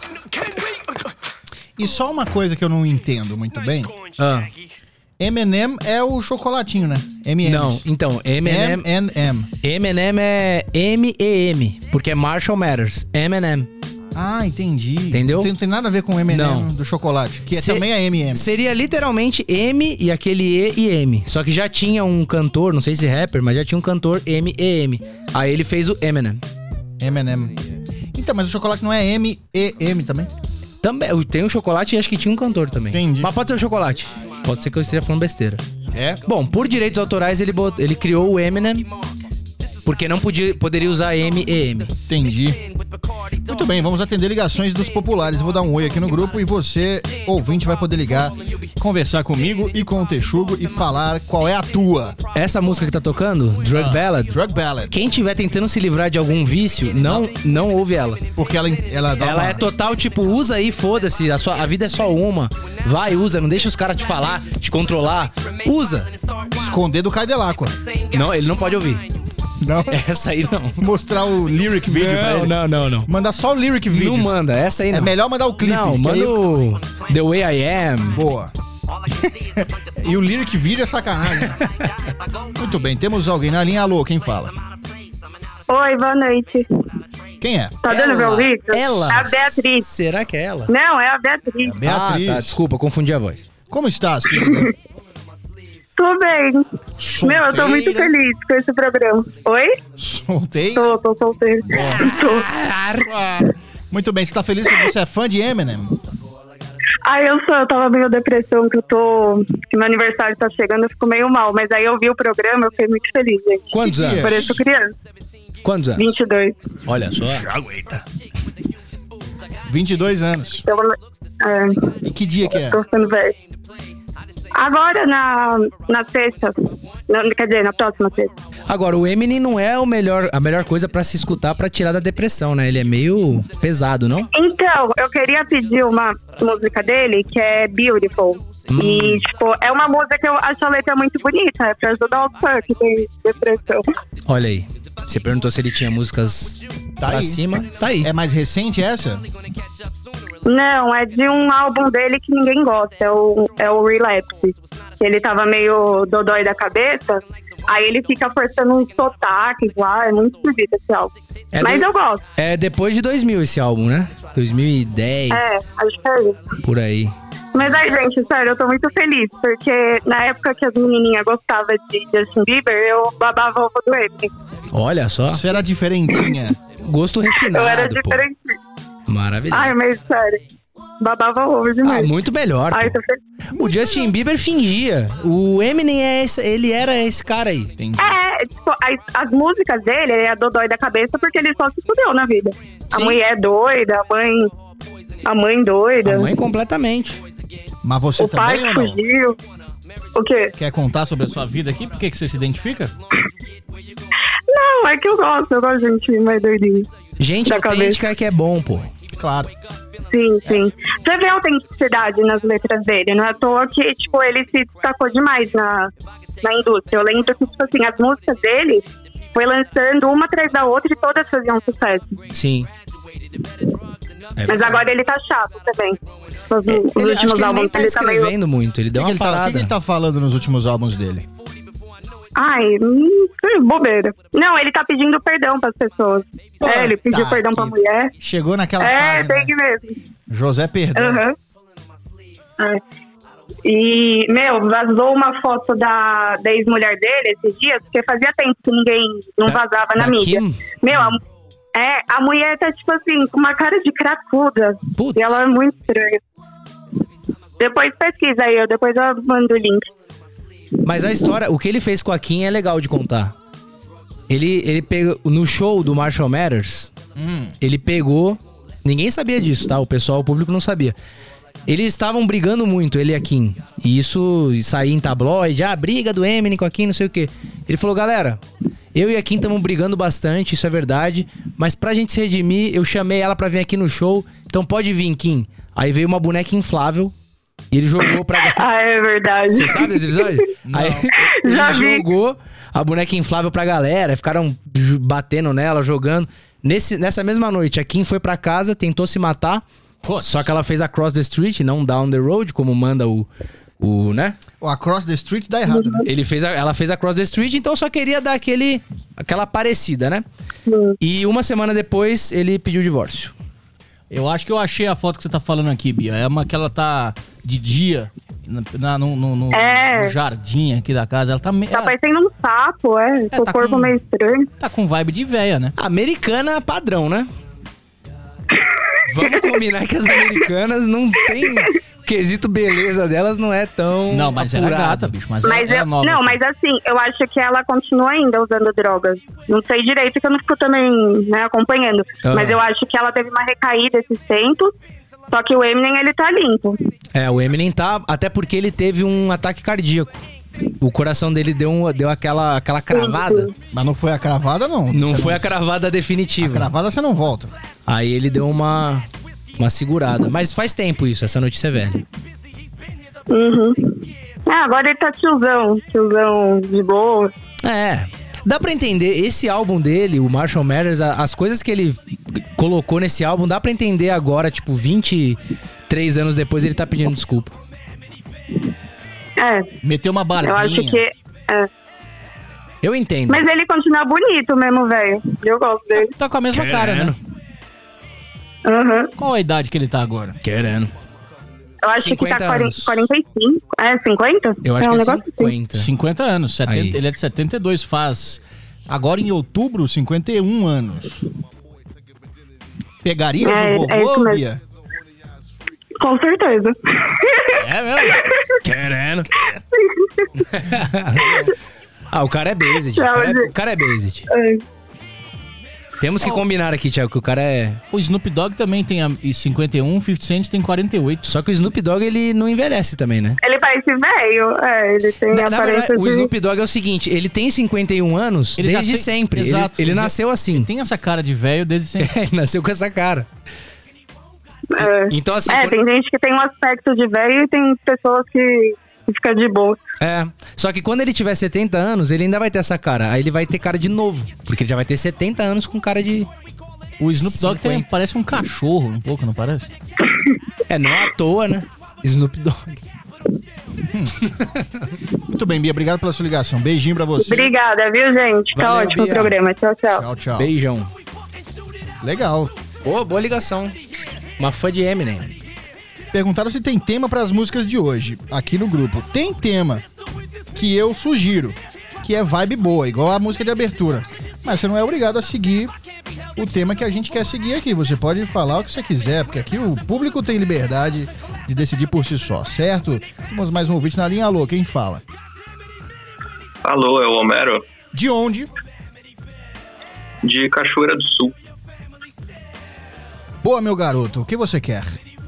E só uma coisa que eu não entendo muito bem. Ah. M and M é o chocolatinho, né? M and M. Não, então, M and M... M and M. M and M é M E M, porque é Marshall Mathers. M and M. Ah, entendi. Entendeu? Não tem, não tem nada a ver com o M and M do chocolate, que Se, também é M and M. Seria literalmente M e aquele E e M. Só que já tinha um cantor, não sei se rapper, mas já tinha um cantor M E M. Aí ele fez o Eminem. M and M. Então, mas o chocolate não é M E M também? Também. Tem o chocolate e acho que tinha um cantor também. Entendi. Mas pode ser o chocolate. Pode ser que eu esteja falando besteira. É? Bom, por direitos autorais ele, bot... ele criou o Eminem, porque não podia... poderia usar M E M. Entendi. Muito bem, vamos atender ligações dos populares. Eu vou dar um oi aqui no grupo e você, ouvinte, vai poder ligar, conversar comigo e com o Texugo e falar qual é a tua. Essa música que tá tocando, Drug ah, Ballad. Drug Ballad. Quem tiver tentando se livrar de algum vício, não, não ouve ela. Porque ela, ela dá Ela uma... é total, tipo, usa aí, foda-se, a, sua, a vida é só uma. Vai, usa, não deixa os caras te falar, te controlar. Usa. Esconder do Cadillac. Não, ele não pode ouvir. Não? Essa aí não. Mostrar o lyric video não, pra ele. Não, não, não. Mandar só o lyric video. Não manda, essa aí não. É melhor mandar o clipe. Não, manda aí... o The Way I Am. Boa. E o lyric video é sacanagem. Muito bem, temos alguém na linha. Alô, quem fala? Oi, boa noite. Quem é? Tá dando meu ouvido? Ela? É a Beatriz. Será que é ela? Não, é a Beatriz. É a Beatriz. Ah, tá, desculpa, confundi a voz. Como estás, querida? Tô bem. Solteira. Meu, eu tô muito feliz com esse programa. Oi? Solteira? Tô, tô solteira. Tô. Muito bem, você tá feliz porque você é fã de Eminem? Ah, eu sou, eu tava meio depressão, que eu tô... que meu aniversário tá chegando, eu fico meio mal. Mas aí eu vi o programa, eu fiquei muito feliz, gente. Quantos Que anos? dia? Pareço criança. Quantos anos? vinte e dois. Olha só. Já aguenta. vinte e dois anos. Então, é, E que dia que é? tô ficando velho. Agora, na, na sexta. Na, quer dizer, na próxima sexta. Agora, o Eminem não é o melhor, a melhor coisa pra se escutar pra tirar da depressão, né? Ele é meio pesado, não? Então, eu queria pedir uma música dele, que é Beautiful. Hum. E, tipo, é uma música que eu acho a letra muito bonita. É pra ajudar o fã que tem depressão. Olha aí. Você perguntou se ele tinha músicas Tá pra aí. cima. Tá aí. É mais recente essa? Não, é de um álbum dele que ninguém gosta, é o, é o Relapse. Ele tava meio dodói da cabeça, aí ele fica forçando um sotaque lá, é muito esquisito esse álbum. É Mas do- eu gosto. É depois de dois mil esse álbum, né? dois mil e dez, É, acho que é isso. por aí. Mas aí, gente, sério, eu tô muito feliz, porque na época que as menininhas gostavam de Justin Bieber, eu babava o ovo do Eminem. Olha só. Você era diferentinha. Gosto refinado, Eu era pô. diferente. Maravilhoso. Ai, mas sério, babava o ovo demais. Ah, muito melhor. Ai, pô. tô feliz. O Justin Bieber fingia. O Eminem, é esse, ele era esse cara aí. É, tipo, as, as músicas dele, ele é dodói da cabeça porque ele só se fudeu na vida. A Sim. mulher doida, a mãe, a mãe doida. A mãe completamente. Mas você o pai também ou não? fugiu. O quê? Quer contar sobre a sua vida aqui? Por que, que você se identifica? Não, é que eu gosto, eu gosto de gente mais doidinha. Gente Da autêntica que é bom, pô. Claro. Sim, sim. Você vê a autenticidade nas letras dele, não é à toa que, tipo, ele se destacou demais na, na indústria. Eu lembro que, tipo assim, as músicas dele foi lançando uma atrás da outra e todas faziam sucesso. Sim. É Mas agora ele tá chato também. Os, os Ele, acho últimos que ele nem álbuns tá ele tá meio... escrevendo muito, ele deu O que, uma que ele tá, o que parada. que ele tá falando nos últimos álbuns dele? Ai, hum, bobeira. Não, ele tá pedindo perdão pras pessoas. Pô, é, ele pediu tá perdão pra aqui. mulher. Chegou naquela É, fase, tem né? que mesmo. José Perdão. Aham. É. E, meu, vazou uma foto da, da ex-mulher dele esses dias, porque fazia tempo que ninguém não Da- vazava na da mídia. Kim? Meu, a, é, a mulher tá, tipo assim, com uma cara de cracuda. Putz. E ela é muito estranha. Depois pesquisa aí, eu depois eu mando o link. Mas a história, o que ele fez com a Kim é legal de contar. Ele, ele pegou, no show do Marshall Mathers, Hum. ele pegou, ninguém sabia disso, tá? O pessoal, o público não sabia. Eles estavam brigando muito, ele e a Kim. E isso saía em tabloide, ah, briga do Eminem com a Kim, não sei o quê. Ele falou, galera, eu e a Kim estamos brigando bastante, isso é verdade. Mas pra gente se redimir, eu chamei ela pra vir aqui no show, então pode vir, Kim. Aí veio uma boneca inflável e ele jogou pra... Ah, é verdade. Você sabe desse episódio? Aí ele Já vi. jogou a boneca inflável pra galera, ficaram ju- batendo nela, jogando. Nesse, nessa mesma noite, a Kim foi pra casa, tentou se matar, só que ela fez Across the Street, não Down the Road, como manda o... o né? O Across the Street dá errado, né? Ele fez a- ela fez Across the Street, então só queria dar aquele, aquela parecida, né? E uma semana depois, ele pediu o divórcio. Eu acho que eu achei a foto que você tá falando aqui, Bia. É uma que ela tá de dia na, na- no, no- no- É. no jardim aqui da casa. Ela tá, me- Tá ela parecendo um sapo, é. É, o tá corpo com- meio estranho. tá com vibe de véia, né? Americana padrão, né? Vamos combinar que as americanas não tem... Quesito beleza delas não é tão Não, mas ela é apurado. gata, bicho. Mas, Mas ela é eu, nova. não, mas assim, eu acho que ela continua ainda usando drogas. Não sei direito, porque eu não fico também, né, acompanhando. Ah. Mas eu acho que ela teve uma recaída esses tempos. Só que o Eminem, ele tá limpo. É, o Eminem tá... Até porque ele teve um ataque cardíaco. O coração dele deu, um, deu aquela, aquela cravada. Mas não foi a cravada, não. Não Você foi a cravada A definitiva. cravada você não volta. Aí ele deu uma, uma segurada. Mas faz tempo isso, essa notícia é velha. Uhum. Ah, agora ele tá tiozão. Tiozão de boa. É, dá pra entender, esse álbum dele, o Marshall Mathers, a- as coisas que ele colocou nesse álbum, dá pra entender agora, tipo, vinte e três anos depois ele tá pedindo desculpa. É, Meteu uma barbinha. eu acho que... É. Eu entendo. Mas ele continua bonito mesmo, velho. Eu gosto dele. Tá com a mesma cara, né? Uhum. Qual a idade que ele tá agora? Querendo. Eu acho que cinquenta tá quarenta, anos. quarenta e cinco. É, cinquenta? Eu acho é um que é negócio assim. cinquenta. cinquenta anos. setenta, Aí. ele é de setenta e dois, faz... Agora em outubro, cinquenta e um anos. Pegaria É, o é isso vovô, mesmo. Bia? Com certeza. É mesmo? Querendo. Ah, o cara é based. O Não, cara é, mas- o cara é based. É. Temos que combinar aqui, Thiago, que o cara é... O Snoop Dogg também tem a- e cinquenta e um, fifty Cent tem quarenta e oito. Só que o Snoop Dogg, ele não envelhece também, né? Ele parece velho. É, ele tem Na, a na aparência verdade, o de... Snoop Dogg é o seguinte, ele tem cinquenta e um anos Ele já desde tem- sempre. Ele- Exato. Ele, Ele já- nasceu assim. Tem essa cara de velho desde sempre. Ele nasceu com essa cara. É. Então, assim... É, quando- tem gente que tem um aspecto de velho e tem pessoas que, que ficam de boa. É, só que quando ele tiver setenta anos, ele ainda vai ter essa cara. Aí ele vai ter cara de novo. Porque ele já vai ter setenta anos com cara de... O Snoop Dogg tem, parece um cachorro, um pouco, não parece? É, não à toa, né? Snoop Dogg. Hum. Muito bem, Bia, obrigado pela sua ligação. Beijinho pra você. Obrigada, viu, gente? Tá Valeu, ótimo o Bia. programa. Tchau, tchau. Tchau, tchau. Beijão. Legal. Pô, boa ligação. Uma fã de Eminem. Perguntaram se tem tema pras músicas de hoje, aqui no grupo. Tem tema que eu sugiro, que é vibe boa, igual a música de abertura. Mas você não é obrigado a seguir o tema que a gente quer seguir aqui. Você pode falar o que você quiser, porque aqui o público tem liberdade de decidir por si só, certo? Temos mais um ouvinte na linha. Alô, quem fala? Alô, é o Homero? De onde? De Cachoeira do Sul. Boa, meu garoto, o que você quer?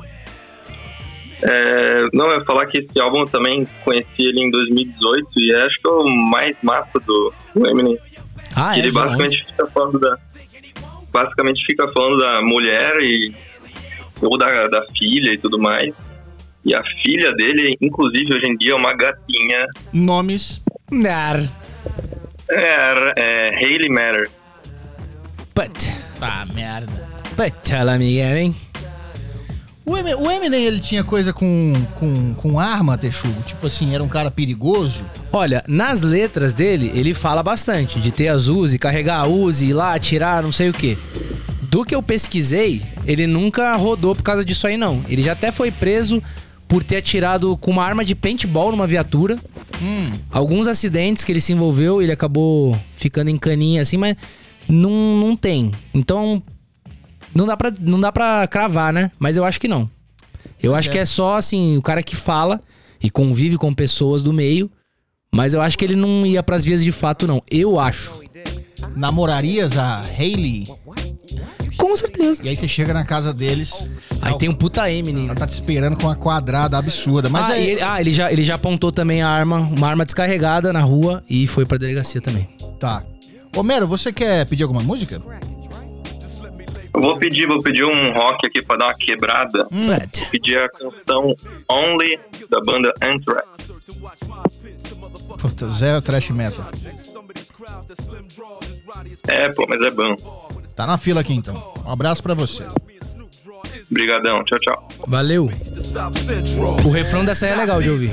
É, não, eu ia falar que esse álbum eu também conheci ele em dois mil e dezoito e acho que é o mais massa do, do Eminem. Ah, é? Ele basicamente fica falando da basicamente fica falando da mulher e ou da, da filha e tudo mais. E a filha dele, inclusive, hoje em dia é uma gatinha. Nomes? Nar. É, é Hailey Matter. But. Tá, merda. But, ela amiga, hein? O Eminem, o Eminem, ele tinha coisa com, com, com arma, Texugo? Tipo assim, era um cara perigoso? Olha, nas letras dele, ele fala bastante de ter as Uzi, carregar a Uzi, ir lá, atirar, não sei o quê. Do que eu pesquisei, ele nunca rodou por causa disso aí, não. Ele já até foi preso por ter atirado com uma arma de paintball numa viatura. Hum. Alguns acidentes que ele se envolveu, ele acabou ficando em caninha assim, mas não, não tem. Então... Não dá, pra, não dá pra cravar, né? Mas eu acho que não. Eu acho que é só, assim, o cara que fala e convive com pessoas do meio. Mas eu acho que ele não ia pras vias de fato, não. Eu acho. Namorarias a Hailey? Com certeza. E aí você chega na casa deles... Aí tem um puta Eminem. Ela tá te esperando com uma quadrada absurda. Mas ah, é... ele, ah ele, já, ele já apontou também a arma, uma arma descarregada na rua e foi pra delegacia também. Tá. Homero, você quer pedir alguma música? Eu vou pedir, vou pedir um rock aqui pra dar uma quebrada. Hum. Vou pedir a canção Only, da banda Anthrax. Puta, zero trash metal. É, pô, mas é bom. Tá na fila aqui, então. Um abraço pra você. Obrigadão, tchau, tchau. Valeu. O refrão dessa aí é legal de ouvir.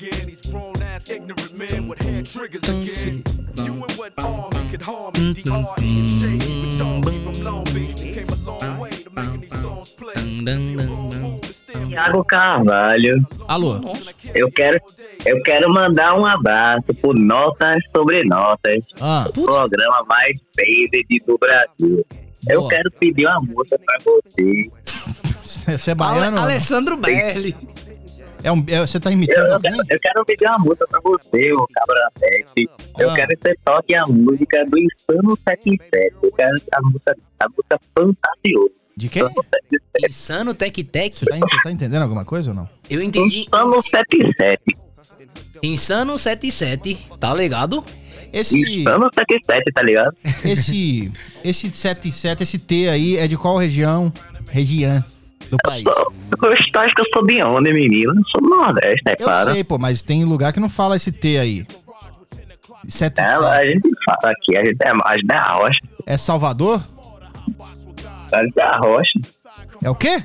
Thiago Carvalho. Alô. Eu quero, eu quero mandar um abraço por Notas sobre Notas. Ah. O programa mais favored do Brasil. Eu Boa. quero pedir uma música pra você. Você é baiano? Ale- Alessandro Berli. É um, é, você tá imitando Eu, eu, alguém? quero, eu quero pedir uma música pra você, ô Cabra Sete. Eu Ah. quero que você toque a música do Insano setenta e sete. Eu quero a música, a música Fantasioso. De quem? Insano Tec Tec. Você tá, você tá entendendo alguma coisa ou não? Eu entendi. Insano setenta e sete. Insano setenta e sete. Tá ligado? Esse, Insano setenta e sete, tá ligado? esse, esse setenta e sete, esse T aí, é de qual região? Região do país? Eu acho que eu sou de onde, menino? Eu sou do Nordeste, né, Eu claro. sei, pô, mas tem lugar que não fala esse T aí. setenta e É, sete. a gente fala aqui, a gente é, a gente é a rocha. É Salvador? A gente é a rocha. É o quê?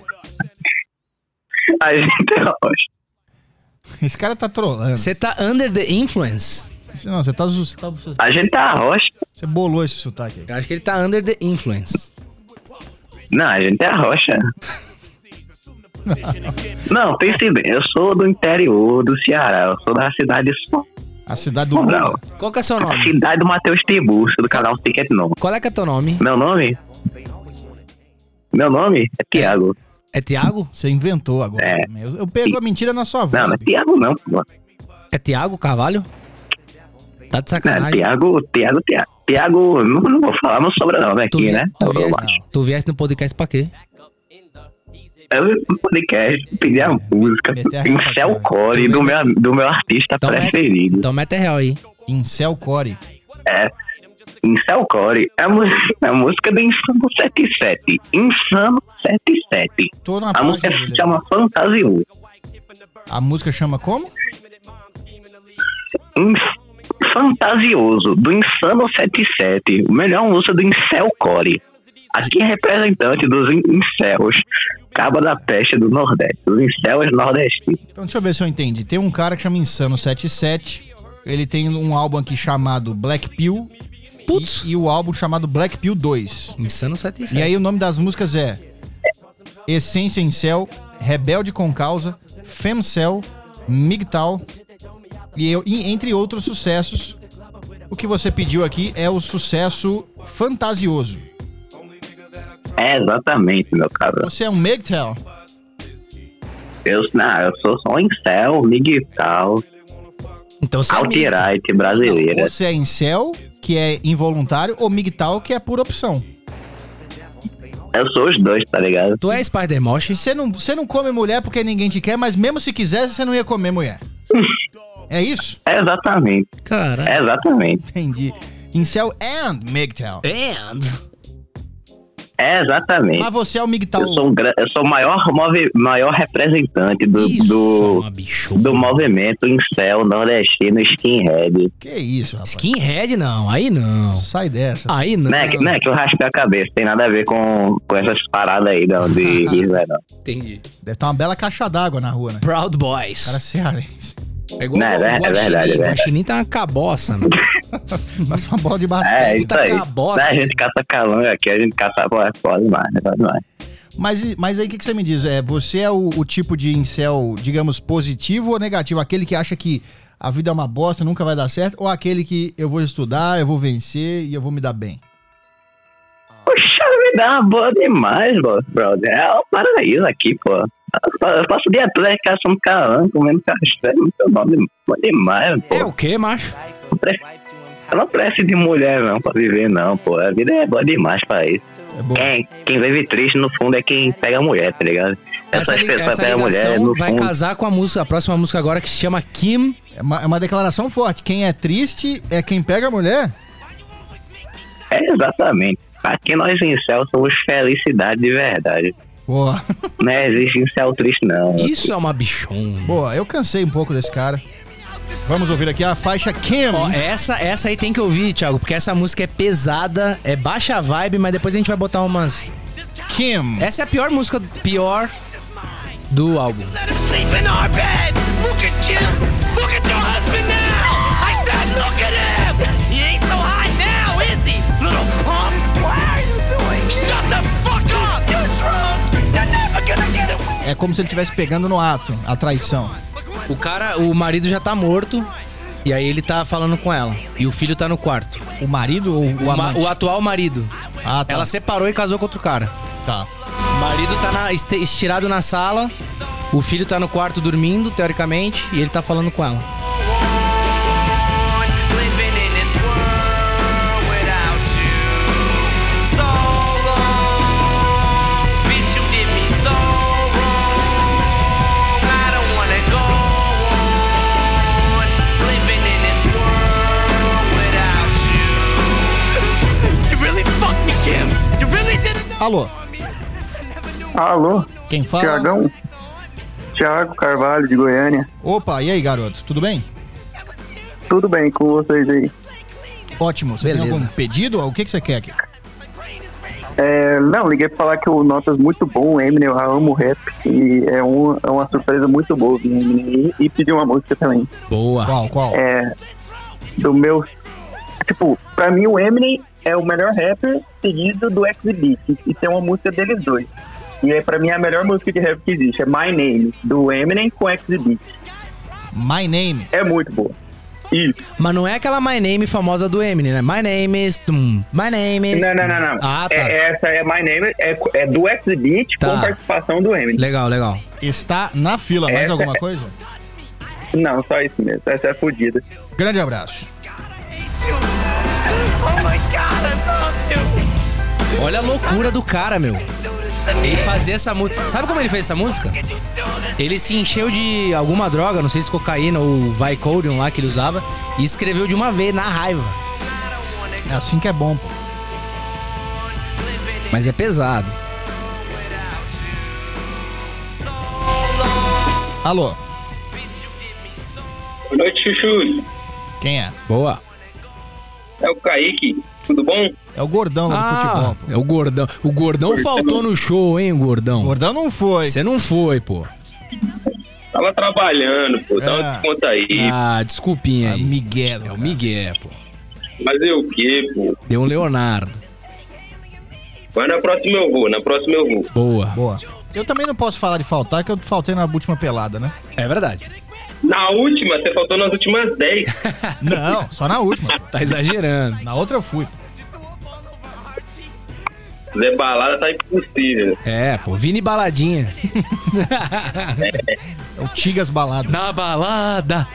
A gente é a rocha. Esse cara tá trolando. Você tá under the influence? Não, você tá, você tá... A gente é a rocha. Você bolou esse sotaque aí. Eu acho que ele tá under the influence. Não, a gente é a rocha. Não, pense bem, eu sou do interior do Ceará, eu sou da cidade de São A cidade do Lula. Qual que é seu A nome? cidade do Matheus Tiburcio, do canal Ticket Novo. Qual é que é teu nome? Meu nome? Meu nome é Tiago. É Tiago? Você inventou agora. É. também. Eu, eu pego a mentira na sua voz. Não, não é Tiago não, pô. É Tiago Carvalho? Tá de Não, sacanagem. Tiago, Tiago, Tiago. Tiago, não, não vou falar meu sobrenome Tu, aqui, vi- né? tu, Eu vieste, acho. tu vieste no podcast pra quê? Eu no podcast pedir a música Meter a em rapa, Cell cara. Core do meu, do meu artista Então mete- preferido. Então mete real aí. Incel Core. É. Incel Core é a, música, é a música do Insano setenta e sete. Insano setenta e sete. Tô na A música página se dele. chama Fantasioso. A música chama como? Ins- Fantasioso, do Insano setenta e sete. O melhor música do Incel Core. Aqui é representante dos incels, caba da peste do Nordeste, dos incels nordestinos. Então deixa eu ver se eu entendi. Tem um cara que chama Insano setenta e sete, ele tem um álbum aqui chamado Black Pill. Putz. E, e o álbum chamado Black Pill dois. Insano setenta e sete. E aí o nome das músicas é Essência Incel, Rebelde com Causa, Femcel, M G T O W e, eu, e entre outros sucessos. O que você pediu aqui é o sucesso Fantasioso. É, exatamente, meu caro. Você é um M G T O W? Eu, não, eu sou só um incel, M G T O W. Então você Alt-right brasileira. Não, você é incel, que é involuntário, ou M G T O W, que é por opção? Eu sou os dois, tá ligado? Tu é Spider-Mosh? Você não, você não come mulher porque ninguém te quer, mas mesmo se quisesse, você não ia comer mulher. É isso? É exatamente. Cara. É exatamente. Entendi. Incel and M G T O W. And? É exatamente. Mas você é o M G T O W. Eu sou, um, eu sou o maior, move, maior representante do, do, do movimento incel nordestino skinhead. Que isso, rapaz? Skinhead não, aí não. Sai dessa. Aí não. Não é, não é que eu raspei a cabeça, tem nada a ver com, com essas paradas aí não, de Hitler, não. Entendi. Deve estar uma bela caixa d'água na rua, né? Proud Boys. Cara cearense. É igual não, o, é, o é verdade, é O Guaxinim tá uma caboça, mano. Mas uma bola de basquete. É, isso tá aí. caboça. Não, a gente caça calanga aqui, a gente caça pô, é foda demais, é foda demais. Mas, mas aí o que, que você me diz? É, você é o, o tipo de incel, digamos, positivo ou negativo? Aquele que acha que a vida é uma bosta, nunca vai dar certo? Ou aquele que eu vou estudar, eu vou vencer e eu vou me dar bem? Poxa, me dá uma boa demais, brother. É o paraíso aqui, pô. Eu passo o dia todo aí caçando calango, comendo café, muito bom, bom demais, pô. É o quê, macho? Eu não preciso de mulher não pra viver não, pô. A vida é boa demais pra isso. É quem, quem vive triste no fundo é quem pega a mulher, tá ligado? Essa, Essas pessoas essa pegam a mulher no vai fundo. casar com a música, a próxima música agora que se chama Kim. É uma, é uma declaração forte. Quem é triste é quem pega a mulher? É, exatamente. Aqui nós em céu somos felicidade de verdade. Boa. Não existe incel triste não. Isso é uma bichona. Boa, eu cansei um pouco desse cara. Vamos ouvir aqui a faixa Kim. Ó, essa, essa aí tem que ouvir, Thiago, porque essa música é pesada, é baixa vibe, mas depois a gente vai botar umas... Kim. Essa é a pior música, pior do álbum. É como se ele estivesse pegando no ato, a traição. O cara, o marido já tá morto, e aí ele tá falando com ela. E o filho tá no quarto. O marido ou o, o amante? O atual marido. Ah, tá. Ela separou e casou com outro cara. Tá. O marido tá na, estirado na sala, o filho tá no quarto dormindo, teoricamente, e ele tá falando com ela. Alô? Alô? Quem fala? Tiagão. Thiago Carvalho, de Goiânia. Opa, e aí, garoto? Tudo bem? Tudo bem com vocês aí. Ótimo. Você Beleza. tem algum pedido? O que, que você quer aqui? É, não, liguei pra falar que o Notas muito bom, o Eminem, eu amo rap. E é, um, é uma surpresa muito boa do Eminem. E, e pedi uma música também. Boa. Qual, qual? É, do meu... Tipo, pra mim o Eminem é o melhor rapper seguido do X-Beat. E tem uma música deles dois. E é pra mim a melhor música de rap que existe. É My Name, do Eminem com X-Beat. My Name? É muito boa. Isso. Mas não é aquela My Name famosa do Eminem, né? My Name is... Tum, my Name is... Não, não, não, não. Ah, tá. É, essa é My Name, é, é do X-Beat Tá. com participação do Eminem. Legal, legal. Está na fila. Mais Essa alguma é- coisa? Não, só isso mesmo. Essa é fodida. Grande abraço. Olha a loucura do cara, meu. Ele fazia essa música... Sabe como ele fez essa música? Ele se encheu de alguma droga, não sei se cocaína ou Vicodin lá que ele usava, e escreveu de uma vez, na raiva. É assim que é bom, pô. Mas é pesado. Alô? Boa noite, Chuchu. Quem é? Boa. É o Kaique. Tudo bom? É o gordão lá do Ah, futebol. Pô. é o gordão. O gordão, Gordão. faltou no show, hein, o gordão? O gordão não foi. Você não foi, pô. Tava trabalhando, pô. Dá É. uma desconta aí. Ah, desculpinha Ah, aí. Miguel. É o Miguel, pô. Fazer o quê, pô? Deu um Leonardo. Mas na próxima eu vou, na próxima eu vou. Boa. Boa. Eu também não posso falar de faltar, que eu faltei na última pelada, né? É verdade. Na última, você faltou nas últimas dez. Não, só na última. Tá exagerando. Na outra eu fui. Zé Balada tá impossível. É, pô. Vini Baladinha. É o Tigas Balada. Na balada.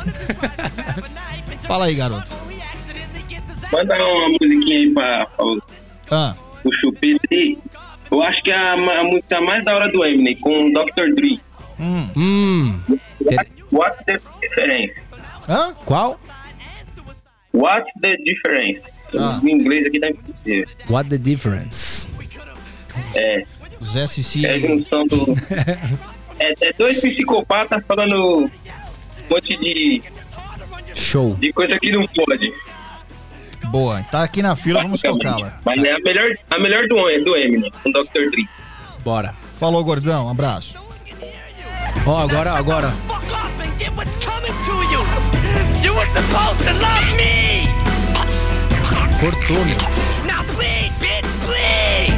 Fala aí, garoto. Manda uma musiquinha aí pra, pra o, Ah, o Chupeta aí. Eu acho que é a, a música mais da hora do Eminem, com o doutor Dre. hum. Hum. What's the difference? Hã? Qual? What's the difference? Ah. Em inglês aqui tá impossível. What the difference? É, Zé Cici. é a junção do... é, é dois psicopatas falando um monte de, Show. de coisa que não pode. Boa. Tá aqui na fila, vamos tocá-la. Mas é a melhor, a melhor do, do Eminem, com o doutor Dre. Bora. Falou, gordão. Um abraço. Ó, agora, agora. Fuck up and get what's coming to you. You were supposed to love me. Cortou, meu. Now bleed, bitch, bleed.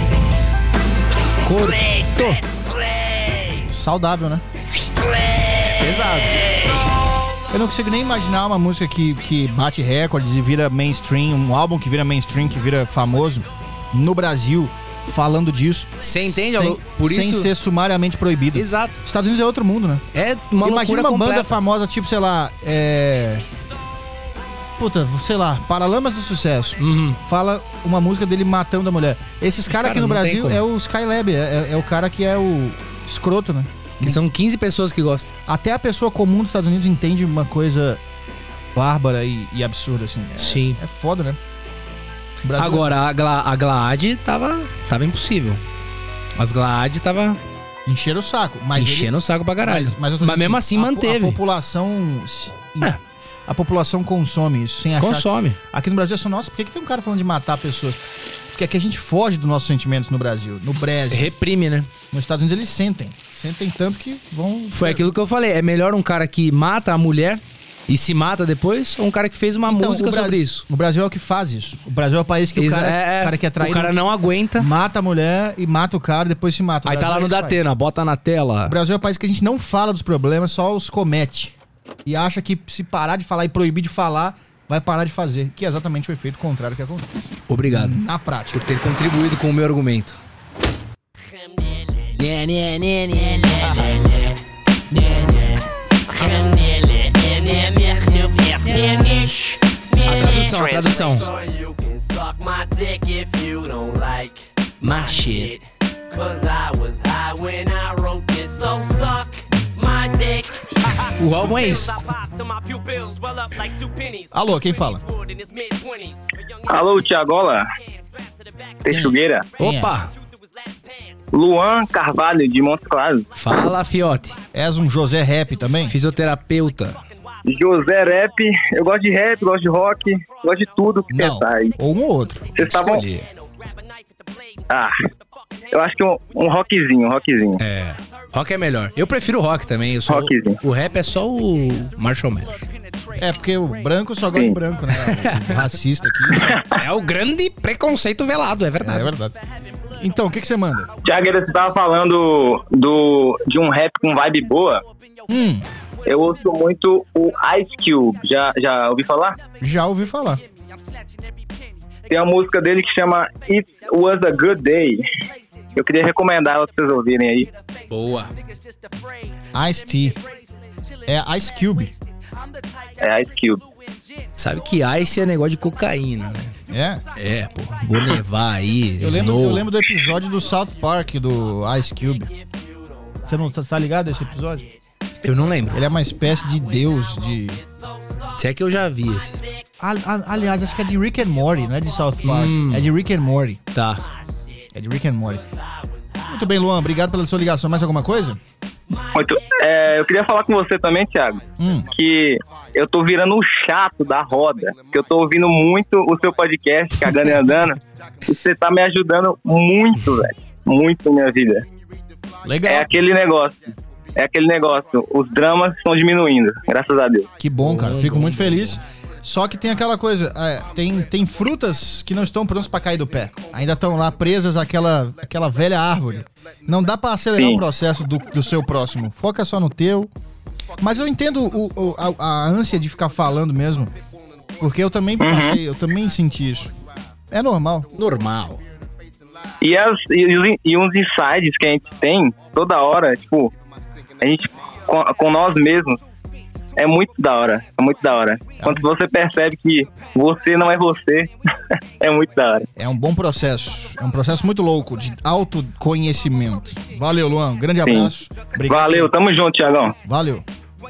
Bleed, Cortou. bitch, bleed. Saudável, né? Pesado. Eu não consigo nem imaginar uma música que, que bate recordes e vira mainstream, um álbum que vira mainstream, que vira famoso no Brasil, falando disso. Você entende? Sem, Por sem isso... ser sumariamente proibido. Exato. Estados Unidos é outro mundo, né? É uma Imagina loucura uma banda completa. famosa, tipo, sei lá, é... Puta, sei lá, Paralamas do Sucesso. Uhum. Fala uma música dele matando a mulher. Esses caras Cara, aqui no não tem Brasil como. é o Skylab, é, é- é o cara que é o escroto, né? Que são quinze pessoas que gostam. Até a pessoa comum dos Estados Unidos entende uma coisa bárbara e, e absurda, assim. É, Sim. É foda, né? O Brasil- Agora, a, Gla, a Glad tava, tava impossível. As Glad tava Encheram o saco. Mas ele- enchendo o saco pra caralho. Mas, Mas, mas eu tô dizendo mesmo assim a po- manteve. A população... se- É. A população consome isso sem achar... Consome. Aqui no Brasil é só, nossa, por que, que tem um cara falando de matar pessoas? Porque aqui a gente foge dos nossos sentimentos no Brasil, no Brasil. Reprime, né? Nos Estados Unidos eles sentem. Sentem tanto que vão... Foi aquilo que eu falei. É melhor um cara que mata a mulher e se mata depois ou um cara que fez uma Então, música o Brasil- sobre isso? O Brasil é o que faz isso. O Brasil é o país que o Exa- cara, é, o cara que é traído... O cara não aguenta. Mata a mulher e mata o cara e depois se mata. O Aí tá Brasil lá é no esse país. Datena, bota na tela. O Brasil é o país que a gente não fala dos problemas, só os comete. E acha que se parar de falar e proibir de falar, vai parar de fazer. Que é exatamente o efeito contrário que acontece. Obrigado Na prática. por ter contribuído com o meu argumento. A tradução, a tradução. You can suck my dick if you don't like My shit. Cause I was high when I wrote this, so suck my dick. O álbum é isso. Alô, quem fala? Alô, Tiagola. Texugueira. Opa! Luan Carvalho, de Montes Claros. Fala, fiote. És um José Rap também? Fisioterapeuta. José Rap. Eu gosto de rap, gosto de rock, gosto de tudo que Não. pensar aí. Ou um ou outro. Vocês estavam... Escolher. Ah, eu acho que um, um rockzinho, um rockzinho. É. Rock é melhor. Eu prefiro rock também. Eu sou, Rockzinho. o rap é só o Marshall Mathers. É, porque o branco só gosta Sim. de branco, né? O racista aqui. É o grande preconceito velado, é É verdade. verdade. Então, o que, que você manda? Tiagueira, você tava falando do, de um rap com vibe boa. Hum, Eu ouço muito o Ice Cube. Já, já ouvi falar? já ouvi falar. Tem uma música dele que chama It Was a Good Day. Eu queria recomendar ela pra vocês ouvirem aí. Boa. Ice-T. É Ice Cube. É Ice Cube. Sabe que Ice é negócio de cocaína, né? É? É, pô. Vou nevar aí, Eu lembro, Snow. eu lembro do episódio do South Park do Ice Cube. Você não tá, tá ligado a esse episódio? Eu não lembro. Ele é uma espécie de deus de... Se é que eu já vi esse. Ah, ah, aliás, acho que é de Rick and Morty, não é de South Park. Hum. É de Rick and Morty. Tá. É de Rick and Morty. Muito bem, Luan. Obrigado pela sua ligação. Mais alguma coisa? Muito. É, eu queria falar com você também, Thiago, hum. que eu tô virando um chato da roda, que eu tô ouvindo muito o seu podcast, Cagando e Andando, e você tá me ajudando muito, velho, muito na minha vida. Legal. É aquele negócio, é aquele negócio, os dramas estão diminuindo, graças a Deus. Que bom, cara, fico muito feliz. Só que tem aquela coisa, é, tem, tem frutas que não estão prontas pra cair do pé. Ainda estão lá presas àquela, àquela velha árvore. Não dá pra acelerar Sim. o processo do, do seu próximo. Foca só no teu. Mas eu entendo o, o, a, a ânsia de ficar falando mesmo. Porque eu também passei, uhum. eu também senti isso. É normal. Normal. E, as, e, os, e uns insights que a gente tem toda hora, tipo, a gente com, com nós mesmos, é muito da hora, é muito da hora. Quando você percebe que você não é você, é muito da hora. É um bom processo, é um processo muito louco de autoconhecimento. Valeu, Luan, grande abraço. Obrigado. Valeu, tamo junto, Thiagão. Valeu.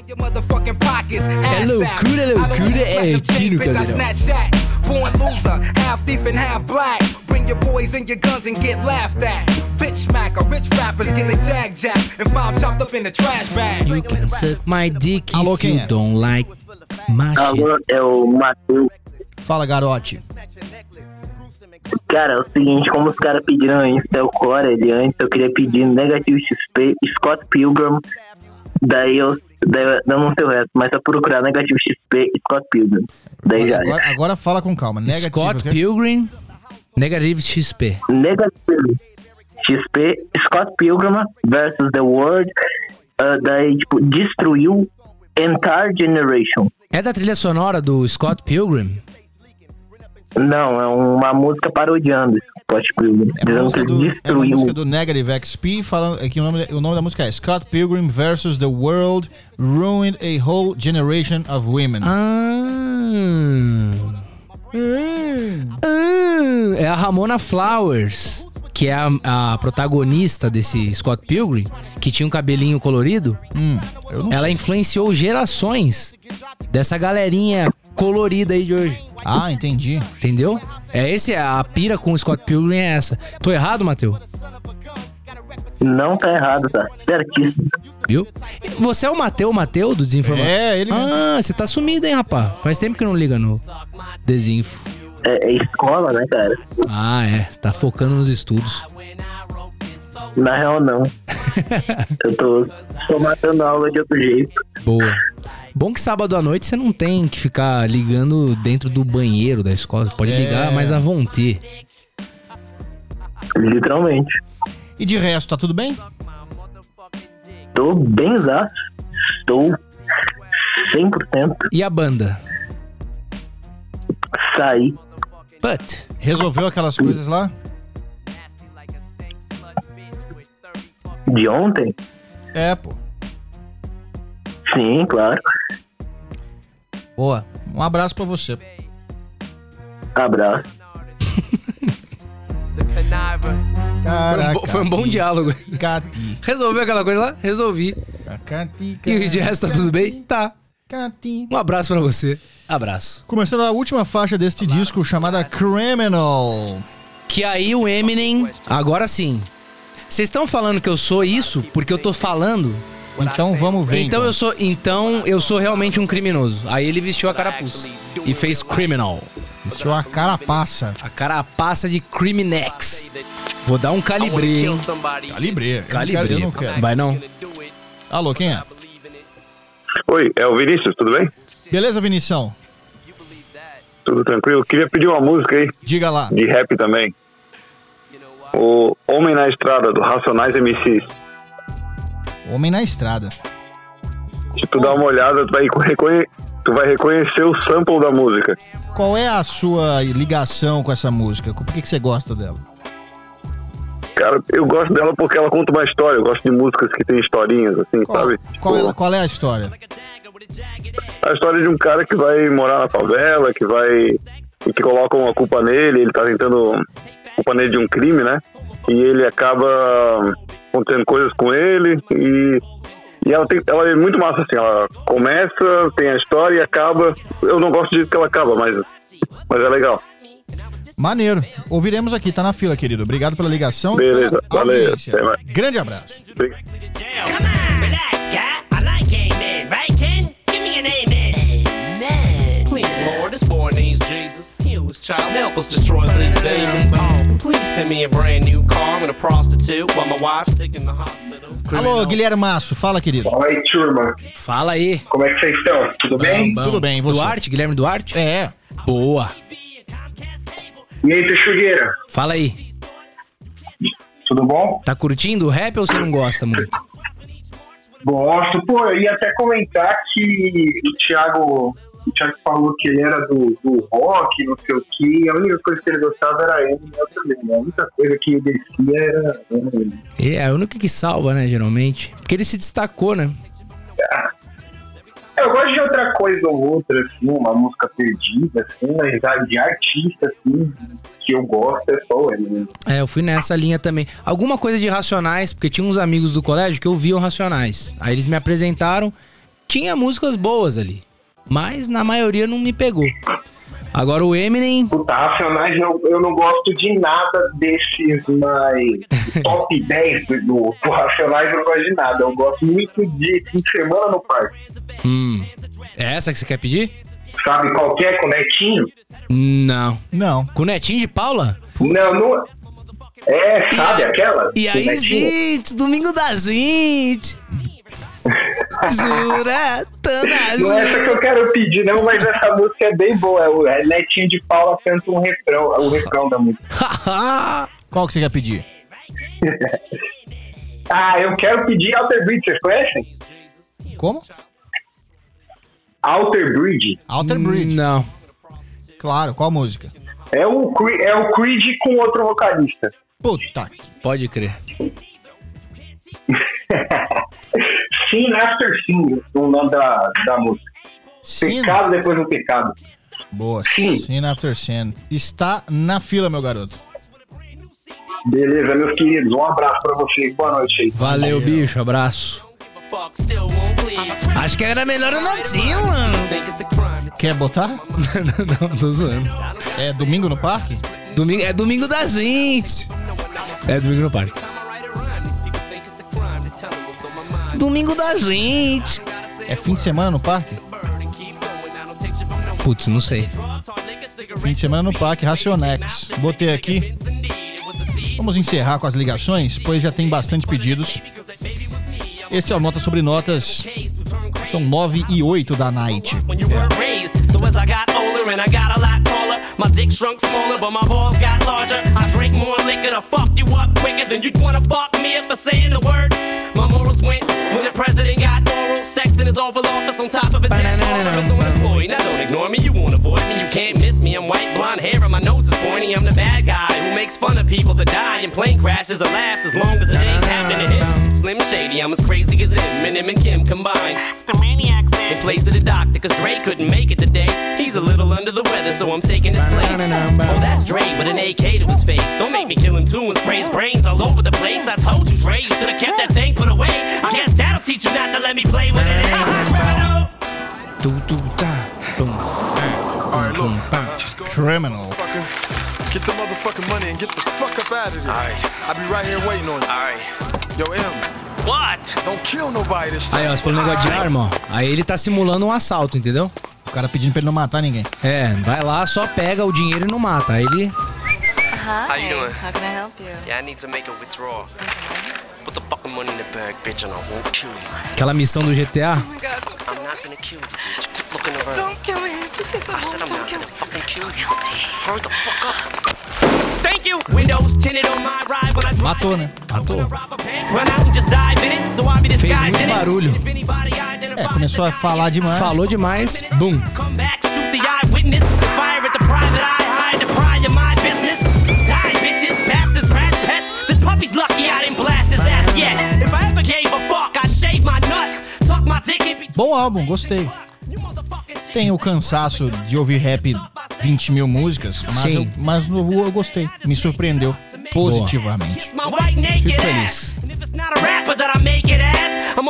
É loucura, loucura, é tiro, Born loser, half thief and half black. Bring your boys and your guns and get laughed at. Bitch smacker, rich rappers get the jag jack and found chopped up in the trash bag. You can suck my dick Alô, if you é? don't like my Alô, shit. é o Matheus. Fala, garote. Cara, é o seguinte, como os caras pediram isso, é o Core ali antes, eu queria pedir Negative X P, Scott Pilgrim, daí eu, daí eu não sei o resto, mas é procurar Negative X P, Scott Pilgrim, daí já agora, agora fala com calma, Negative, Scott okay? Pilgrim, Negative X P. Negative X P, Scott Pilgrim versus The World, uh, daí tipo, destruiu Entire Generation. É da trilha sonora do Scott Pilgrim? Não, é uma música parodiando Scott Pilgrim. É uma música do, é uma música do Negative X P, falando que o nome, o nome da música é Scott Pilgrim versus The World Ruined a Whole Generation of Women. Ah, hum. ah, é a Ramona Flowers, que é a, a protagonista desse Scott Pilgrim, que tinha um cabelinho colorido. Hum, eu não Ela sei. influenciou gerações dessa galerinha colorida aí de hoje. Ah, entendi. Entendeu? É esse, a pira com o Scott Pilgrim é essa. Tô errado, Matheus? Não tá errado, tá certíssimo. Viu? Você é o Mateu, Mateu do Desinformado? É, ele mesmo. Ah, você tá sumido, hein, rapaz? Faz tempo que não liga no Desinfo. É, é escola, né, cara? Ah, é. Tá focando nos estudos. Na real, não. Eu tô, tô matando a aula de outro jeito. Boa. Bom que sábado à noite você não tem que ficar ligando dentro do banheiro da escola. Você pode é. ligar mais à vontade. Literalmente. E de resto, tá tudo bem? Tô bem exato. Estou cem por cento. E a banda? Saí. But. Resolveu aquelas coisas lá? De ontem? É, pô. Sim, claro. Boa. Um abraço pra você. Abraço. Caraca, foi, um bo- foi um bom diálogo. Cati. Resolveu aquela coisa lá? Resolvi. Cati, Cati, e de resto tá tudo bem? Tá. Cati. Um abraço pra você. Abraço. Começando a última faixa deste disco, chamada Criminal. Que aí o Eminem, agora sim. Vocês estão falando que eu sou isso porque eu tô falando? Então vamos ver. Então, então eu sou, então eu sou realmente um criminoso. Aí ele vestiu a carapuça e fez Criminal. Vestiu a carapaça. A carapaça de Criminex. Vou dar um calibre, hein? Calibre. Calibre. Eu não quero. Vai não? Alô, quem é? Oi, é o Vinícius, tudo bem? Beleza, Vinição? Tudo tranquilo. Queria pedir uma música aí. Diga lá. De rap também. O Homem na Estrada, do Racionais M Cs. Homem na Estrada. Se tu dar uma olhada, tu vai, reconhe... tu vai reconhecer o sample da música. Qual é a sua ligação com essa música? Por que, que você gosta dela? Cara, eu gosto dela porque ela conta uma história. Eu gosto de músicas que tem historinhas, assim, qual, sabe? Qual, tipo, é, qual é a história? A história de um cara que vai morar na favela, que vai... e que colocam a culpa nele, ele tá tentando... culpa nele de um crime, né? E ele acaba acontecendo coisas com ele e, e ela, tem, ela é muito massa, assim, ela começa, tem a história e acaba. Eu não gosto do jeito que ela acaba, mas, mas é legal. Maneiro. Ouviremos aqui, tá na fila, querido. Obrigado pela ligação. Beleza, pela valeu. audiência. Até mais. Grande abraço. Obrigado. Relax, guy. I like amen, right, Ken? Give me an amen. Amen. Please, Lord, it's born these Jesus. Heal this child, help us destroy these demons. Oh, please send me a brand new car. I'm gonna prostitute while my wife's sick in the hospital. Alô, Guilherme Masso. Fala, querido. Fala aí, turma. Fala aí. Como é que vocês estão? Tudo bem? Bom, Tudo bem, e você? Duarte, Guilherme Duarte? É. Boa. E aí, Peixugueira? Fala aí. Tudo bom? Tá curtindo o rap ou você não gosta muito? Gosto. Pô, eu ia até comentar que o Thiago, o Thiago falou que ele era do, do rock, não sei o que. A única coisa que ele gostava era ele, eu também. A única coisa que ele descia era, era ele. É, a única que salva, né, geralmente. Porque ele se destacou, né? Eu gosto de outra coisa ou outra, assim, uma música perdida, assim, mas de artista, assim, que eu gosto é só ele, né? É, eu fui nessa linha também. Alguma coisa de Racionais, porque tinha uns amigos do colégio que ouviam Racionais. Aí eles me apresentaram, tinha músicas boas ali, mas na maioria não me pegou. Agora o Eminem... Puta, Racionais, eu, eu não gosto de nada desses mais top dez do, do Racionais, eu não gosto de nada. Eu gosto muito de fim de semana no parque. Hum, é essa que você quer pedir? Sabe qual que é? Com Netinho? Não. Não. Com o Netinho de Paula? Não, não... É, sabe aquela? E aí, gente, domingo da gente... Jura, Tana, não é essa que eu quero pedir, não, mas essa música é bem boa. O Netinho de Paula canta um refrão, o refrão da música. Qual que você quer pedir? Ah, eu quero pedir Alter Bridge, vocês conhecem? Como? Alter Bridge. Alter Bridge? Não. Claro, qual música? É o, é o Creed com outro vocalista. Puta. Pode crer. Sin After Sin, o nome da, da música. Sin? Pecado depois do pecado. Boa. Sin. Sin After Sin. Está na fila, meu garoto. Beleza, meus queridos. Um abraço pra vocês. Boa noite aí. Valeu, Valeu. bicho. Abraço. Acho que era melhor o Netinho, mano. Quer botar? Não, tô zoando. É domingo no parque? Domingo, é domingo da gente. É domingo no parque. Domingo da gente. É fim de semana no parque? Putz, não sei. Fim de semana no parque, Racionex. Botei aqui. Vamos encerrar com as ligações, pois já tem bastante pedidos. Esse é o Nota Sobre Notas. São nove e oito da night. My dick shrunk smaller, but my balls got larger. I drink more liquor to fuck you up quicker than you'd wanna fuck me if I saying the word. My morals went when the president got oral sex in his Oval Office on top of his desk. I'm unemployed. Now don't ignore me, you won't avoid me. You can't miss me. I'm white, blonde hair, and my nose is pointy. I'm the bad guy who makes fun of people that die in plane crashes or laughs as long as it ain't happening to him. Slim Shady, I'm as crazy as Eminem and Kim combined. The maniacs in place of the doctor, cause Dre couldn't make it today. He's a little under the weather, so I'm taking his place. Oh, that's Dre with an A K to his face. Don't make me kill him too and spray his brains all over the place. I told you, Dre, you should've kept that thing put away. I guess that'll teach you not to let me play with it. Criminal! Alright, look. Criminal. Get the motherfucking money and get the fuck up out of here. Alright. I'll be right here waiting on you. Alright. Yo, M. What? Don't kill nobody this time. Aí, ó, você falou um negócio de arma, ó. Aí ele tá simulando um assalto, entendeu? O cara pedindo pra ele não matar ninguém. É, vai lá, só pega o dinheiro e não mata. Aí ele... Hi, How you doing? How can I help you? Yeah, I need to make a withdrawal. Put the fucking money in the bag, bitch, and I won't kill you. Aquela missão do G T A? Oh my God. I'm not gonna kill you, bitch. Keep looking around. Don't kill me. It's a I said I'm don't not kill gonna me. fucking kill you. Hurry the fuck up. Thank you. Windows tinted on my ride when I drive. Matou, né? Matou. Run out and just dive in it, so I'll be Fez disguised muito in it. barulho. É, começou a falar demais. Falou demais, bum. Come back, shoot the eyewitness. Fire at the private eye, hide the pry of my business. Die, bitches, bastards, brats, pets. This puppy's lucky I didn't blast his ass yet. If I ever gave a fuck, I shave my nuts. Tuck my dick in between. Bom álbum, gostei. Tem o cansaço de ouvir rap vinte mil músicas, mas, Sim. eu, mas no eu gostei. Me surpreendeu positivamente. Fico feliz.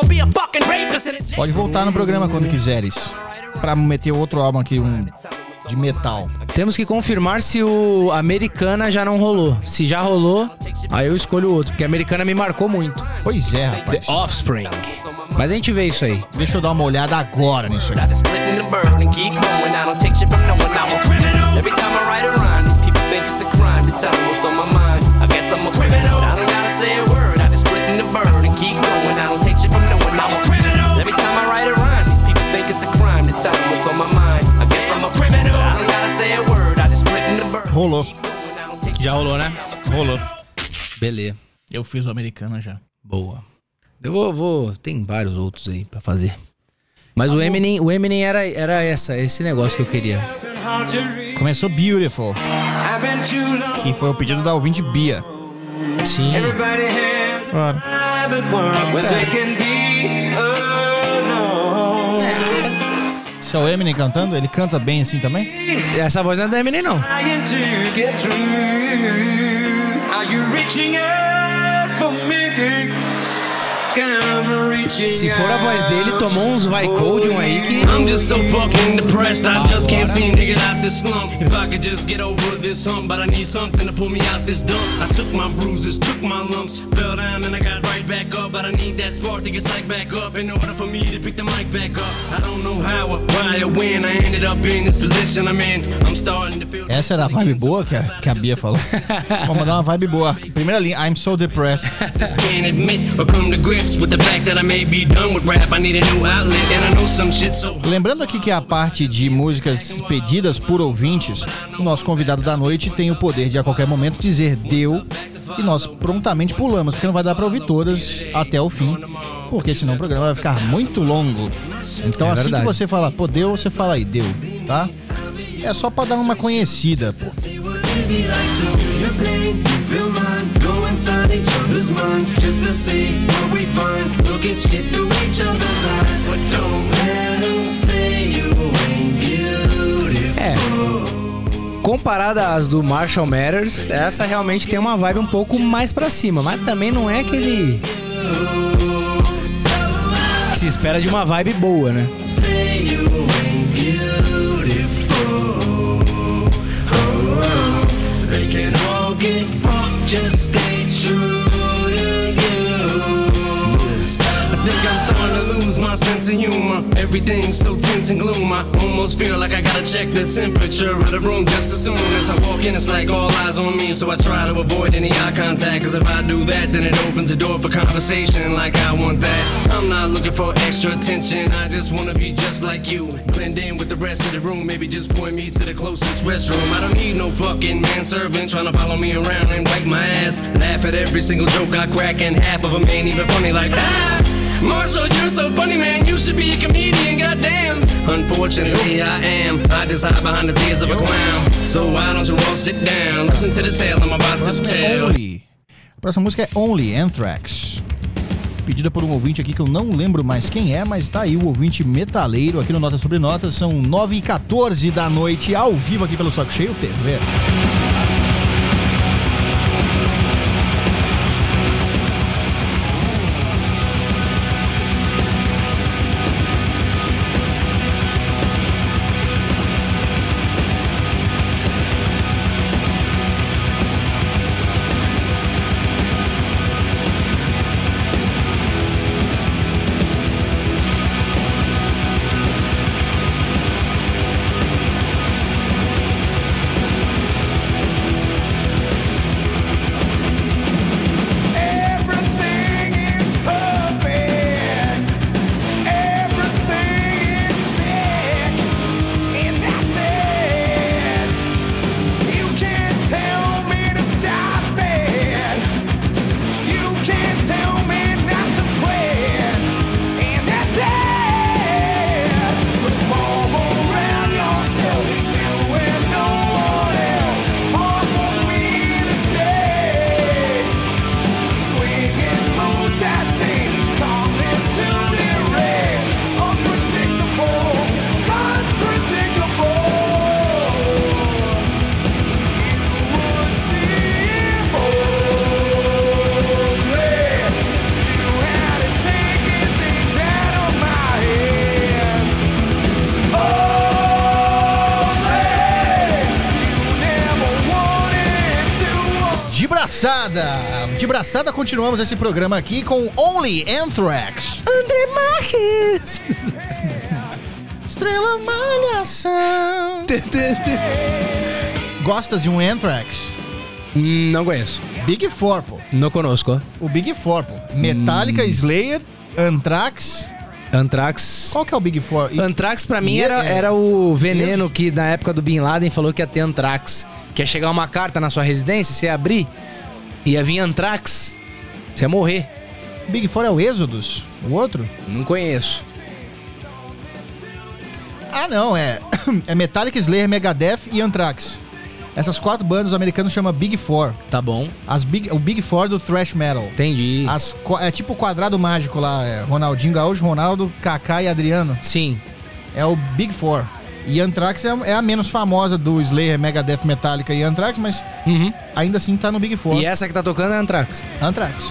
Pode voltar no programa quando quiseres. Pra meter outro álbum aqui, um de metal. Temos que confirmar se o Americana já não rolou. Se já rolou, aí eu escolho o outro, porque a Americana me marcou muito. Pois é, rapaz. The Offspring. Mas a gente vê isso aí. Deixa eu dar uma olhada agora nisso aí. Rolou. Já rolou, né? Rolou. Beleza. Eu fiz o Americana já. Boa. Eu vou, vou... Tem vários outros aí pra fazer. Mas o Eminem, o Eminem era, era essa, esse negócio que eu queria. Começou Beautiful, que foi o pedido da ouvinte Bia. Sim. Claro. Se é o Eminem cantando, ele canta bem assim também? Essa voz não é do Eminem, não. Se for a voz dele, tomou uns Vicodium aí que... I'm just so fucking depressed, I just can't seem to get out this slump. If I could just get over this hump, but I need something to pull me out this dump. I took my bruises, took my lumps, fell down and I got right back up. But I need that spark to get psyched back up in order for me to pick the mic back up. I don't know how or why or when I ended up in this position I'm in. I'm starting to feel... Essa era a vibe boa que a, que a Bia falou. Vamos mandar uma vibe boa. Primeira linha, I'm so depressed. Just can't admit or come to grips with the fact that I may be done with rap. I need a new outlet and I know some shit so... Lembrando aqui que a parte de músicas pedidas por ouvintes, o nosso convidado da noite tem o poder de a qualquer momento dizer deu e nós prontamente pulamos, porque não vai dar pra ouvir todas até o fim, porque senão o programa vai ficar muito longo. Então é assim verdade. que você fala, pô, deu, você fala aí, deu, tá? É só pra dar uma conhecida, pô. É. Comparada às do Marshall Mathers, essa realmente tem uma vibe um pouco mais pra cima, mas também não é aquele... Se espera de uma vibe boa, né? I think I'm starting to lose my sense of humor. Everything's so tense and gloom. I almost feel like I gotta check the temperature of the room just as soon as I walk in. It's like all eyes on me, so I try to avoid any eye contact. Cause if I do that, then it opens the door for conversation like I want that. I'm not looking for extra attention, I just wanna be just like you. Blend in with the rest of the room, maybe just point me to the closest restroom. I don't need no fucking manservant trying to follow me around and wipe my ass. Laugh at every single joke I crack and half of them ain't even funny like that. Marshall, you're so funny, man. You should be a comedian, goddamn. Unfortunately, I am. I just hide behind the tears of a clown. So why don't you all sit down? Listen to the tale I'm about to tell. Only. A próxima música é Only, Anthrax. Pedida por um ouvinte aqui que eu não lembro mais quem é, mas tá aí o ouvinte metaleiro aqui no Nota Sobre Notas. São nove e quatorze da noite, ao vivo aqui pelo Saco Cheio T V. braçada. De braçada continuamos esse programa aqui com Only Anthrax. André Marques. Estrela Malhação. Gostas de um Anthrax? Não conheço. Big Four, pô. Não conosco. O Big Four, pô. Metallica, hum. Slayer, Anthrax. Anthrax. Qual que é o Big Four? E... Anthrax pra mim era, é... era o veneno que na época do Bin Laden falou que ia ter Anthrax. Que ia chegar uma carta na sua residência, você ia abrir, ia vir Anthrax, você ia morrer. Big Four é o Exodus? O outro? Não conheço. Ah, não, é, é Metallica, Slayer, Megadeth e Anthrax. Essas quatro bandas os americanos chamam Big Four. Tá bom. As big, o Big Four do thrash metal. Entendi. As, é tipo o quadrado mágico lá, é Ronaldinho Gaúcho, Ronaldo, Kaká e Adriano. Sim. É o Big Four. E Anthrax é, é a menos famosa do Slayer, Megadeth, Metallica e Anthrax, mas uhum. ainda assim tá no Big Four. E essa que tá tocando é Anthrax? Anthrax.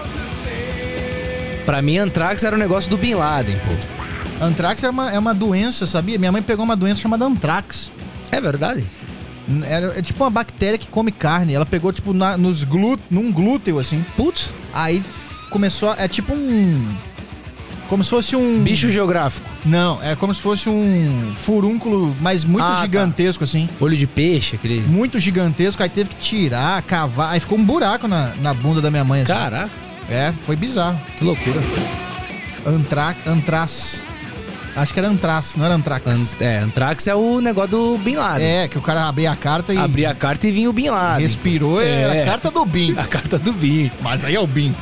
Pra mim, Anthrax era o negócio do Bin Laden, pô. Anthrax é uma, é uma doença, sabia? Minha mãe pegou uma doença chamada Anthrax. É verdade? Era, é tipo uma bactéria que come carne. Ela pegou, tipo, na, nos glú, num glúteo, assim. Putz. Aí começou... A, é tipo um... Como se fosse um... Bicho geográfico. Não, é como se fosse um furúnculo, mas muito ah, gigantesco, tá. assim. Olho de peixe, aquele... Muito gigantesco, aí teve que tirar, cavar. Aí ficou um buraco na, na bunda da minha mãe, assim. Caraca. É, foi bizarro. Que loucura. Antra, Antraz. Acho que era Antrax, não era Antrax. Ant, é, Antrax é o negócio do Bin Laden. É, que o cara abria a carta e... Abria a carta e vinha o Bin Laden. Respirou, é. Era a carta do Bin. A carta do Bin. Mas aí é o Bin.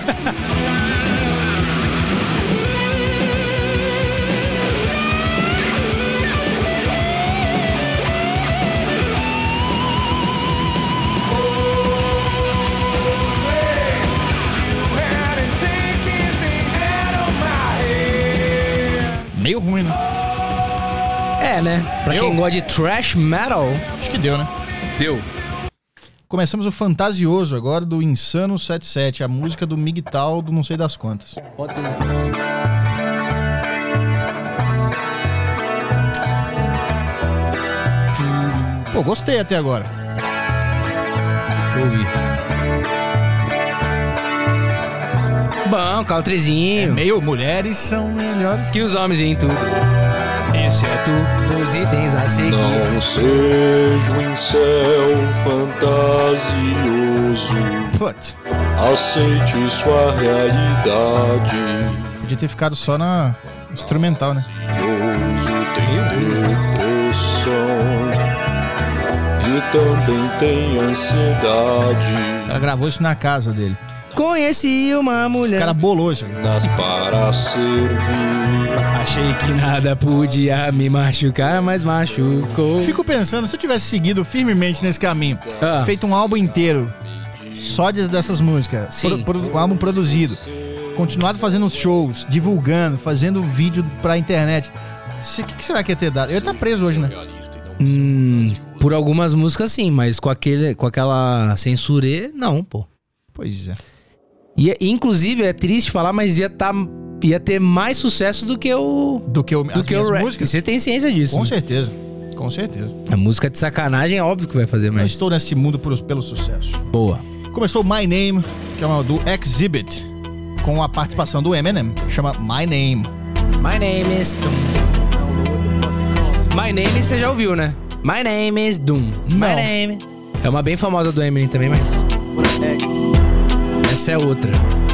Meio ruim, né? É, né? Pra deu? Quem gosta de thrash metal... Acho que deu, né? Deu. Começamos o Fantasioso agora do Insano setenta e sete, a música do Migtal do não sei das quantas. Pode ter. Pô, gostei até agora. Deixa eu ouvir. Bom, countryzinho. É meio mulheres são melhores que os homens em tudo. Exceto os itens a seguir. Não seja um incel fantasioso. Put. Aceite sua realidade. Podia ter ficado só na instrumental, né? Tem depressão e também tem ansiedade. Ela gravou isso na casa dele. Conheci uma mulher. O cara bolou isso. Nas para servir. Achei que nada podia me machucar, mas machucou. Fico pensando, se eu tivesse seguido firmemente nesse caminho, ah. feito um álbum inteiro só de, dessas músicas, Sim. Pro, pro, um álbum produzido, continuado fazendo shows, divulgando, fazendo vídeo pra internet, o que, que será que ia ter dado? Eu ia estar preso hoje, né? Hum, por algumas músicas sim, mas com, aquele, com aquela censura, não, pô. Pois é. E, inclusive, é triste falar, mas ia, tá, ia ter mais sucesso do que o... Do que o, do que o rap. Você tem ciência disso. Com né? certeza. Com certeza. A música de sacanagem é óbvio que vai fazer mais. Eu estou neste mundo por, pelo sucesso. Boa. Começou My Name, que é uma do Exhibit, com a participação do Eminem. Chama My Name. My name is Doom. My Name você já ouviu, né? My name is Doom. Não. My name... É uma bem famosa do Eminem também, mas... Essa é outra.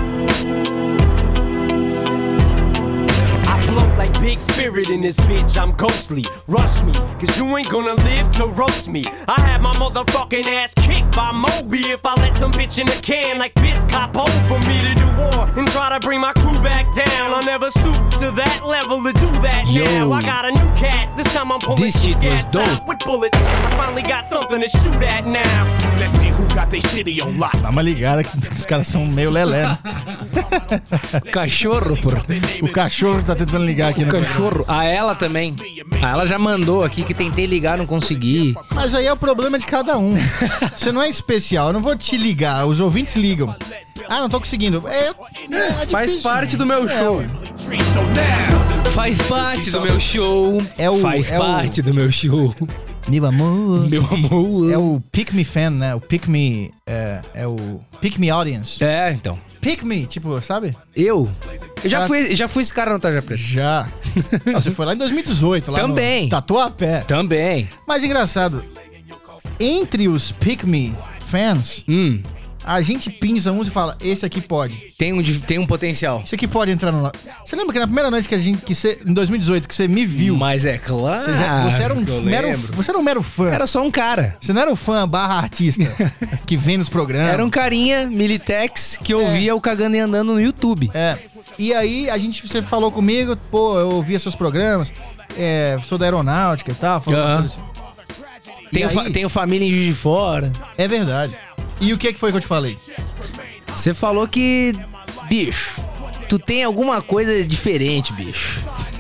Like big spirit in this bitch, I'm ghostly. Rush me, cause you ain't gonna live to roast me. I had my motherfucking ass kicked by Moby if I let some bitch in a can like Biz Capo for me to do war and try to bring my crew back down. I never stoop to that level to do that. Yo. Now I got a new cat. This time I'm pulling This shit was cats dope. out with bullets. I finally got something to shoot at now. Let's see who got their city on lock. Dá uma ligada que os caras são meio lelé, né? Cachorro, porra. O cachorro tá tentando ligar aqui o no cachorro. A ela também. A ela já mandou aqui que tentei ligar, não consegui. Mas aí é o problema de cada um. Você não é especial, eu não vou te ligar. Os ouvintes ligam. Ah, não tô conseguindo. É, é Faz parte do meu show. É, Faz parte do meu show. É o, Faz é parte o, do meu show. Meu amor. Meu amor. É o Pick Me Fan, né? O Pick Me... É, é o Pick Me Audience. É, então. Pick Me, tipo, sabe? Eu? Eu já, Ah. fui, já fui esse cara no Tarja Preta. Já. Ah, você foi lá em dois mil e dezoito. Lá Também. No Tatuapé. Também. Mas engraçado, entre os Pick Me fans, hum. a gente pinça uns e fala, esse aqui pode. Tem um, tem um potencial. Esse aqui pode entrar no... Você lembra que na primeira noite que a gente, que você, em dois mil e dezoito, que você me viu... Mas é claro. Você, já- você era um eu mero, lembro. você era um mero fã. Era só um cara. Você não era um fã barra artista que vem nos programas. Era um carinha, Militex, que ouvia o Cagando e Andando no YouTube. É. E aí, a gente, você falou comigo, pô, eu ouvia seus programas, é, sou da aeronáutica e tal, falou umas Aham. coisas assim. Tenho, E fa- aí- tenho família em Juiz de Fora. É verdade. E o que que foi que eu te falei? Você falou que, bicho, tu tem alguma coisa diferente, bicho.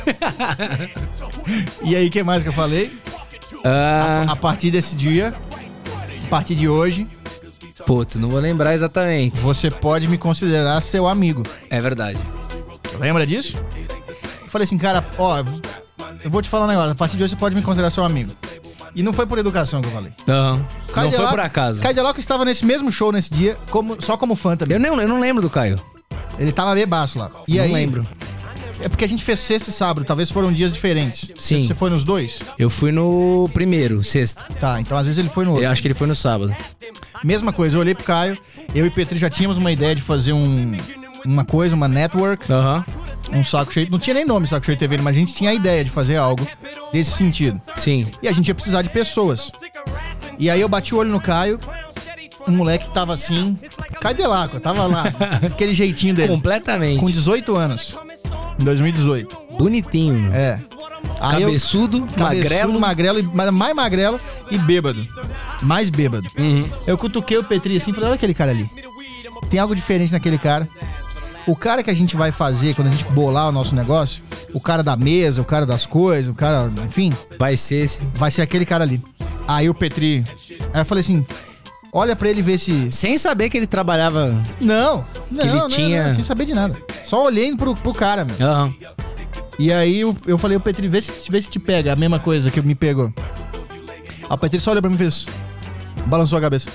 E aí, o que mais que eu falei? Ah, A, a partir desse dia, a partir de hoje, putz, não vou lembrar exatamente. você pode me considerar seu amigo. É verdade. Lembra disso? Eu falei assim, cara, ó, eu vou te falar um negócio. A partir de hoje você pode me considerar seu amigo. E não foi por educação que eu falei. Não, Caio não foi Delacqua- por acaso. Caio Delacqua estava nesse mesmo show nesse dia, como, só como fã também. Eu não, eu não lembro do Caio. Ele tava bebaço lá. E não aí, lembro. É porque a gente fez sexta e sábado, talvez foram dias diferentes. Sim. Você foi nos dois? Eu fui no primeiro, sexta. Tá, então às vezes ele foi no outro. Eu acho que ele foi no sábado. Mesma coisa, eu olhei pro Caio, eu e Petri já tínhamos uma ideia de fazer um, uma coisa, uma network, Aham. um saco cheio. Não tinha nem nome saco cheio T V, mas a gente tinha a ideia de fazer algo desse sentido. Sim. E a gente ia precisar de pessoas. E aí eu bati o olho no Caio, um moleque que tava assim, Caio Delacqua, tava lá, aquele jeitinho dele. Completamente. Com dezoito anos, em dois mil e dezoito. Bonitinho, meu. É. Aí eu- Cabeçudo, magrelo. magrelo, e- mas mais magrelo e bêbado. Mais bêbado. Uhum. Eu cutuquei o Petri assim e falei, olha aquele cara ali. Tem algo diferente naquele cara. O cara que a gente vai fazer quando a gente bolar o nosso negócio, o cara da mesa, o cara das coisas, o cara, enfim, Vai ser esse. vai ser aquele cara ali. Aí o Petri... Aí eu falei assim, olha pra ele ver se... Sem saber que ele trabalhava. Não, não, ele não, tinha- não, sem saber de nada. Só olhei pro, pro cara, meu. Aham. E aí eu, eu falei, o Petri, vê se, vê se te pega a mesma coisa que me pegou. Aí o Petri só olhou pra mim e fez... Balançou a cabeça.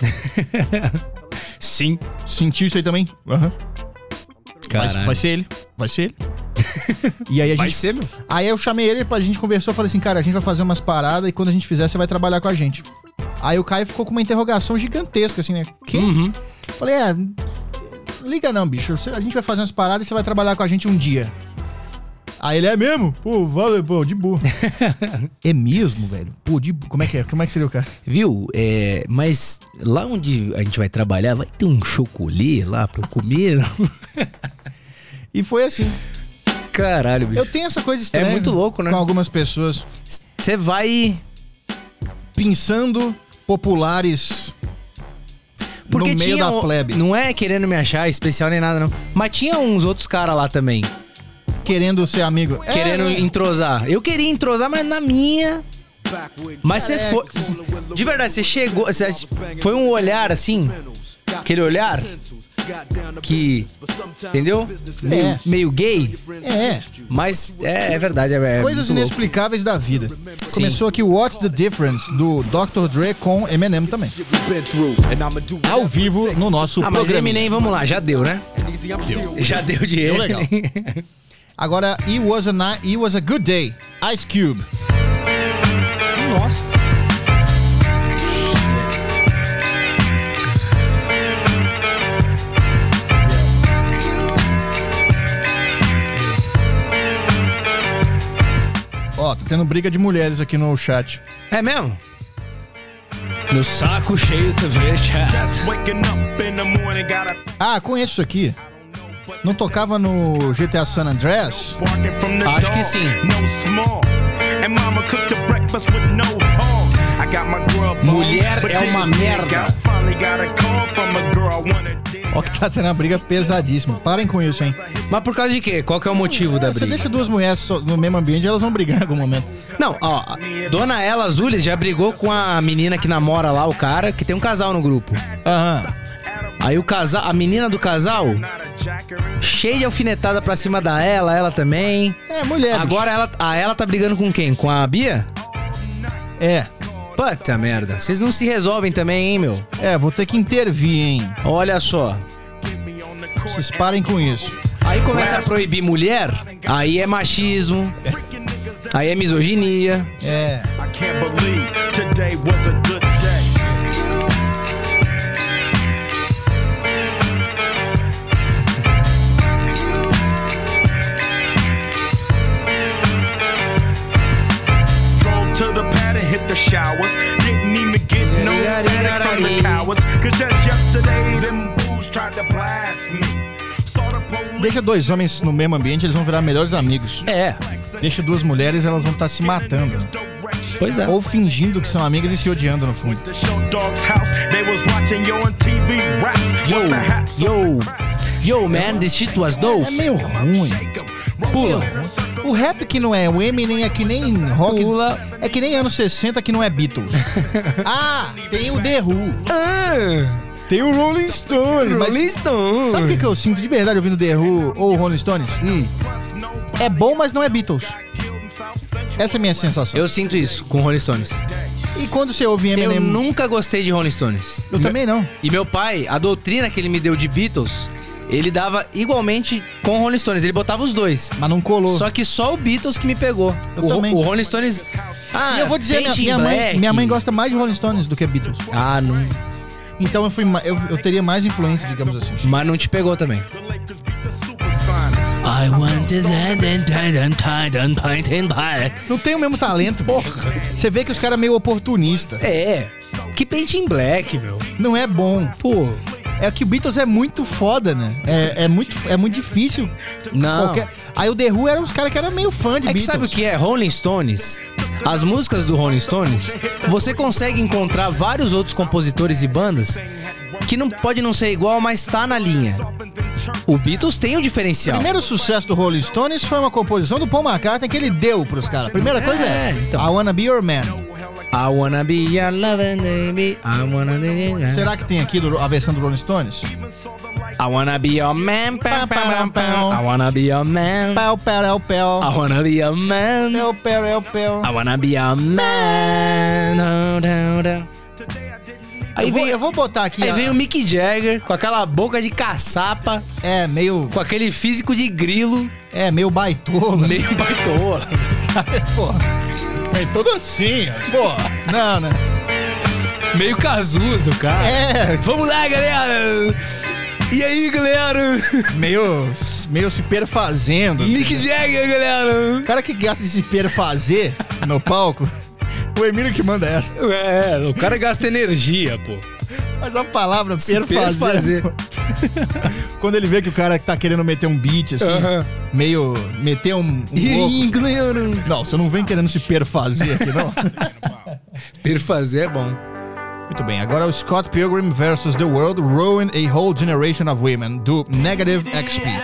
Sim. Sentiu isso aí também? Aham. Vai, Caralho. vai ser ele. Vai ser ele. E aí a Vai gente... ser, meu. Aí eu chamei ele, a gente conversou, falei assim, cara, a gente vai fazer umas paradas e quando a gente fizer, você vai trabalhar com a gente. Aí o Caio ficou com uma interrogação gigantesca, assim, né? Que? Uhum. Falei, é... Liga não, bicho. Você- A gente vai fazer umas paradas e você vai trabalhar com a gente um dia. Aí ele é mesmo? Pô, valeu, pô, de boa. É mesmo, velho? Pô, de boa. Como é que é? Como é que seria o cara? Viu? É, mas lá onde a gente vai trabalhar, vai ter um chocolate lá pra eu comer? E foi assim. Caralho, bicho. Eu tenho essa coisa estranha. É muito louco, né? Com algumas pessoas. Você vai... Pensando populares Porque no meio tinha da um- plebe. Não é querendo me achar especial nem nada, não. Mas tinha uns outros caras lá também. Querendo ser amigo. É, Querendo é. entrosar. Eu queria entrosar, mas na minha... Mas você foi... De verdade, você chegou... Você... Foi um olhar assim... Aquele olhar... Que... Entendeu? Meio, É. meio gay. É. Mas é, é verdade. É, é Coisas muito louco. inexplicáveis da vida. Começou aqui o What's the Difference, do doutor Dre com Eminem também. Ao vivo no nosso Ah, mas programa. Eminem, vamos lá. Já deu, né? Já deu dinheiro. Deu legal. Agora, It Was a, Ni- It Was a Good Day, Ice Cube. Nossa. Ó, tá tendo briga de mulheres aqui no chat. É mesmo? No saco cheio tu vê chat. Ah, conheço isso aqui. Não tocava no G T A San Andreas? Acho que sim. Mulher é uma merda. Ó que tá tendo uma briga pesadíssima. Parem com isso, hein? Mas por causa de quê? Qual que é o motivo da Você briga? deixa duas mulheres só no mesmo ambiente, elas vão brigar em algum momento. Não, ó, a Dona Ela Azules já brigou com a menina que namora lá, o cara, que tem um casal no grupo. Aham. Aí o casal, a menina do casal, cheia de alfinetada pra cima da ela, ela também. É, mulher. Agora ela, a ela tá brigando com quem? Com a Bia? É. Puta merda. Vocês não se resolvem também, hein, meu? É, vou ter que intervir, hein? Olha só. Vocês parem com isso. Aí começa a proibir mulher, aí é machismo, aí é misoginia. É. I can't believe today was a good day. Drove to the pad and hit the showers. Didn't even get no static from the cowards. Cause just yesterday them booze tried to blast me. Deixa dois homens no mesmo ambiente, eles vão virar melhores amigos. É. Deixa duas mulheres, elas vão estar se matando. Pois é. Ou fingindo que são amigas e se odiando no fundo. Yo, yo, yo, man, this shit was dope. É meio ruim. Pula. O rap que não é o Eminem é que nem rock. Pula. É que nem anos sessenta que não é Beatles. Ah, tem o The Who. Ah. Tem o Rolling Stones. Rolling Stones. Sabe o que, que eu sinto de verdade ouvindo The Who ou Rolling Stones? Hum. É bom, mas não é Beatles. Essa é a minha sensação. Eu sinto isso com Rolling Stones. E quando você ouve Eminem... Eu nunca gostei de Rolling Stones. Eu também não. E meu pai, a doutrina que ele me deu de Beatles, ele dava igualmente com Rolling Stones. Ele botava os dois. Mas não colou. Só que só o Beatles que me pegou. Eu o, também. o Rolling Stones... Ah, e eu vou dizer, minha, Paint in minha, mãe, Black. minha mãe gosta mais de Rolling Stones do que Beatles. Ah, não... Então eu, fui, ma- eu, eu teria mais influência, digamos assim. Mas não te pegou também. I wanted Não tem o mesmo talento, porra. Você vê que os caras meio oportunistas. É. Que Paint in Black, meu. Não é bom. Pô. É que o Beatles é muito foda, né? É, é, muito, é muito difícil. Não. Qualquer... Aí o The Who eram uns caras que eram meio fã de É que Beatles. sabe o que é? Rolling Stones, as músicas do Rolling Stones, você consegue encontrar vários outros compositores e bandas que não pode não ser igual, mas tá na linha. O Beatles tem um O diferencial. primeiro sucesso do Rolling Stones foi uma composição do Paul McCartney que ele deu pros caras. A primeira coisa é, É, essa. então. I Wanna Be Your Man. I wanna be your loving baby, I wanna be your... Será que tem aqui do- a versão do Rolling Stones? I wanna be your man, pam, pam, pam, pam. I wanna be your man. Pel, pel, pel. I wanna be your man. Pel, pel, pel. I wanna be your man. No, no, no. Aí eu, vou, vem, eu vou botar aqui. aí a- vem o Mick Jagger com aquela boca de caçapa, É, meio. com aquele físico de grilo, É, meio baitola. meio baitola. Porra. É todo assim, ó. Porra. Não, né? Meio Cazuza, cara. É. Vamos lá, galera! E aí, galera? Meio, meio se perfazendo. Mick Jagger, galera! O cara que gasta de se perfazer no palco, o Emílio que manda essa. É, o cara gasta energia, pô. Mas a palavra Se perfazer. perfazer. Quando ele vê que o cara tá querendo meter um beat, assim, Aham. meio. meter um. um E louco. aí, galera? Não, você não vem querendo se perfazer aqui, não. Perfazer é bom. Muito bem, agora o Scott Pilgrim versus The World Ruined a Whole Generation of Women, do Negative X P.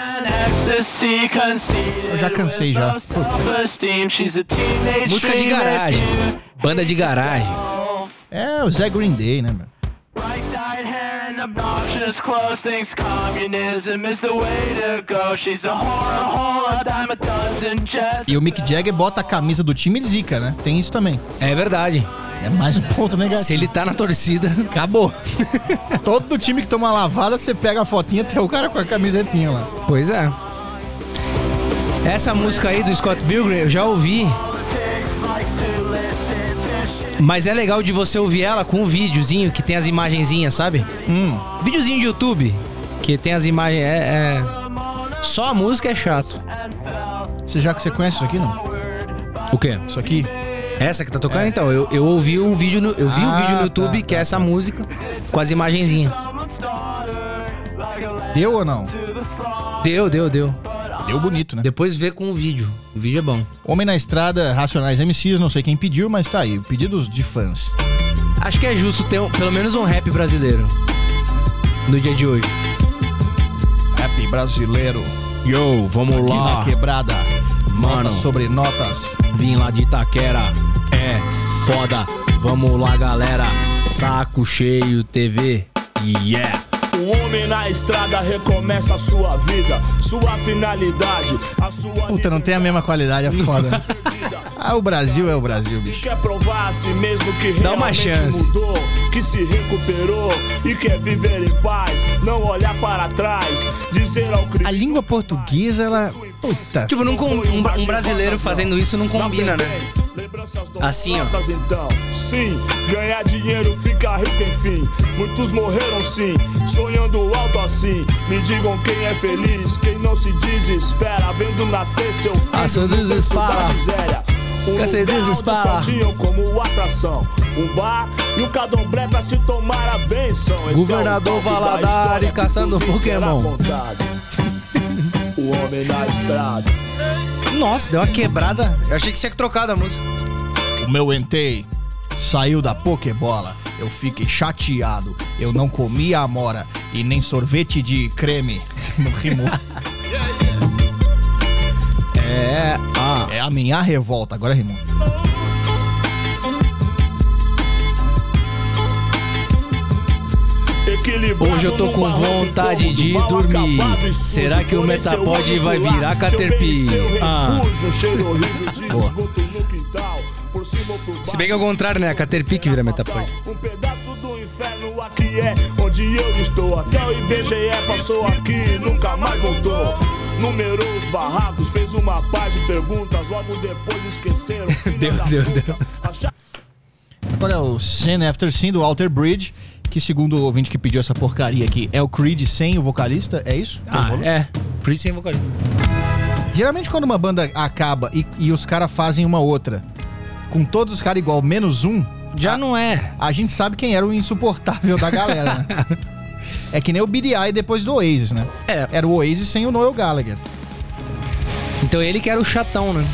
Eu já cansei já. Puta. Música de garagem. Banda de garagem. É o Zé Green Day, né, meu? Obnoxious clothes thinks communism is the way to go. She's a whore, a whore, a dime a dozen just. E o Mick Jagger bota a camisa do time e zica, né? Tem isso também. É verdade. É mais um ponto negativo. Se ele tá na torcida, acabou. Todo time que toma uma lavada, você pega a fotinha, tem o cara com a camisetinha lá. Pois é. Essa música aí do Scott Pilgrim eu já ouvi. Mas é legal de você ouvir ela com um videozinho que tem as imagenzinhas, sabe? Hum. Videozinho de YouTube que tem as imagens. É, é... Só a música é chato. Você já que você conhece isso aqui, não? O quê? Isso aqui? Essa que tá tocando? É. Então, eu, eu ouvi um vídeo no, eu vi Ah, um vídeo no YouTube tá, que é essa música com as imagenzinhas. Deu ou não? Deu, deu, deu. Deu bonito, né? Depois vê com o vídeo. O vídeo é bom. Homem na Estrada, Racionais M Cs, não sei quem pediu, mas tá aí. Pedidos de fãs. Acho que é justo ter um, pelo menos um rap brasileiro no dia de hoje. Rap brasileiro. Yo, vamos Aqui lá. na quebrada. Mano, Notas sobre notas. Vim lá de Itaquera. É foda. Vamos lá, galera. Saco cheio T V. Yeah. Um homem na estrada recomeça a sua vida, sua finalidade, a sua... Puta, não tem a mesma qualidade, é foda. Né? Ah, o Brasil é o Brasil, bicho. Quer provar a si mesmo que Dá uma realmente chance. mudou, que se recuperou e quer viver em paz, não olhar para trás, dizer ao A língua portuguesa, ela... Puta. Tipo, não com, um, bra- um brasileiro fazendo isso não combina, né? Assim, ó. Então, sim, ganhar dinheiro, ficar rico, enfim. Muitos morreram, sim, sonhando alto assim. Me digam quem é feliz, quem não se desespera, vendo nascer seu filho. Ah, seu no desespera. berço da miséria. Um Quer ser lugar onde desespera. só tinham como atração um bar e um candomblé pra se tomar a benção. Esse Governador é o palco da Valadares história, caçando tudo será Pokémon. contado. O homem na estrada. Nossa, deu uma quebrada. Eu achei que você tinha que trocar da música. O meu entei saiu da Pokébola. Eu fiquei chateado. Eu não comi a amora e nem sorvete de creme. Não rimou. É, ah. É a minha revolta. Agora rimou. Hoje eu tô com vontade de dormir. Será que o Metapod vai virar Caterpie? Ah. Boa. Se bem que é o contrário, né? A Caterpie que vira Metapod. Um pedaço do inferno aqui é onde eu estou. Até o I B G E passou aqui, nunca mais voltou. Numerou os barracos, fez uma paz de perguntas, logo depois esqueceram. Deu, deu, deu. Agora é o Sin After Sin do Alter Bridge, que segundo o ouvinte que pediu essa porcaria aqui, é o Creed sem o vocalista, é isso? Ah, é. Creed sem vocalista. Geralmente quando uma banda acaba e, e os caras fazem uma outra, com todos os caras igual, menos um... Já a, não é. A gente sabe quem era o insuportável da galera, né? É que nem o B D I depois do Oasis, né? É. Era o Oasis sem o Noel Gallagher. Então ele que era o chatão, né?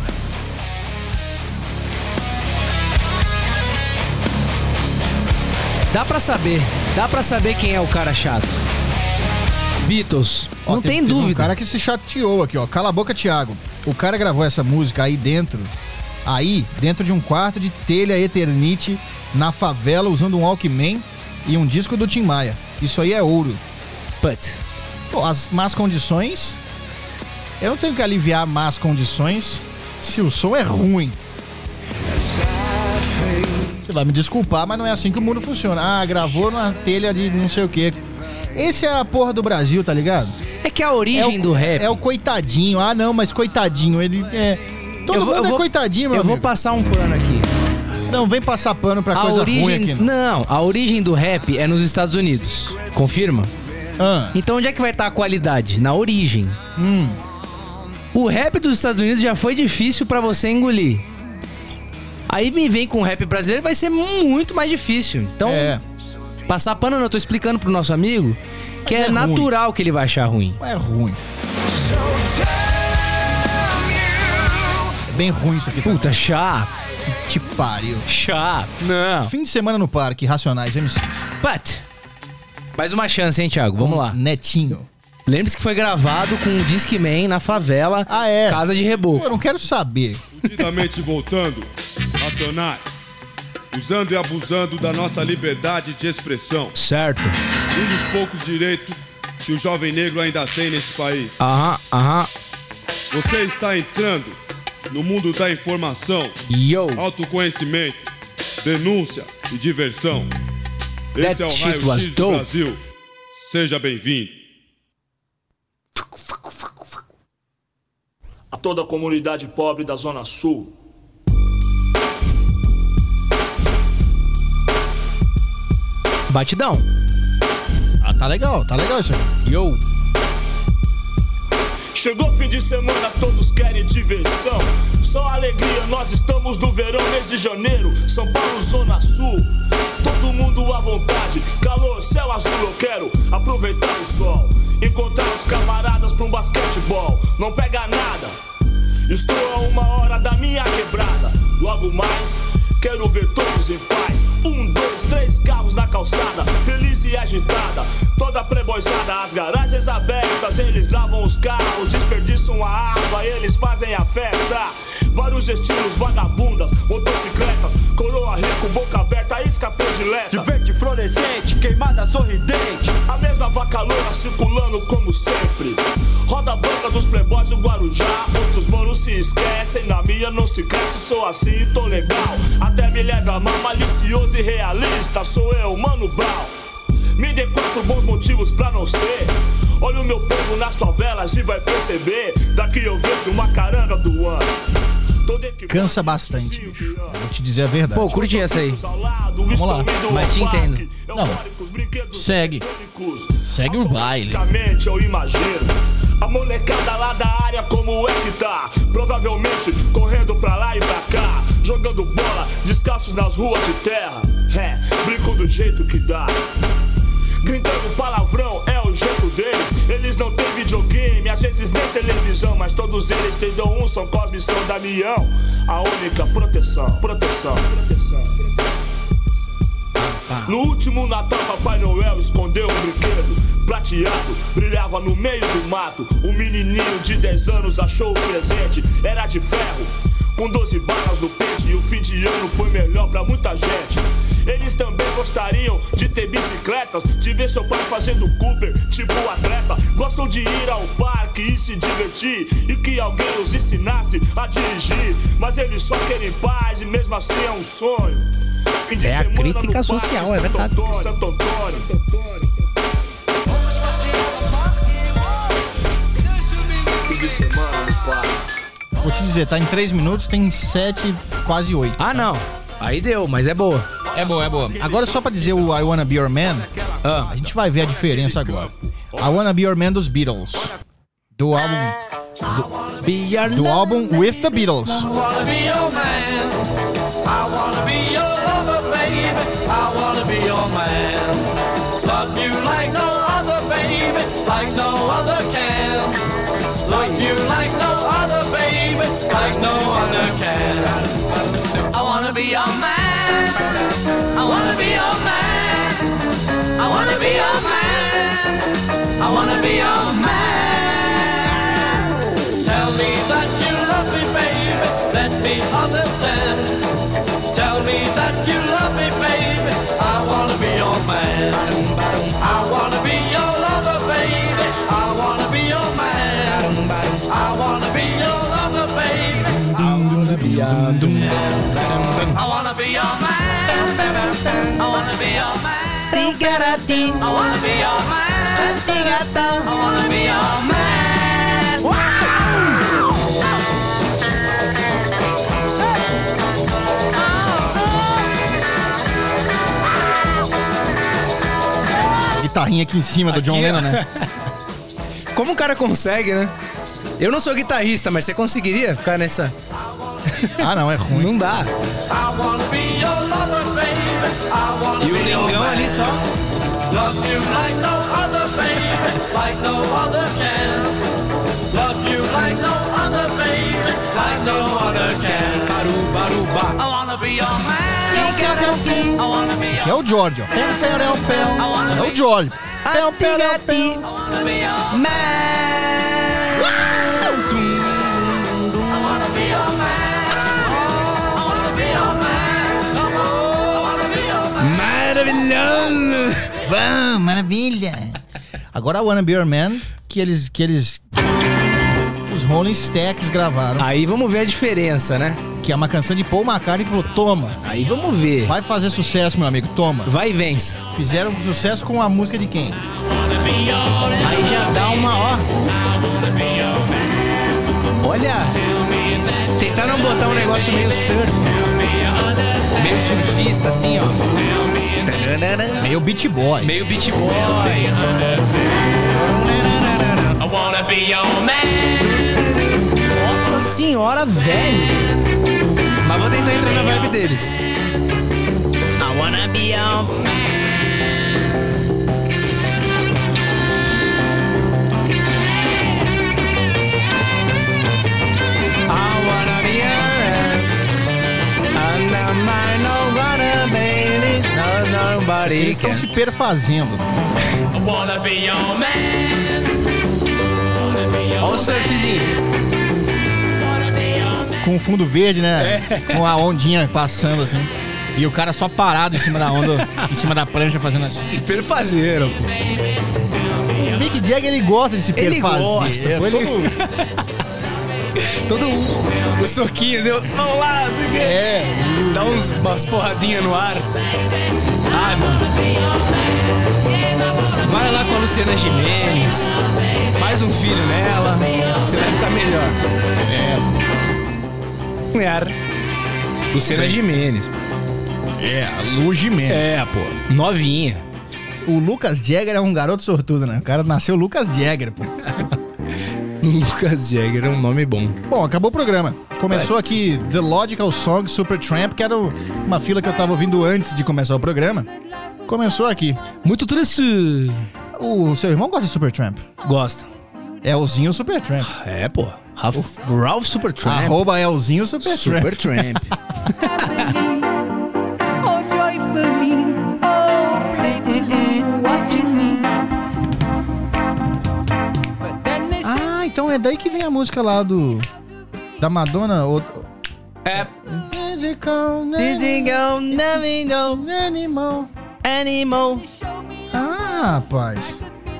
Dá pra saber, dá pra saber quem é o cara chato. Beatles, Ó, não tem, tem teve dúvida. um cara que se chateou aqui, ó. Cala a boca, Thiago. O cara gravou essa música aí dentro, aí, dentro de um quarto de telha Eternite, na favela, usando um Walkman e um disco do Tim Maia. Isso aí é ouro. But... Pô, as más condições... Eu não tenho que aliviar más condições se o som é ruim. Você vai me desculpar, mas não é assim que o mundo funciona. Ah, gravou numa telha de não sei o quê. Esse é a porra do Brasil, tá ligado? É que a origem é o, do rap... É o coitadinho. Ah, não, mas coitadinho, ele é... Todo eu mundo vou, eu é vou, coitadinho, meu Eu amigo. vou passar um pano aqui. Não, vem passar pano pra a coisa origem, ruim aqui, não. Não, a origem do rap é nos Estados Unidos. Confirma? Ah. Então onde é que vai estar a qualidade? Na origem. Hum. O rap dos Estados Unidos já foi difícil pra você engolir. Aí me vem com o rap brasileiro, vai ser muito mais difícil. Então, é. passar pano, eu tô explicando pro nosso amigo que é, é natural que ele vai achar ruim. É ruim. É bem ruim isso aqui. Puta, chato. Que pariu. Chato. Não. Fim de semana no parque, Racionais M Cs. But, mais uma chance, hein, Thiago? Vamos com lá. Netinho. Lembre-se que foi gravado com o Discman na favela, ah, é? Casa de Reboco. Eu não quero saber. Fudidamente voltando, Racionais, usando e abusando da nossa liberdade de expressão. Certo. Um dos poucos direitos que o jovem negro ainda tem nesse país. Aham, aham. Você está entrando no mundo da informação, Yo. autoconhecimento, denúncia e diversão. Esse That é o shit Raio was X do dope. Brasil. Seja bem-vindo. A toda a comunidade pobre da Zona Sul. Batidão. Ah, tá legal, tá legal isso aí. Yo. Chegou fim de semana, todos querem diversão. Só alegria, nós estamos no verão, mês de janeiro. São Paulo, Zona Sul. Todo mundo à vontade, calor, céu azul. Eu quero aproveitar o sol, encontrar os camaradas pra um basquetebol. Não pega nada, estou a uma hora da minha quebrada. Logo mais, quero ver todos em paz. Um, dois, três carros na calçada, feliz e agitada. Toda preboizada, as garagens abertas. Eles lavam os carros, desperdiçam a água, eles fazem a festa. Vários estilos, vagabundas, motocicletas, coroa rico com boca aberta, isca predileta. De verde fluorescente, queimada sorridente. A mesma vaca loura circulando como sempre. Roda a banca dos playboys do Guarujá. Outros manos se esquecem, na minha não se cresce. Sou assim e tô legal, até me leva a mal. Malicioso e realista, sou eu, Mano Brown. Me dê quatro bons motivos pra não ser. Olha o meu povo nas favelas e vai perceber. Daqui eu vejo uma caranga do ano. Cansa bastante, bicho. Vou te dizer a verdade. Pô, curti essa aí. Vamos lá. Mas te entendo. Não. Segue. Segue o baile. Eu imagino a molecada lá da área como é que tá. Provavelmente correndo pra lá e pra cá, jogando bola, descalços nas ruas de terra. É, brinco do jeito que dá. Gritando palavrão, é o jeito deles. Eles não têm videogame, às vezes nem televisão, mas todos eles têm dom um, São Cosme e São Damião. A única proteção, proteção, proteção. No último Natal, Papai Noel escondeu um brinquedo prateado, brilhava no meio do mato. Um menininho de dez anos achou o presente, era de ferro, com doze balas no pente. E o fim de ano foi melhor pra muita gente. Eles também gostariam de ter bicicletas, de ver seu pai fazendo Cooper, tipo atleta. Gostam de ir ao parque e se divertir, e que alguém os ensinasse a dirigir. Mas eles só querem paz e mesmo assim é um sonho. Fim de é a crítica no social, parque, é verdade. Santo Antônio, Santo Antônio. Fim de semana no parque. Vou te dizer, tá em três minutos, tem sete, quase oito. Ah, não. Aí deu, mas é boa. É boa, é boa. Agora, só pra dizer o I Wanna Be Your Man, ah. a gente vai ver a diferença agora. I Wanna Be Your Man dos Beatles. Do álbum... Do, do álbum With the Beatles. I wanna be your man. I wanna be your lover, baby. I wanna be your man. Love you like no other, baby. Like no other can. Love you like no other, baby. Like no other can. I wanna be your man. I wanna be your man. I wanna be your man. I wanna be your man. Tell me that you love me, baby. Let me understand. Tell me that you love me, baby. I wanna be your man. I wanna be your lover, baby. I wanna be your man. I wanna be your lover, baby. I wanna be your man. I wanna be your man. I wanna be your man. Tigarati. I wanna be your man. Tigata. I wanna be your man. Wow! Guitarrinha aqui em cima do John Aqui, Lennon, né? Como o cara consegue, né? Eu não sou guitarrista, mas você conseguiria ficar nessa... Ah, não, é ruim. Não dá. E o Lingão ali só... Love you like no other, baby, like no other can. Love you like no other, baby, like no other can. Baru, baru, I wanna be your man. I wanna be Que é o George, ó. É o George. I wanna be your man. I wanna be your man. I wanna be your man. Come on, I wanna be your man. Maravilhoso! Bom, maravilha! Agora I Wanna Be Your Man, que eles... Que eles os Rolling Stacks gravaram. Aí vamos ver a diferença, né? Que é uma canção de Paul McCartney que falou, toma. Aí vamos ver. Vai fazer sucesso, meu amigo, toma. Vai e vence. Fizeram sucesso com a música de quem? Aí já dá uma, ó. Olha, tentaram botar um negócio meio surf. Meio surfista, assim, ó. Meio Beach Boy. Meio Beach Boy. I wanna be your man. Nossa senhora, velho. Mas vou tentar entrar na vibe deles. I wanna be your man. I wanna be your man. And I might not wanna baby. No, nobody Eles estão se perfazendo. I wanna be your man. Olha o surfzinho. Com o fundo verde, né? É. Com a ondinha passando assim. E o cara só parado em cima da onda, em cima da prancha, fazendo assim. Se perfazeram, pô. O Mick Jagger, ele gosta de se Ele perfazer. gosta, pô, ele... Todo um, os soquinhos, eu... Vamos lá, não sei o quê. É. Dá uns, umas porradinhas no ar. Ai, mano. Vai lá com a Luciana Gimenez. Faz um filho nela. Você vai ficar melhor. É. É. Luciana Gimenez. É, a Lu Gimenez. É, pô. Novinha. O Lucas Jagger é um garoto sortudo, né? O cara nasceu Lucas Jagger, pô. Lucas Jagger é um nome bom. Bom, acabou o programa. Começou aqui The Logical Song Supertramp, que era uma fila que eu tava ouvindo antes de começar o programa. Começou aqui. Muito triste. O seu irmão gosta de Supertramp? Gosta. Elzinho Supertramp. É, pô. Ralph, Ralph Supertramp. Arroba Elzinho Supertramp. Supertramp. Oh, joyfully, oh, playfully, watching me. Ah, então é daí que vem a música lá do... Da Madonna. O... É. Physical, Physical, never know animal. Animal. Ah, rapaz.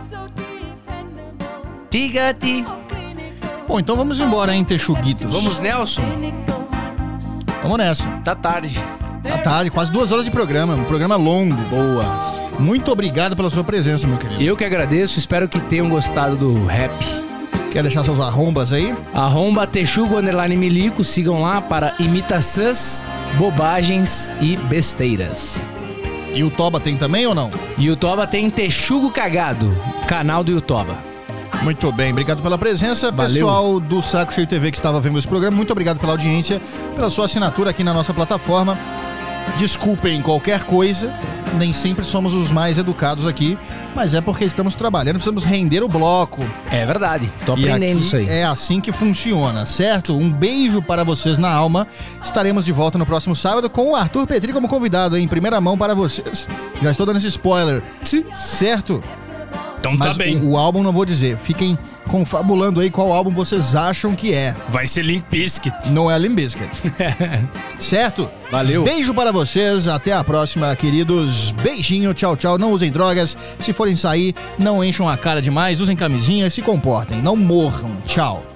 Tigati. Bom, então vamos embora, hein, Texuguitos. Vamos, Nelson? Vamos nessa. Tá tarde. Tá tarde, quase duas horas de programa. Um programa longo. Boa. Muito obrigado pela sua presença, meu querido. Eu que agradeço, espero que tenham gostado do rap. Quer deixar seus arrombas aí? Arromba Texugo Underline Milico, sigam lá para imitações, bobagens e besteiras. E o Toba tem também ou não? E o Toba tem Texugo Cagado, canal do Yutoba. Muito bem, obrigado pela presença. Valeu. Pessoal do Saco Cheio T V que estava vendo esse programa, muito obrigado pela audiência, pela sua assinatura aqui na nossa plataforma. Desculpem qualquer coisa, nem sempre somos os mais educados aqui, mas é porque estamos trabalhando, precisamos render o bloco. É verdade, tô E aprendendo aqui isso aí. é assim que funciona, certo? Um beijo para vocês na alma. Estaremos de volta no próximo sábado com o Arthur Petri como convidado, em primeira mão para vocês. Já estou dando esse spoiler, Sim. certo? Então tá Mas bem. O, o álbum não vou dizer. Fiquem confabulando aí qual álbum vocês acham que é. Vai ser Limp Bizkit. Não é Limp Bizkit. Certo? Valeu. Beijo para vocês. Até a próxima, queridos. Beijinho. Tchau, tchau. Não usem drogas. Se forem sair, não encham a cara demais. Usem camisinha e se comportem. Não morram. Tchau.